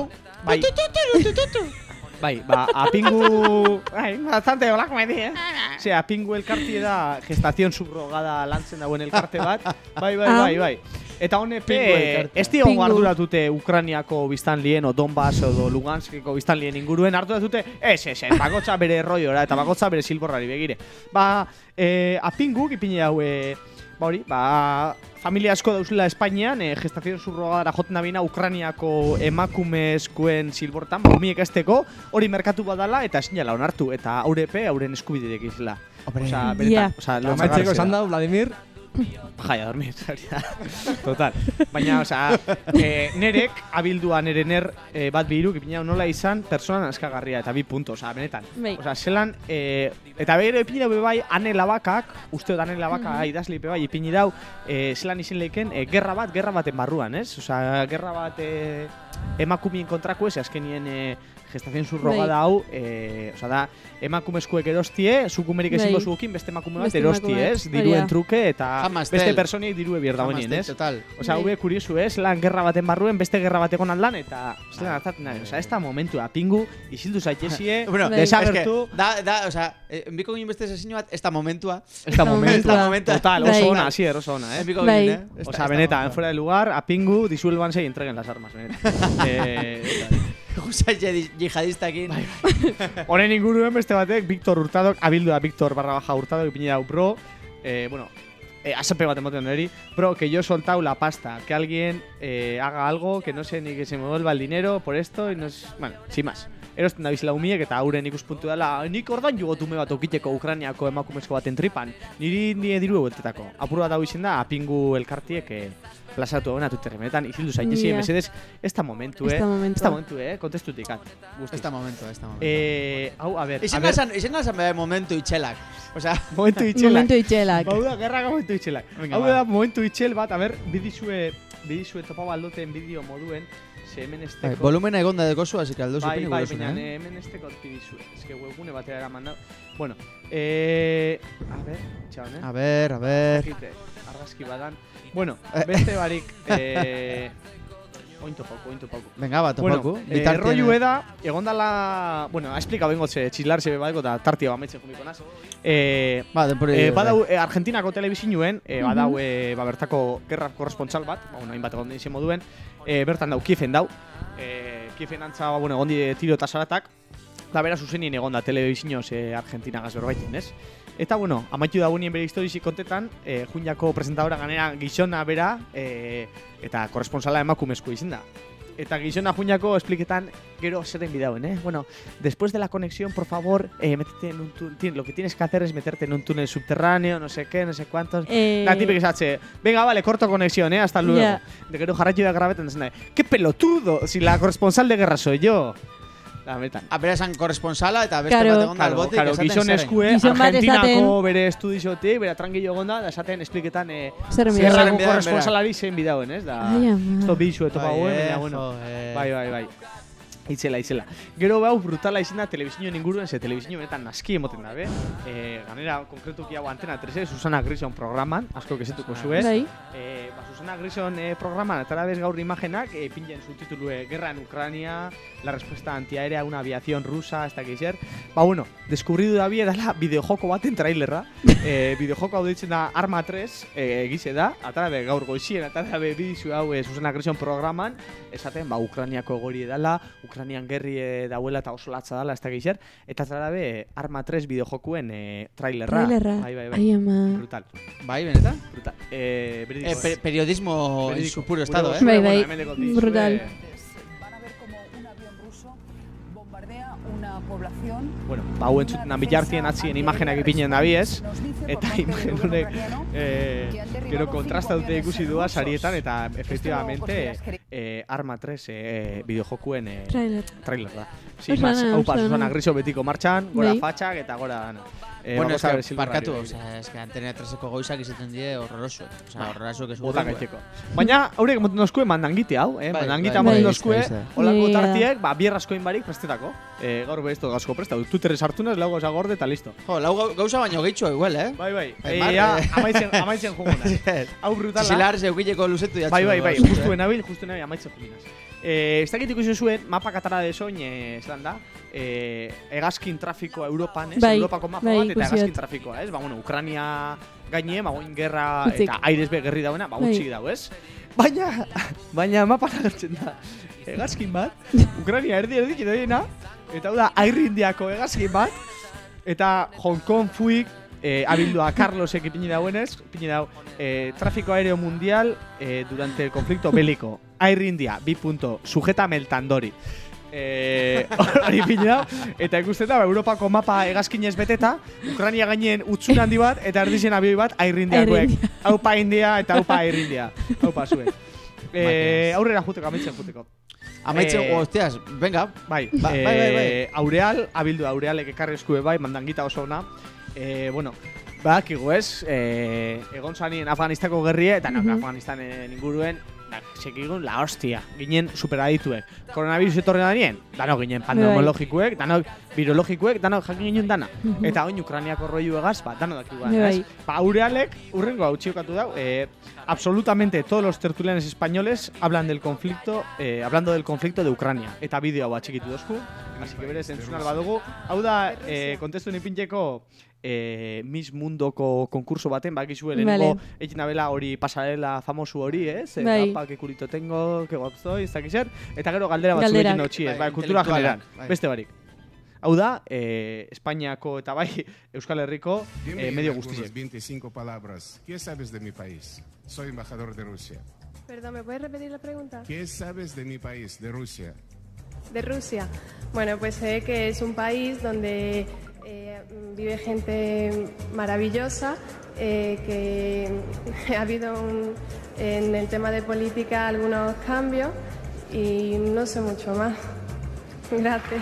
Bai, Apingu... bastante olako medi, Apingu elkartea da gestazion subrogada lantzen dauen elkarte bat. Bai. Eta honepe, ez diogu arduratute Ukraniako biztanlien, o Donbass o Luganskeko biztanlien inguruen arduratute, bakotza bere erroiora eta bakotza bere silborrari begire. Apingu, ipine hau, familia asko dauzela Espainian, gestazion surrogadara joten dabina Ukraniako emakumezkoen silbortan, umiek esteko, hori merkatu badala eta esinala onartu, eta haurepe, hauren eskubidek izela. Amaitzeko esan da, Vladimir? Jaia dormir, total. Baina, nerek, abildua nere bat bihiruk, ipina nola izan, personan askagarria, eta 2 punto, benetan. Zelan, eta behiro ipini dau bai, ane labakak, usteot ane labaka idazli bai, ipini dau, zelan izin leiken, gerra baten barruan, ez? Gerra bat emakumien kontrako ez, azkenien gestazion surrogada hau, da, emakumezkoek erostie, zukumerik ezingo zuekin beste emakume bat erostie, ez? Diruen truke eta beste personiek dirue bier dagoenien, ez? Hau kuriosu, ez? Lan gerra baten barruen, beste gerra bateko lan eta zelan hartatzen da, ez da momentua, Apingu, isildu zaitezie, desagertu... Enbiko ginen beste sesino bat, ez da momentua. Total, oso ona, oso ona, benetan, fuera de lugar, Apingu, disuelvanse y entreguen las armas, benetan. Guzai jihadistakin. Honen inguruen beste batek, Víctor Hurtadok, abildu da Víctor _Hurtadok, ipini dau, bro, asape bat emoten eri, bro, que yo he soltado la pasta, que alguien haga algo, que no sé ni que se me vuelva el dinero por esto, y no es... Bueno, sin más. Erosten da bizela umiek eta hauren ikuspuntu dela, nik ordan jugotume bat okiteko Ukraniako emakumezko baten tripan, nire diru egueltetako. Apur bat hau izin da, Apingu elkartiek plazatu hona Twitterremetan, izildu zaitezi, mesedez, ez da momentu, kontestutik, Ez da momentu. Hau, a ber... Izen nazan behar momentu itxelak. Momentu itxelak. Hau da, gerraka momentu itxelak. Hau da, momentu itxel bat, a ber, bidizue topau aldoten bideo moduen, hemen esteko... Volumena egonda dekozu, así que aldo supini gurezu, baina hemen esteko pidizue. Ez que webgune batera eraman dau. Bueno, a ver, argazki badan. Bueno, beste barik, ointo pauko. Venga, bat, pauko. Bueno, rollu eda, egondala... Bueno, ha explicado bengo txilarse bebaiko eta tartia bametzen jumiko naz. Badau, Argentinako telebizinuen, badau, bertako gerra korrespontsal bat, hainbat egon izan moduen, bertan dau, Kiefen dau. Kiefen antza, egondi tiro eta saratak, da bera zuzenien egonda telebizinoz Argentinagaz berbaitin, ez? Eta, amaitu dagoenien bere historizik kontetan, Junjako presentadora ganera gizona bera, eta korresponsala emakumezko izin da. Eta gizona Junjako espliketan gero zeren bidauen, después de la conexión, por favor, métete en un túnel, lo que tienes que hacer es meterte en un túnel subterráneo, no sé qué, no sé cuántos. La típica esatxe, venga, vale, corto conexión, hasta luego. De gero jarraitu da grabetan zen da, ¡qué pelotudo! Si la corresponsal de guerra soy yo. Bera esan korresponsala eta beste bat egon da albotik esaten zeren. Gizon eskue, Argentinako bere estudizotik, bera tranquillo egon da esaten espliketan zerrako korresponsalari zein bidauen, ez? Esto bizu eto pauen, bai. Itzela. Gero bau brutala izin da telebizinoen inguruen, ze telebizino benetan naski emoten dabe. Ganera, konkretuki hau Antena 3, Susana Grison programan, asko kesetuko zue. Susana Grison programan, atara bez gaur imagenak, pingen subtitulue Guerra en Ucrania, la respuesta antiaérea a una aviación rusa, hasta que ser. Deskubridu da bie dala bideojoko baten trailerra. Bideojoko hau ditzen da Arma 3, egize da, atara be gaur goizien, atara be bidizu hau Susana Grison programan, esaten, Ukraniako gori edala, Ukranian gerri dauela eta oso latza dala, ez da geixer, eta zara be Arma 3 bideojokuen trailerra. Bai. Brutal. Bai, benetan? Brutal. Periodismo en su puro estado, Bai. Brutal. Una población. Hau entzuten bilartien atzien imagenak ipinen dabiez, eta imagen honek gero kontrasta dute ikusi dua sarietan, eta efectivamente Arma 3 bideojokuen trailer da. Sin más, haupa, Susana Griso betiko martxan, gora fatxak eta gora dana. Bueno, barkatu, es que Antena 3eko goizak izaten die horroroso. Horroroso que bota gaiteko. Baina, haurek moten dozkue mandangite hau, mandangita moten dozkue, holako tartiek, bierraskoin barik prestetako. Gaur behistu gausko presta, Twitterrez hartunez, lau gauza gorde eta listo. Jo, lau gauza baino gehitxo igual, Bai. Amaitzen juguna. Hau brutala. Zilar zeukileko luzetu jatzu. Bai, justuen abil, amaitzen jugunaz. Ez dakit ikusi zuen, mapa katara de soin, zelan da, hegazkin trafikoa Europan, Europako mapa bat, eta hegazkin trafikoa, ez? Bueno, Ukrania gaine, goin gerra eta airesbe gerri dauena, utxik dau, ez? Baina mapa nagertzen da, hegazkin bat, Ukrania erdi eta dena, eta hau da, Airrindiako hegazkin bat, eta Hong Kong fuik, abildua Carlosek ipini dauenez, tráfico aéreo mundial durante el conflicto bélico. Air India, sujétame el tandori. Hori ipini dau, eta ikusten da, Europako mapa hegazkinez beteta, Ukrania gainen utzun handi bat, eta erdizien abioi bat Air Indiakoek. Haupa India eta haupa Air India. Haupa zuen. Aurrera juteko, amaitzen juteko. Amaitzen, hostias, venga. Bai. Aureal, abildu Aurealek ekarri eskue bai, mandangita oso ona. Bueno, badakigu ez, egon zanien Afganistako gerrie, eta Afganistanen inguruen, sekigun la hostia, ginen superadituek. Koronavirus etorri da nien, danok ginen pandemologikuek, danok virologikuek, danok jakin ginen dana. Eta oin Ukrainiako rollu egaz, danok dakigu gana. Aurealek, urrengo hau txiokatu dau, absolutamente todos los tertulianes españoles hablan del conflicto, hablando del conflicto de Ucrania. Eta bideo bat txikitu dozku, así que berez entzun alba dugu. Hau da, kontestu nipintxeko, Miss Mundoko konkurso baten, bakizue lehenko egin abela hori pasarela famosu hori, ez? Apa, que culito tengo, que guapo soy, ez dakizer. Eta gero galdera batzu egin hotxi, ez? Kultura general, beste barik. Hau da, Espainiako eta bai Euskal Herriko medio guztiek. 25 palabras. ¿Qué sabes de mi país? Soy embajador de Rusia. Perdón, ¿me puedes repetir la pregunta? ¿Qué sabes de mi país, de Rusia? De Rusia. Bueno, pues sé que es un país donde vive gente maravillosa, que ha habido en el tema de política algunos cambios y no sé mucho más. Gracias.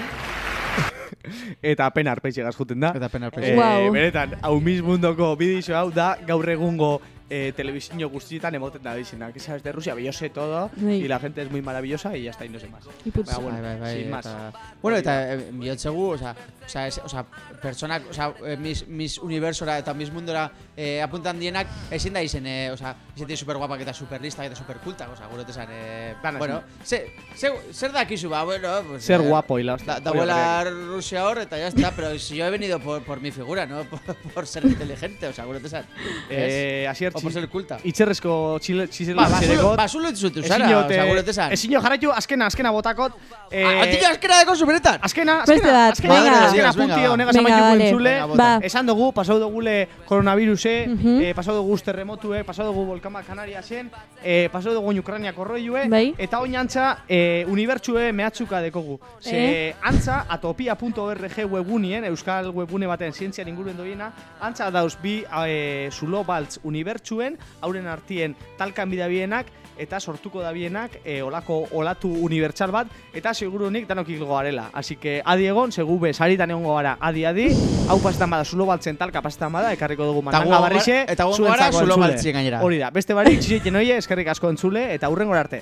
Eta pena arpeitzegaz juten da. Wow. Beretan, hau Miss Mundoko bidixo hau da gaur egungo televisión guztietan emoten da dizena. Que sabes de Rusia, yo sé todo y la gente es muy maravillosa y ya está y no sé más. Bueno, sin más. Bueno, eta bihotzegu, o sea, personak, o sea, mis universora eta mis mundora apuntan dienak ezin da izen, o sea, izatea super guapak eta super listak eta super kultak, o sea, guretesan, bueno, zer dakizu ba, bueno, pues ser guapo y la hostia. Da Rusia hor eta ya está, pero si yo he venido por mi figura, no por ser inteligente, o sea, guretesan. Asier por ser kulta. Itxerrezko txizela zereko. Zulo entzutu zara, o sea, guretesan. Ezinio jarraitu, azkena botakot. Atillo azkena deko superetan. Azkena punti honegaz amaituko entzule. Esan dugu, pasau dugule koronaviruse, pasau dugu terremotue, pasau dugu volkama Kanariasen, pasau dugu Ukrainiako roiue, eta oin antza unibertsue mehatzuka dekogu. Ze antza, atopia.org webunien, euskal webune baten zientzian inguruen doiena, antza dauz bi zulo baltz unibertsuen, hauren artien talkan bidabienak, eta sortuko dabienak olatu unibertsal bat, eta segurunik danok hilgo garela. Así que adi egon, segu be, saritan egongo gara, adi, hau pasetan bada, zulo baltzen talka pasetan bada, ekarriko dugu mandanga barrixe, eta gongo gara zulo baltzien gainera. Hori da, beste barik, txizien oie, eskerrik asko entzule, eta hurrengora arte.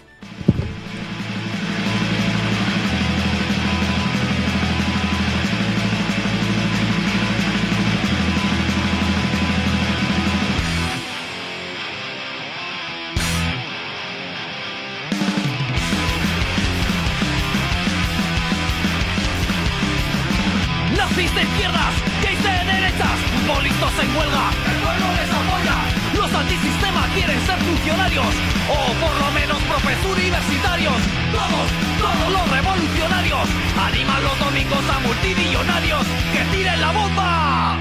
En huelga, el pueblo les apoya. Los antisistema quieren ser funcionarios o por lo menos profes universitarios. Todos los revolucionarios animan los domingos a multimillonarios que tiren la bomba.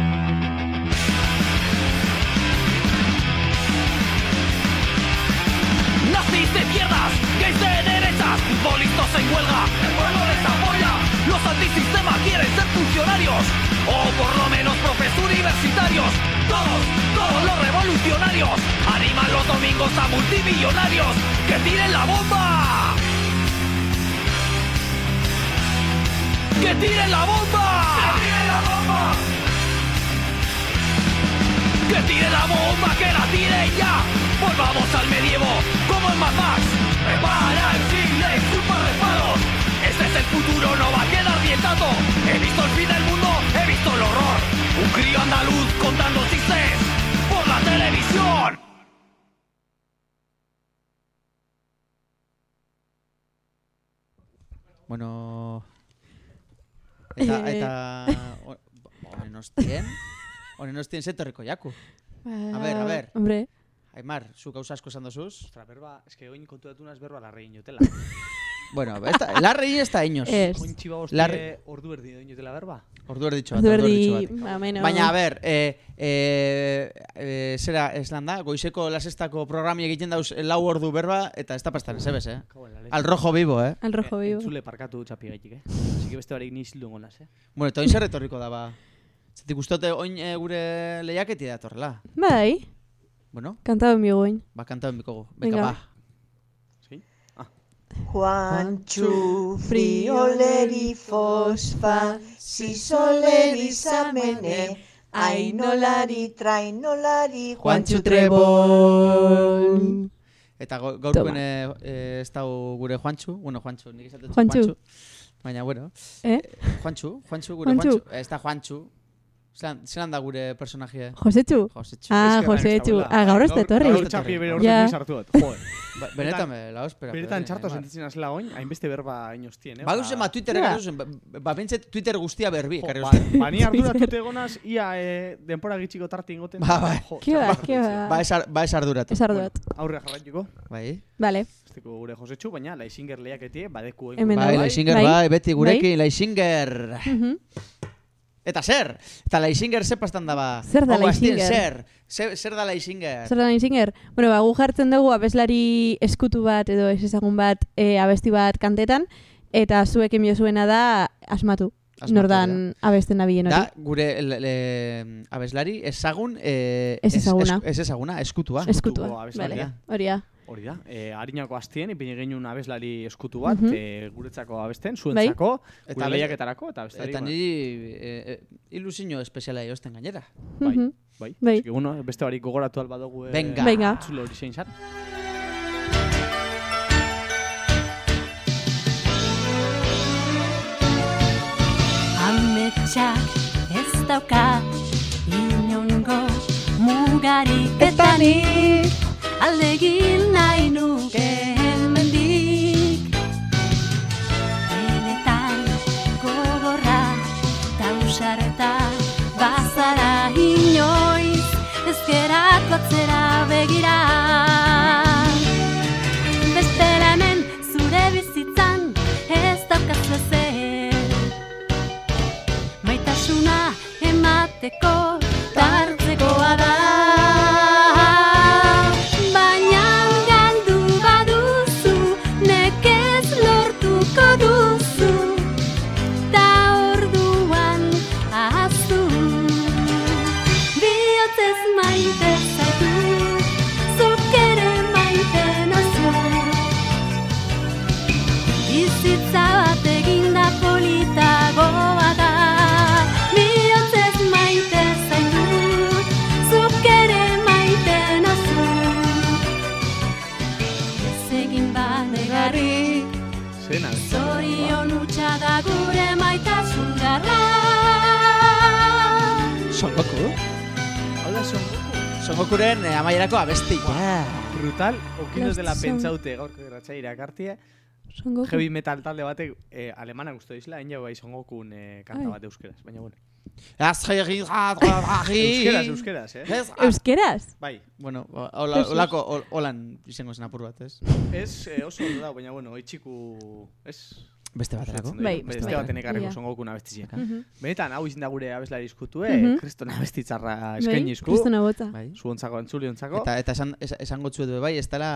Nazis de izquierdas, gays de derechas, futbolistas en huelga, el pueblo les apoya. Los antisistema quieren ser funcionarios o por lo menos profes universitarios. Todos los revolucionarios animan los domingos a multimillonarios que tiren la bomba. ¡Que tiren la bomba! ¡Que tiren la bomba! ¡Que tiren la bomba! ¡Que la tiren ya! Volvamos al medievo, como en Mad Max. Prepara el siglo y culpa reparos. Este es el futuro, no va a quedar bien tanto. He visto el fin del mundo, he visto el horror. Un crío andaluz contando chistes por la televisión. Bueno... Eta honen ostien zetorriko jaku. A ver. Hombre. Aimar, zu gauza asko esan dozuz? Ostra, berba, eske oin kontatu duna berba larrein jotela. Bueno, larrein ez da inoz. Oin txiba hostie ordu erdi doin jotela berba. Ordu erditxo bat. Baina, a ber, zera, eslan da, goizeko lasestako programi egiten dauz 4 ordu berba, eta ez da pastan, ez ebes, Al rojo vivo, Al rojo vivo. Entzule parkatu txapi gaitik, Así que beste barik niz dungonaz, Bueno, eta oin zer retorriko da, ba. Zetik ustote oin gure lehiaketi da torrela. Bai. Bueno. Kantado en mi goin. Ba, kantado en mi kogo. Venga, ba. ¿Sí? Juantxu frioleri fosfa, zisoleri zamene, ainolari trainolari Juantxu trebol. Eta gaurkoen ez dago gure Juantxu. Bueno, Juantxu, nik esaten Juantxu. Baina, bueno. Juantxu, gure Juantxu. Ez da Juantxu. Zeran da gure personajea? Josetxu. Josetxu. Gaur ez detorri. Gaur txapi bere orduan sartu dut. Benetan la ospera. Benetan txarto sentitzen azela oin, hainbeste berba inostien, Baduzen ma Twitter egazuzen, bentset Twitter guztia berbi. Ba, ni arduratu egonaz, ia denpora gitxiko tarte ingoten. Kiba. Ba ez arduratu. Aurre jarraituko. Bai. Vale. Esteko gure Josetxu, baina Laixinger lehiaketie, badeku Bai, Laixinger, bai, beti gurekin, Laixinger. Eta zer? Eta Laixinger ze pastan daba? Zer da Laixinger? Zer da Laixinger? Zer da Laixinger? Bueno, gu jartzen dugu abeslari eskutu bat edo ez ezagun bat abesti bat kantetan, eta zuek emiozuena da asmatu. Nordan abesten nabilen hori. Da, gure abeslari ezagun... Ez ezaguna. Ez ezaguna, eskutua. Eskutua, bale, hori da. Hori da, harinako aztien, ipini genuen abeslari eskutu bat, guretzako abesten, zuentzako, gure lehiaketarako, eta abestari. Eta niri ilusio espeziala eosten gainera. Bai. Beste barik gogoratu albadogu txulo hori zein zan. Ametsak ez daukat inongo mugarik eta nik aldegin nahi nuke hemendik. Benetan gogorra eta usarta bazara inoiz ezkeratu atzera begira. Bestela hemen zure bizitzan ez daukazu ezer. Maitasuna emateko tartzekoa da. Songokuren amaierako abesti. Brutal, okinuz dela pentsaute gaurko irratxa irakartie. Heavy metal talde batek alemana guztu dizela, hain jau bai Songokun kanta bat euskeraz, baina bueno. Euskeraz, Euskeraz? Bai. Bueno, holan izango zen apur bat, ez? Ez oso ondo da, baina bueno, oitxiku, ez? Beste baterako? Beste baten ekarriko Songokun abestiziek. Benetan, hau izin da gure abeslari izkutu, kriston abestitzarra eskainizku. Kristona bota. Zuontzako, entzuliontzako. Eta esango txuetu bai, ez dela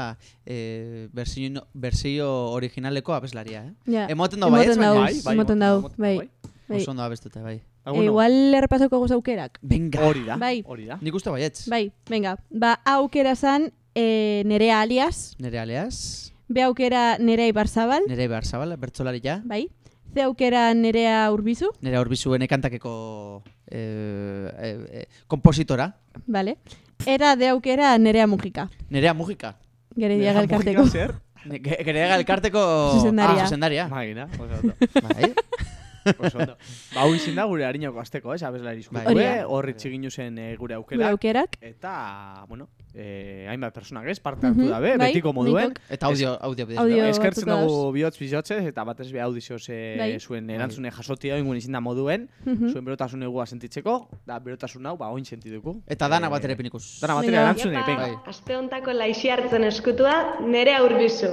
versio originaleko abeslaria, Emoten dau, Emoten dau, bai. Oso ondo abestute, bai. Igual errepasoko goz aukerak. Venga. Hori da. Bai. Nik uste baietz. Bai, venga. Ba, aukera zan Nerea Alias. Nerea Alias. B aukera Nerea Ibarzabal. Nerea Ibarzabal, bertsolaria. Bai. C aukera Nerea Urbizu. Nerea Urbizu kantakeko kompositora. Vale. Era D aukera Nerea Mujika. Nerea Mujika. Gerediaga elkarteko. Gerediaga elkarteko zuzendaria. Maina, bai. Hau izin da gure harinoko azteko, abeslari izkutue, horri txiginu zen gure aukerak. Eta, bueno, hainbat personak parte hartu dabe, betiko moduen. Eta audio. Eskertzen dugu bihotz-bihotzez, eta batez be audizioz zuen erantzune jasotia oingun izin da moduen, zuen berotasun egua sentitzeko, da berotasun hau, oin sentiduko. Eta dana bat ere pinikuz. Dana bat ere erantzune, venga. Aste hontako laixi hartzen eskutua, Nerea Urbizu.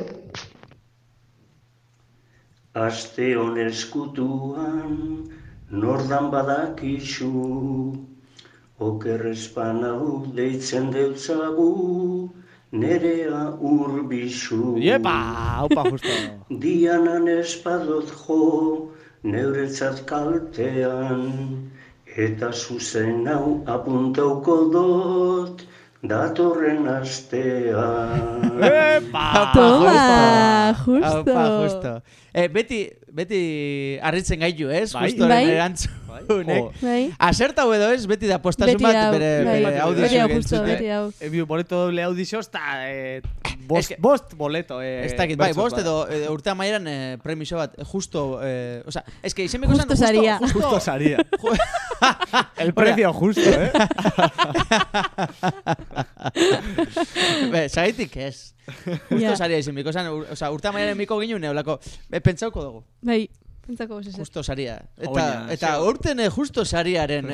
Aste hon eskutuan, nordan badakizu, okerrespanau deitzen deutzagu, Nerea Urbizu. Iepa, haupa justo. Dianan espadot jo, neuretzat kaltean, eta zuzen hau apuntauko dot, datorren astean. Toma, justo. Beti harritzen gaitu, ez? Justoren erantzunek. Asertau edo ez, beti da postasun bat bere audizio gentzute. Beti hau. Enbio boleto doble audizio, eta bost boleto. Ez dakit, bai, bost edo urte amaieran premiso bat, justo, oza, ez que izenbeko zan, justo saria. El precio justo, Zagaitik ez. Justo saria izenbeko zan, oza, urte amaieran miko ginen neolako, pentsauko dugu. Bai, pentsako gozese. Justo saria. Eta urten justo sariaren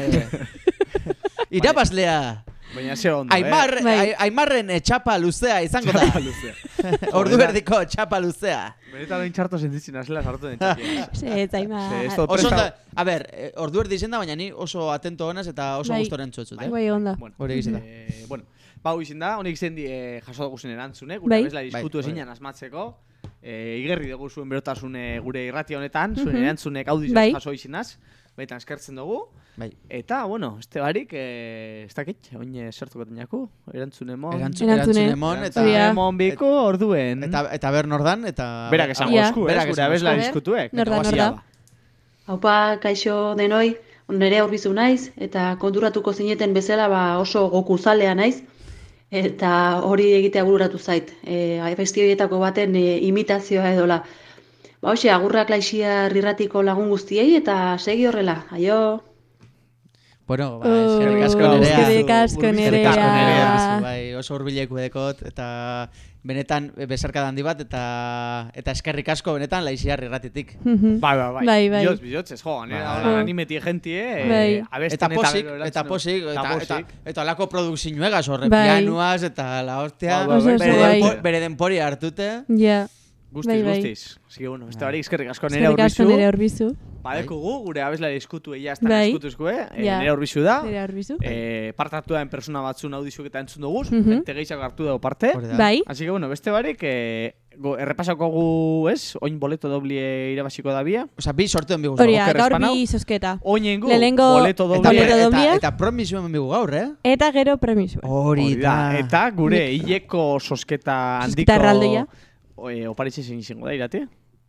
irabazlea. Baina ze ondo, Aimarren txapa luzea izango da. Ordu berdiko txapa luzea. Benetan oin txarto sentitzen azela sartu den txakia. Eta Aimar. A ber, ordu erdi izen da, baina ni oso atento honaz eta oso gustoren txotzut. Bai, onda. Hori egizien da. Bueno, bau izin da, honik izin jaso dugu zen erantzune, gure bezala diskutu ezinan asmatzeko. Igerri dugu zuen berotasune gure irrati honetan, zuen erantzunek audizioz jaso izinaz. Baitan eskertzen dugu. Eta, bueno, este barik, ez dakit, oin zertuko tenaku, erantzunemon. Erantzunemon, eta emon biko orduen. Eta ber nordan, eta... Berak esan gozku, gure abesla diskutuek. Norda. Haupa, kaixo denoi, Nerea Urbizu naiz, eta konturatuko zineten bezala oso gokuzalea naiz, eta hori egitea bururatu zait. Abesti horietako baten imitazioa edola. Hoxe, agurrak laixia irratiko lagun guztiei, eta segi horrela, aio! Bueno, eskerrik asko Nerea. Bai, oso hurbileko dekot, eta benetan besarka handi bat, eta eskerrik asko benetan laixiar irratitik. Bai. Bihotzez, jo, animeti gentie, eta posik, eta alako produkzinuegaz, horre pianuaz, eta la hostia, bere denpori hartute. Ja. Guztiz. Así que bueno, este barik eskerrik asko Nerea Urbizu. Badekugu, gure abeslari eskutu egia estan eskutuzkoe, Nerea Urbizu da. Partartu da en persona batzun audizuk eta entzun dugu, bente gehiago hartu dago parte. Así que bueno, beste barik, errepasako gu, ez? Oin boleto doblie irabasiko da bia. Osa, bi sortuen bigu. Horia, gaur bi sosketa. Oinengu, boleto doblie. Eta promisuen bigu gaur, Eta gero promisuen. Hori da. Eta gure hileko sosketa handiko... Sosketa erraldoia. Oparitxe zein izango da, irate?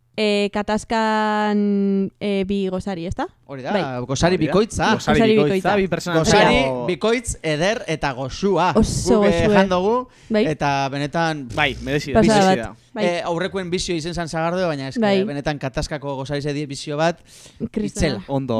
Katazkan bi gozari, ez da? Hori da, gozari bikoitza. Bi persona. Gozari bikoitz, eder eta gozua. Oso gozue. Guk jandogu, eta benetan... Bai, merezi da. Aurrekoen bizio izen zan zagardo, baina benetan katazkako gozari zedi bizio bat, itzela. Ondo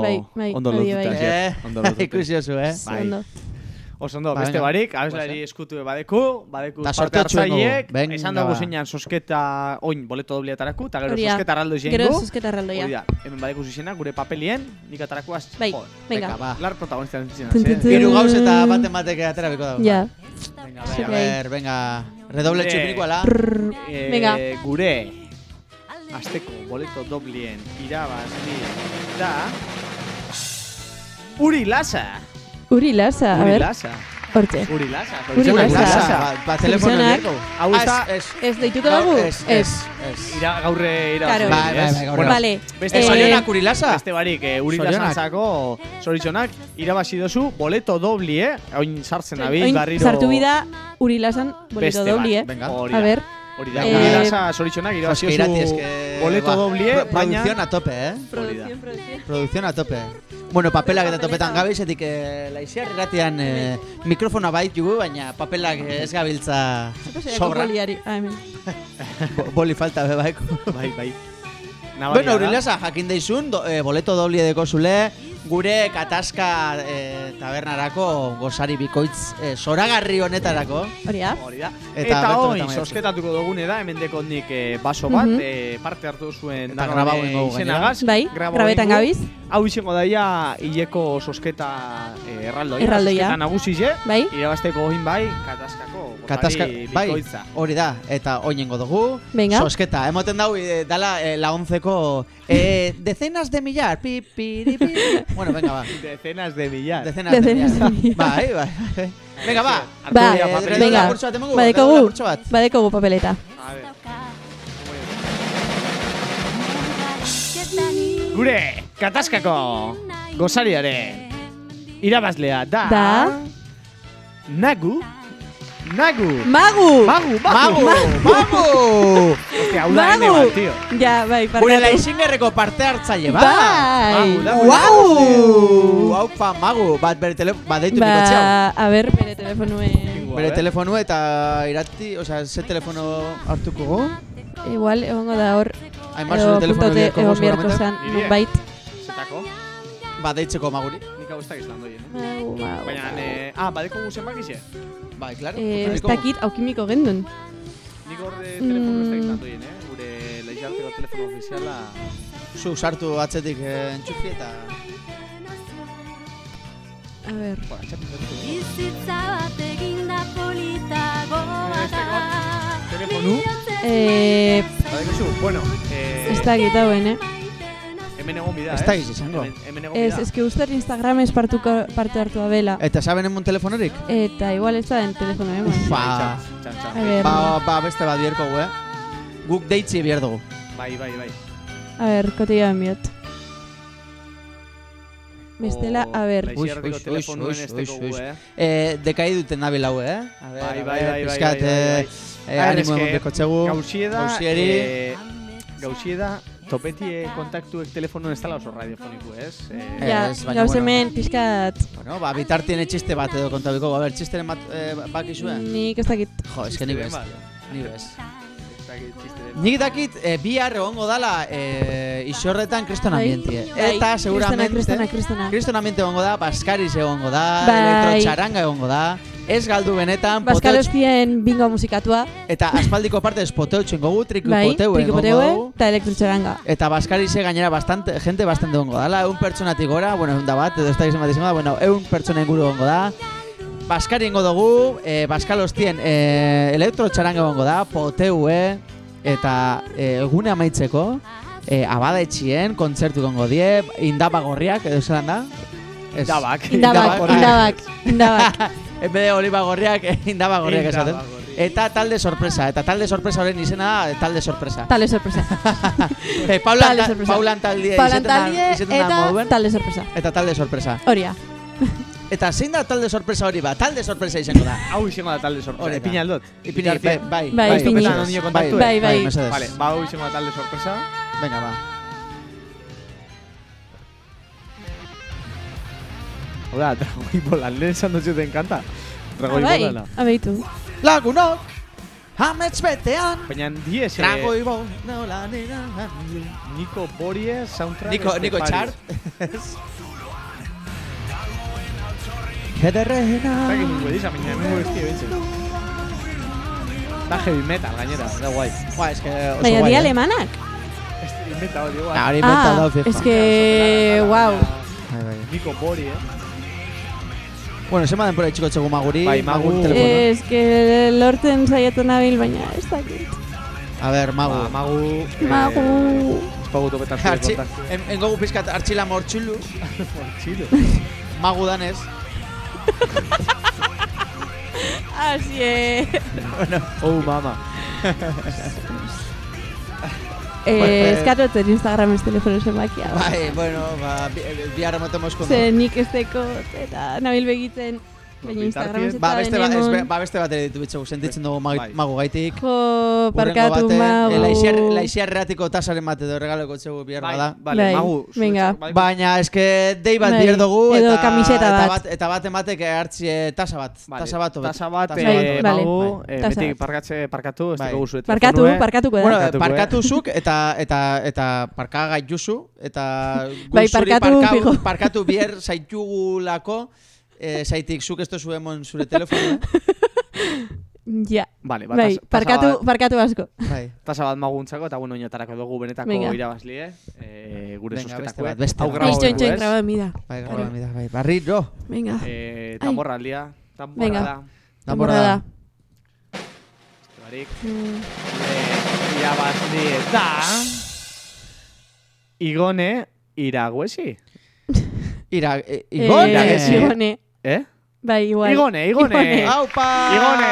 lotuta. Ikusi oso, Ondo. Osondo, beste barik, abeslari eskutu badeku parte hartzaiek, esan dugu zeinan sosketa oin boleto dobliataraku, eta gero sosketa arraldo izango. Gero sosketa arraldoia. Hori da, hemen badeku zizena, gure papelien, nik atarakuaz. Bai, venga. Lar protagonista zintzina. Hiru gauz eta batek atera biko dago. Ja. Venga, redoble txupinikoala. Venga. Gure asteko boleto doblien irabazli da... Uri Lasa. Uri Lasa, a ver. Hortxe. Uri Lasa. Uri Lasa. Ba, telefono dierko. Hau ez. Ez deituko dugu? Ez. Gaurre Claro. gaurre. Vale. Beste Zorionak Uri Lasa. Beste barik, Uri Lasantzako zoritxonak irabazi dozu boleto dobli, Oin sartzen nabil, barriro... Sartu bida Uri Lasan boleto dobli, A ver. Hori da, Uri Lasa zoritxonak irabazi dozu boleto dobli, baina... Producción a tope, Producción a tope. Bueno, papelak eta topetan gabizetik laiziar irratian mikrofona baitugu, baina papelak ez gabiltza sobra. Boli falta, bebaiko. Bai. Bueno, Uri Lasa jakin deizun, boleto dobli edeko zule, gure katazka tabernarako gozari bikoitz zoragarri honetarako. Hori da. Eta hoi, sosketatuko dugune da, hemen dekondik baso bat, parte hartu zuen izenagaz. Bai, grabetan gabiz. Hau izango daia hileko sosketa erraldoia. Erraldoia. Sosketa nagusize, bai. Irabazteko oin bai, katazkako bikoitza. Hori da, eta oinengo dugu. Venga. Sosketa, emoten dau, dala la 11ko decenas de millar, pi. Bueno, venga, va. Decenas de millar. Decenas de millar. Bai. Venga, va. Venga. Badekogu papeleta. A ver. Gure katazkako gozariare irabazlea da... Magu! Hostia, hau da hene bat, tío. Ja, bai, parkatu. Gure laizingerreko parte hartzaile bat. Bai. Haupa, Magu. Deitu mikotxeau. A ver, bere telefonue. Bere telefonu eta irati, oza, ze telefono hartuko go? Igual, egongo da hor. Aimazu telefono bierko go, seguramente. Nonbait. Zetako? Deitzeko Maguri. Nik hau ez dakiz lan doien, Magu. Baina, badeko guzen bakize? Bai, klaro. Ez dakit aukimiko gendun. Nik hor telefono ez dakiz lan doien, Gure leixarteko telefono ofiziala... Zu sartu atzetik entxufi eta... A ver... Bizitza bat eginda politago bada. Telefonu? Badeko zu, bueno... Ez dakit hauen, Hemen egon bida, ez dakiz izango. Ez que uster Instagramez parte hartu abela. Eta saben emon telefonorik? Eta igual ez da den telefono emon. A ver... beste bat bierko gu, Guk deitzi bier dugu. Bai. A ver, kote joan biot. Bestela, a ver... Dekai duten nabil hau, Bai. Piskat, animo emon beko txegu. Gauzieda, topetie kontaktuek telefonoen ez dala oso radiofoniku, ez? Gauz hemen, pixkat... Bueno, bitartien etxiste bat edo kontabiko. A ber, txisteren bat bakizue? Nik ez dakit. Jo, eske ni bez. Nik dakit bihar egongo dala isorretan kriston ambientie. Eta seguramente kriston ambiente egongo da, Baskariz egongo da, elektrotxaranga egongo da. Ez galdu benetan, Baskalostien bingo musikatua. Eta aspaldiko parte poteu txengogu, trikipoteu egongo eta elektrotxaranga. Eta Baskarize gainera gente bastante egongo dala, 1 pertsonatik gora, bueno, egun da bat, edo ez da gizien bat izan da, bueno, 1 pertsona inguru egongo da. Baskari ingo dugu, Baskalostien elektrotxaranga egongo da, poteue, eta egune amaitzeko, abadetxien, kontzertu egongo die, indabagorriak, edo zelan da? Indabak. En vez de olibagorriak, indabagorriak esaten. Eta talde sorpresa horren izena da, talde sorpresa. Talde sorpresa. Paulan taldie eta talde sorpresa. Eta talde sorpresa. Horia. Eta zein da talde sorpresa hori ba? Talde sorpresa izango da. Hau izango da talde sorpresa. Ipini aldot. Ipini, bai. Ipini. Bai. Vale, hau izango da talde sorpresa. Venga, ba. Hola, Dragoi Bolan, lehen esan dut zuten kanta. Dragoi Bolana. Abeitu. Lagunok, amets betean. Baina diez... Dragoi Bolan. Niko Borie, soundtrack... Niko Chart. Kederrena. Zaki mungu ediza, baina mungu bestia bentsen. Da heavy metal, gainera, da guai. Ba, eske oso guai. Baina di alemanak. Inventa hori guai. Hori inventa da, fijo. Eske, wow. Niko Borie, Bueno, se maden por ahí, txiko Maguri. Bai, Magu. Es que lorten saiatu nabil, baina ez dakit. A ver, Magu. Magu. Espagu topetan zure kontak. Engogu pizkat artxila mortxulu. Mortxilu. Magu danez. Así es. Bueno, oh, mama. Eskarotzen Instagrames telefono zenbakia. Bai, bueno, bihar emotemos kondo. Ze nik esteko eta nabil begitzen. Baina Instagrames eta denemon. Beste bat ere ditu bitxegu, sentitzen dugu mago gaitik. Jo, parkatu mago. Laixia erratiko tasaren bat edo regaleko txegu bihar bada. Vale, magu. Baina, eske dei bat bihar dugu. Edo kamiseta bat. Eta bat ematek hartzi tasa bat. Tasa bat, magu. Beti parkatu, ez dugu zuet. Parkatuko da. Bueno, parkatu zuk eta parkagai juzu. Eta parkatu bihar zaitugulako. Zaitik, zuk ez tozu emon zure telefono. Ja. Vale, parkatu asko. Tasa bat maguntzako, eta bueno, inotarako dugu benetako irabazli, gure sosketako. Hau graba mida. Bai, graba mida, bai. Barriro. Venga. Tamborra aldia. Tamborra. Barik. Irabazli eta... Igone iraguesi. Igone. Bai, igual. Igone. Aupa! Igone.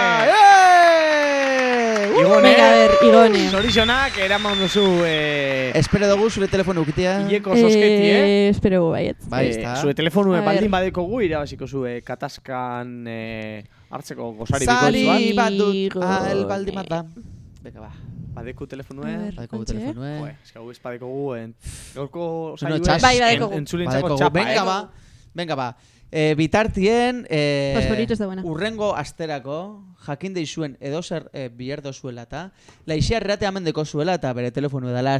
Igone. Zorizionak, eraman duzu... Espero dugu zure telefono ukitea. Ieko sosketi, Espero gu baiet. Zure telefono baldin badeko gu, irabaziko zu kataskan hartzeko gozari bikoitzuan. Sari bat dut, baldin bat da. Beka ba. Badeku telefonue. Ez gau ez badeko gu, gaurko saioa entzulintzako txapa. Venga ba. Bitartien, Fosforitos da buena. urrengo asterako, jakin deizuen edo zer biherdo zuela eta, laixia errate amendeko zuela eta bere telefonu edala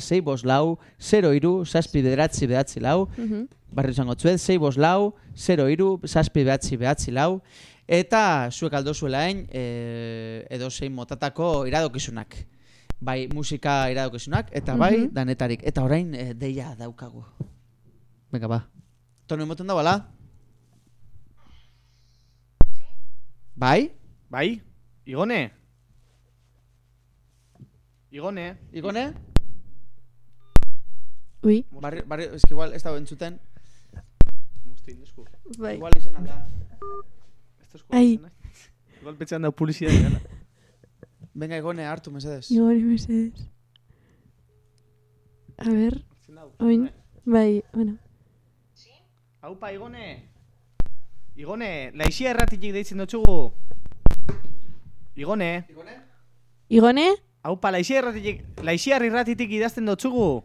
654-03-799, barri izango txuet, 654-03-799, eta zuek aldo zuela edo zein motatako iradokizunak. Bai, musika iradokizunak, eta bai, danetarik. Eta orain, deia daukagu. Venga, ba. Tono emoten da, bala? Bai? Bai? Igone? Ui. Barri, ez que igual, ez dago entzuten. Mustin, esku. Bai. Igual izen alda. Igual petxean da publizidad gana. Venga, Igone, hartu, mesedes. Igone, mesedes. A ver. Oin. Bai, bueno. Aupa, Igone. Igone, laixia erratitik deitzen dutxugu. Igone. Aupa, laixia erratitik idazten dutxugu.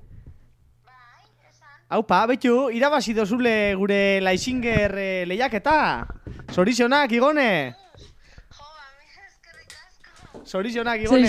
Aupa, betu, irabazi dozule gure Laixinger lehiaketa. Zorizionak, Igone. Zorizionak, Igone.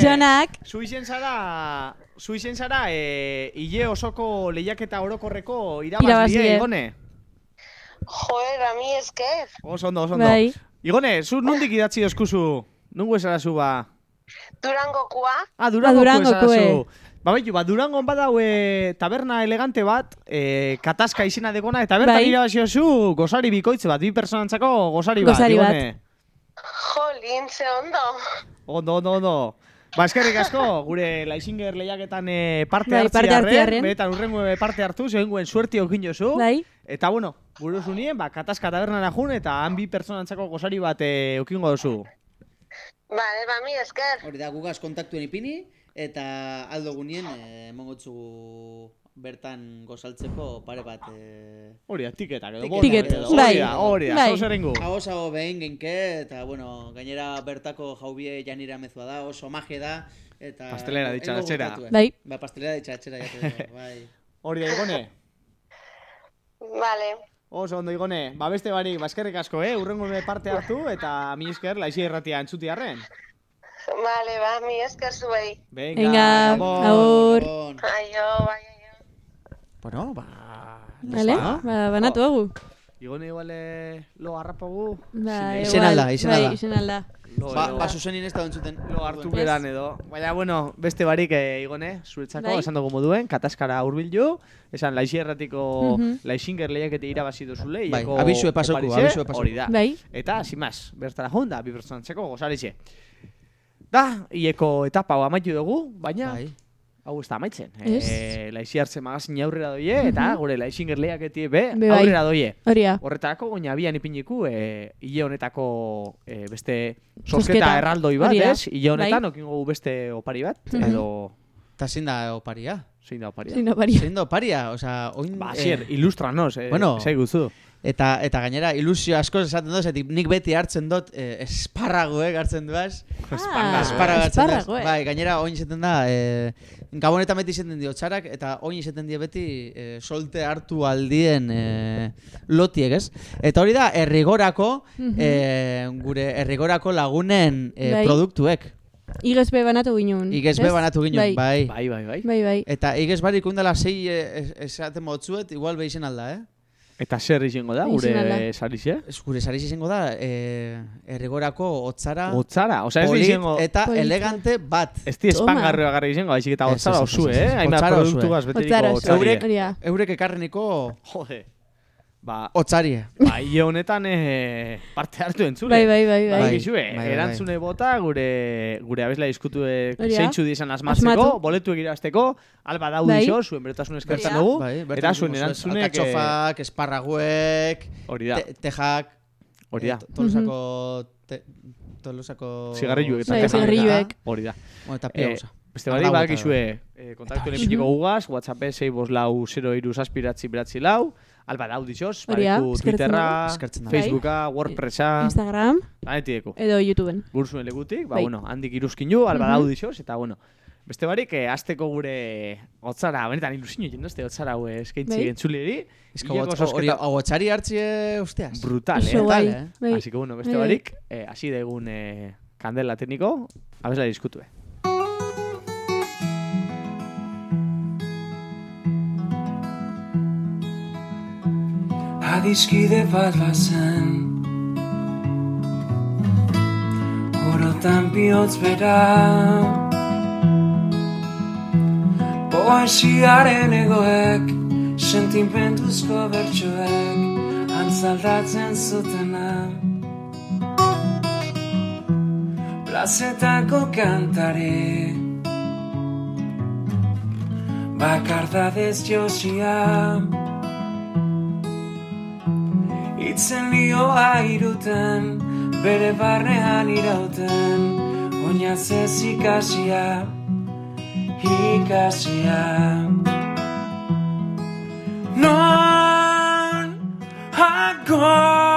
Zuizen zara, hile osoko lehiaketa orokorreko irabazlie, Igone. Joder, ami esker. Oso ondo. Igone, zu nondik idatzi dozkuzu? Nungo esara zu ba? Durangokoa. Durangokoa. Durangon badau taberna elegante bat, kataska izena degona, eta bertan irabazio zu gozari bikoitze bat, 2 personantzako gozari bat, Igone. Jolin, ze ondo. Ondo. Eskerrik asko, gure Laixinger lehiaketan parte hartziarren, benetan urrengo parte hartu, zehenguen suerti okin jozu. Eta bueno, buruzu nien, kataska tabernara jun, eta han 2 personantzako gozari bat okingo duzu. Vale, mi esker. Hori da, gugaz kontaktuen ipini, eta aldo gunien, mongotzu bertan gozaltzeko pare bat... Hori da, tiketak edo. Hori da, zo zerrengu. Hagozago behin genke, eta bueno, gainera bertako jaubie janira mezua da, oso magia da, eta... Pastelera ditxaratxera. Pastelera ditxaratxera, bai. Hori da, Igone? Vale. Oso ondo, Igone. Beste barik, eskerrik asko, urrengo parte hartu, eta mi esker laixia erratia entzuti harren. Vale, mi esker zuei. Venga, agur. Aio, bai. Bueno, vale, banatu hagu. Igone igual lo harrapagu. Izen alda. Zuzenin ez da entzuten. Lo hartu beran edo. Baina, bueno, beste barik, Igone, zuretzako, esan dugu moduen, kataskara hurbildu, esan laixi erratiko Laixinger lehiakete irabazi duzule. Abizue pasoku. Hori da. Eta, simaz, bertara jonda, 2 personantzeko gozarize. Da, ieko etapa amaitu dugu, baina... hau ez da amaitzen. Ez. Laixi hartze magazin aurrera doie, eta gure laixin gerleak etie be Be bai. aurrera doie. Horia. Horretarako goina abian ipiniku, hile honetako beste Zozketa. sosketa erraldoi bat, Horia. ez? Hile honetan Bai. okingo beste opari bat, Mhm. edo... Eta zein da oparia? Zein da oparia? Zein da oparia. Zein da oparia, osea, oin... Ba, zier, ilustranos, bueno, esai guzu. Eta gainera ilusio asko esaten dut, zetik nik beti hartzen dut esparragoek hartzen duaz. Esparrago hartzen dut. Bai, gainera oin izaten da, gabonetan beti izaten dio txarak, eta oin izaten dio beti solte hartu aldien lotiek, ez? Eta hori da, errigorako, gure errigorako lagunen produktuek. Igezbe banatu ginen. Igezbe banatu ginen, bai. Bai. Eta igezbari ikundela 6 esaten motzuet, igual behizen alda, Eta zer izango da, gure sarixe? Gure sarixe izango da, errigorako hotzara, osea ez polit izango... eta elegante bat. Ez di espangarroa garri izango, haizik eta hotzara osue, hainbat produktuaz beteriko hotzarie. Eurek ekarreniko... Jode. Ba, hotzarie. Ba, hile honetan parte hartu entzule. Bai. Erantzune bota gure abesla diskutu Horia. zeintzu dizan asmatzeko, boletuek irabazteko, alba daudixo, zuen berotasun eskertzen dugu, eta zuen erantzunek... Alkatxofak, esparraguek, tejak, Tolosako... Zigarrilluek eta zigarrilluek. Hori da. Eta piauza. Beste bari, bakizue, kontaktu lepitiko gugaz, WhatsApp 654 alba daudixoz, baritu Twitterra, Facebooka, Wordpressa, Instagram, edo YouTubeen. Gurzuen legutik, handik iruzkinu, alba daudixoz, eta beste barik, azteko gure hotzara, benetan ilusino jendazte hotzara hau eskaintzi entzuleri. Hori hotzari hartzie usteaz? Brutal, Así que beste barik, hasi degun kandela tekniko, abesla diskutue. Adiskide bat bazen Orotan bihotz bera Poesiaren egoek Sentimentuzko bertsoek Antzaldatzen zutena Plazetako kantari Bakardadez josia Itzen lioa iruten, bere barnean irauten, oinazez ikasia. Non hago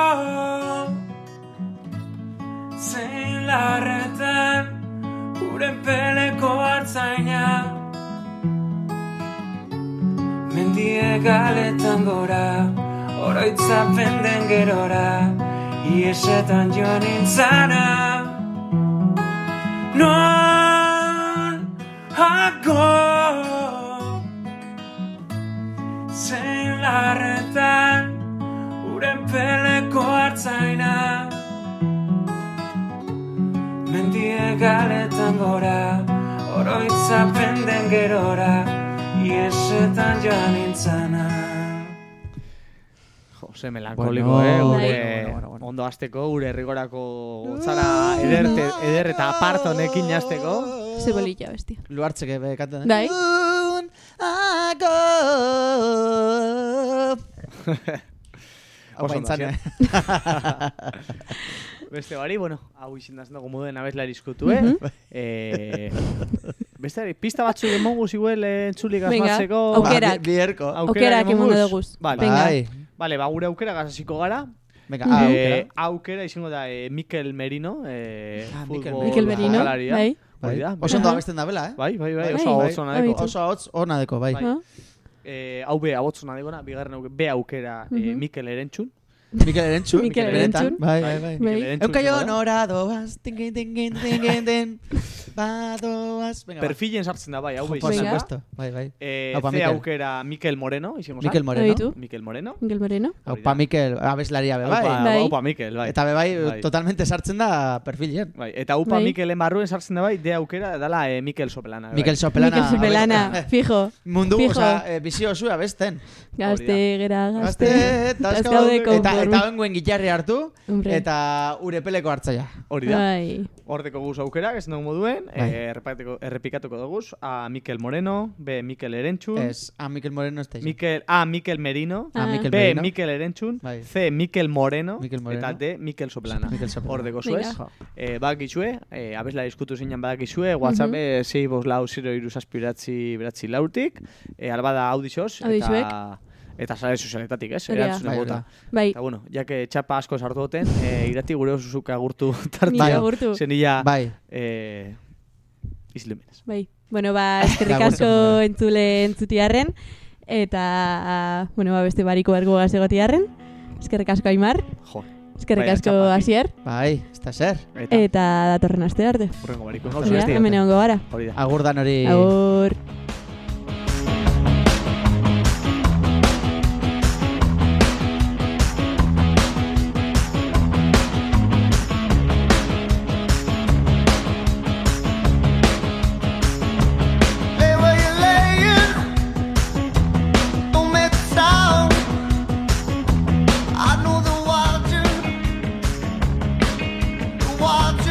zein larretan, uren peleko hartzaina. Mendie galetan gora, oroitzapen den gerora, iesetan joan nintzana. Non hago zein larretan, uren peleko hartzaina. Mendie galetan gora, oroitzapen den gerora, iesetan joan nintzana. Jose melankoliko, ondo azteko, gure errigorako zara eder eta aparto nekin azteko. Ze bolilla, bestia. Luartzeke bekaten, Bai. Hau baintzan, Beste bari, hau izendaz dugu moduen abeslari izkutu, Beste bari, pista batzuk emongu ziguel entzulik asmatzeko. Aukerak. Bierko. Aukerak emongo duguz. Bale, gure aukera gazasiko gara. Aukera izango da Mikel Merino. Mikel Merino, bai. Oso ondo abesten da bela, Bai, oso ahotz ona deko. Oso ahotz ona deko, bai. Hau be ahotz ona dekona, bigarren aukera Mikel Erentzun. Mikel Erentzun. Bai. Eukaio noradoaz, tinkin, badoaz. Perfilen sartzen da, bai, hau be Por supuesto, bai. Ze aukera Mikel Moreno, izango Mikel Moreno. Aupa Mikel, abeslaria bebai. Aupa Mikel, bai. Eta bebai, totalmente sartzen da perfilen. Bai, eta aupa Mikelen barruen sartzen da bai, de aukera dala Mikel Sopelana. Mikel Sopelana, fijo. Mundu, oza, bizio zua besten. Gazte, gazte, eta benguen gitarri hartu, eta urepeleko hartzaia. Hori da. Hordeko guz aukerak, ez dugu moduen, errepikatuko dugu. A. Mikel Moreno, B. Mikel Erentzun. A. Mikel Moreno ez da. A. Mikel Merino, B. Mikel Erentzun, C. Mikel Moreno, eta D. Mikel Soplana. Hordeko zuez. Badakizue, abesla diskutu zinean badakizue, WhatsApp 654 lautik, albada audizioz, eta sare sozialetatik, ez? Erantzune bota. Eta bueno, jake txapa asko sartu duten, irati gure osuzuk agurtu tartia. Zenila izlumenez. Bueno, eskerrik asko entzutiarren, eta, beste bariko bergo gazegotiarren. Eskerrik asko Aimar. Eskerrik asko Asier. Ez da zer. Eta datorren aste arte. Horrengo bariko. Hemen egongo gara. Agur dan hori. Agur. Watch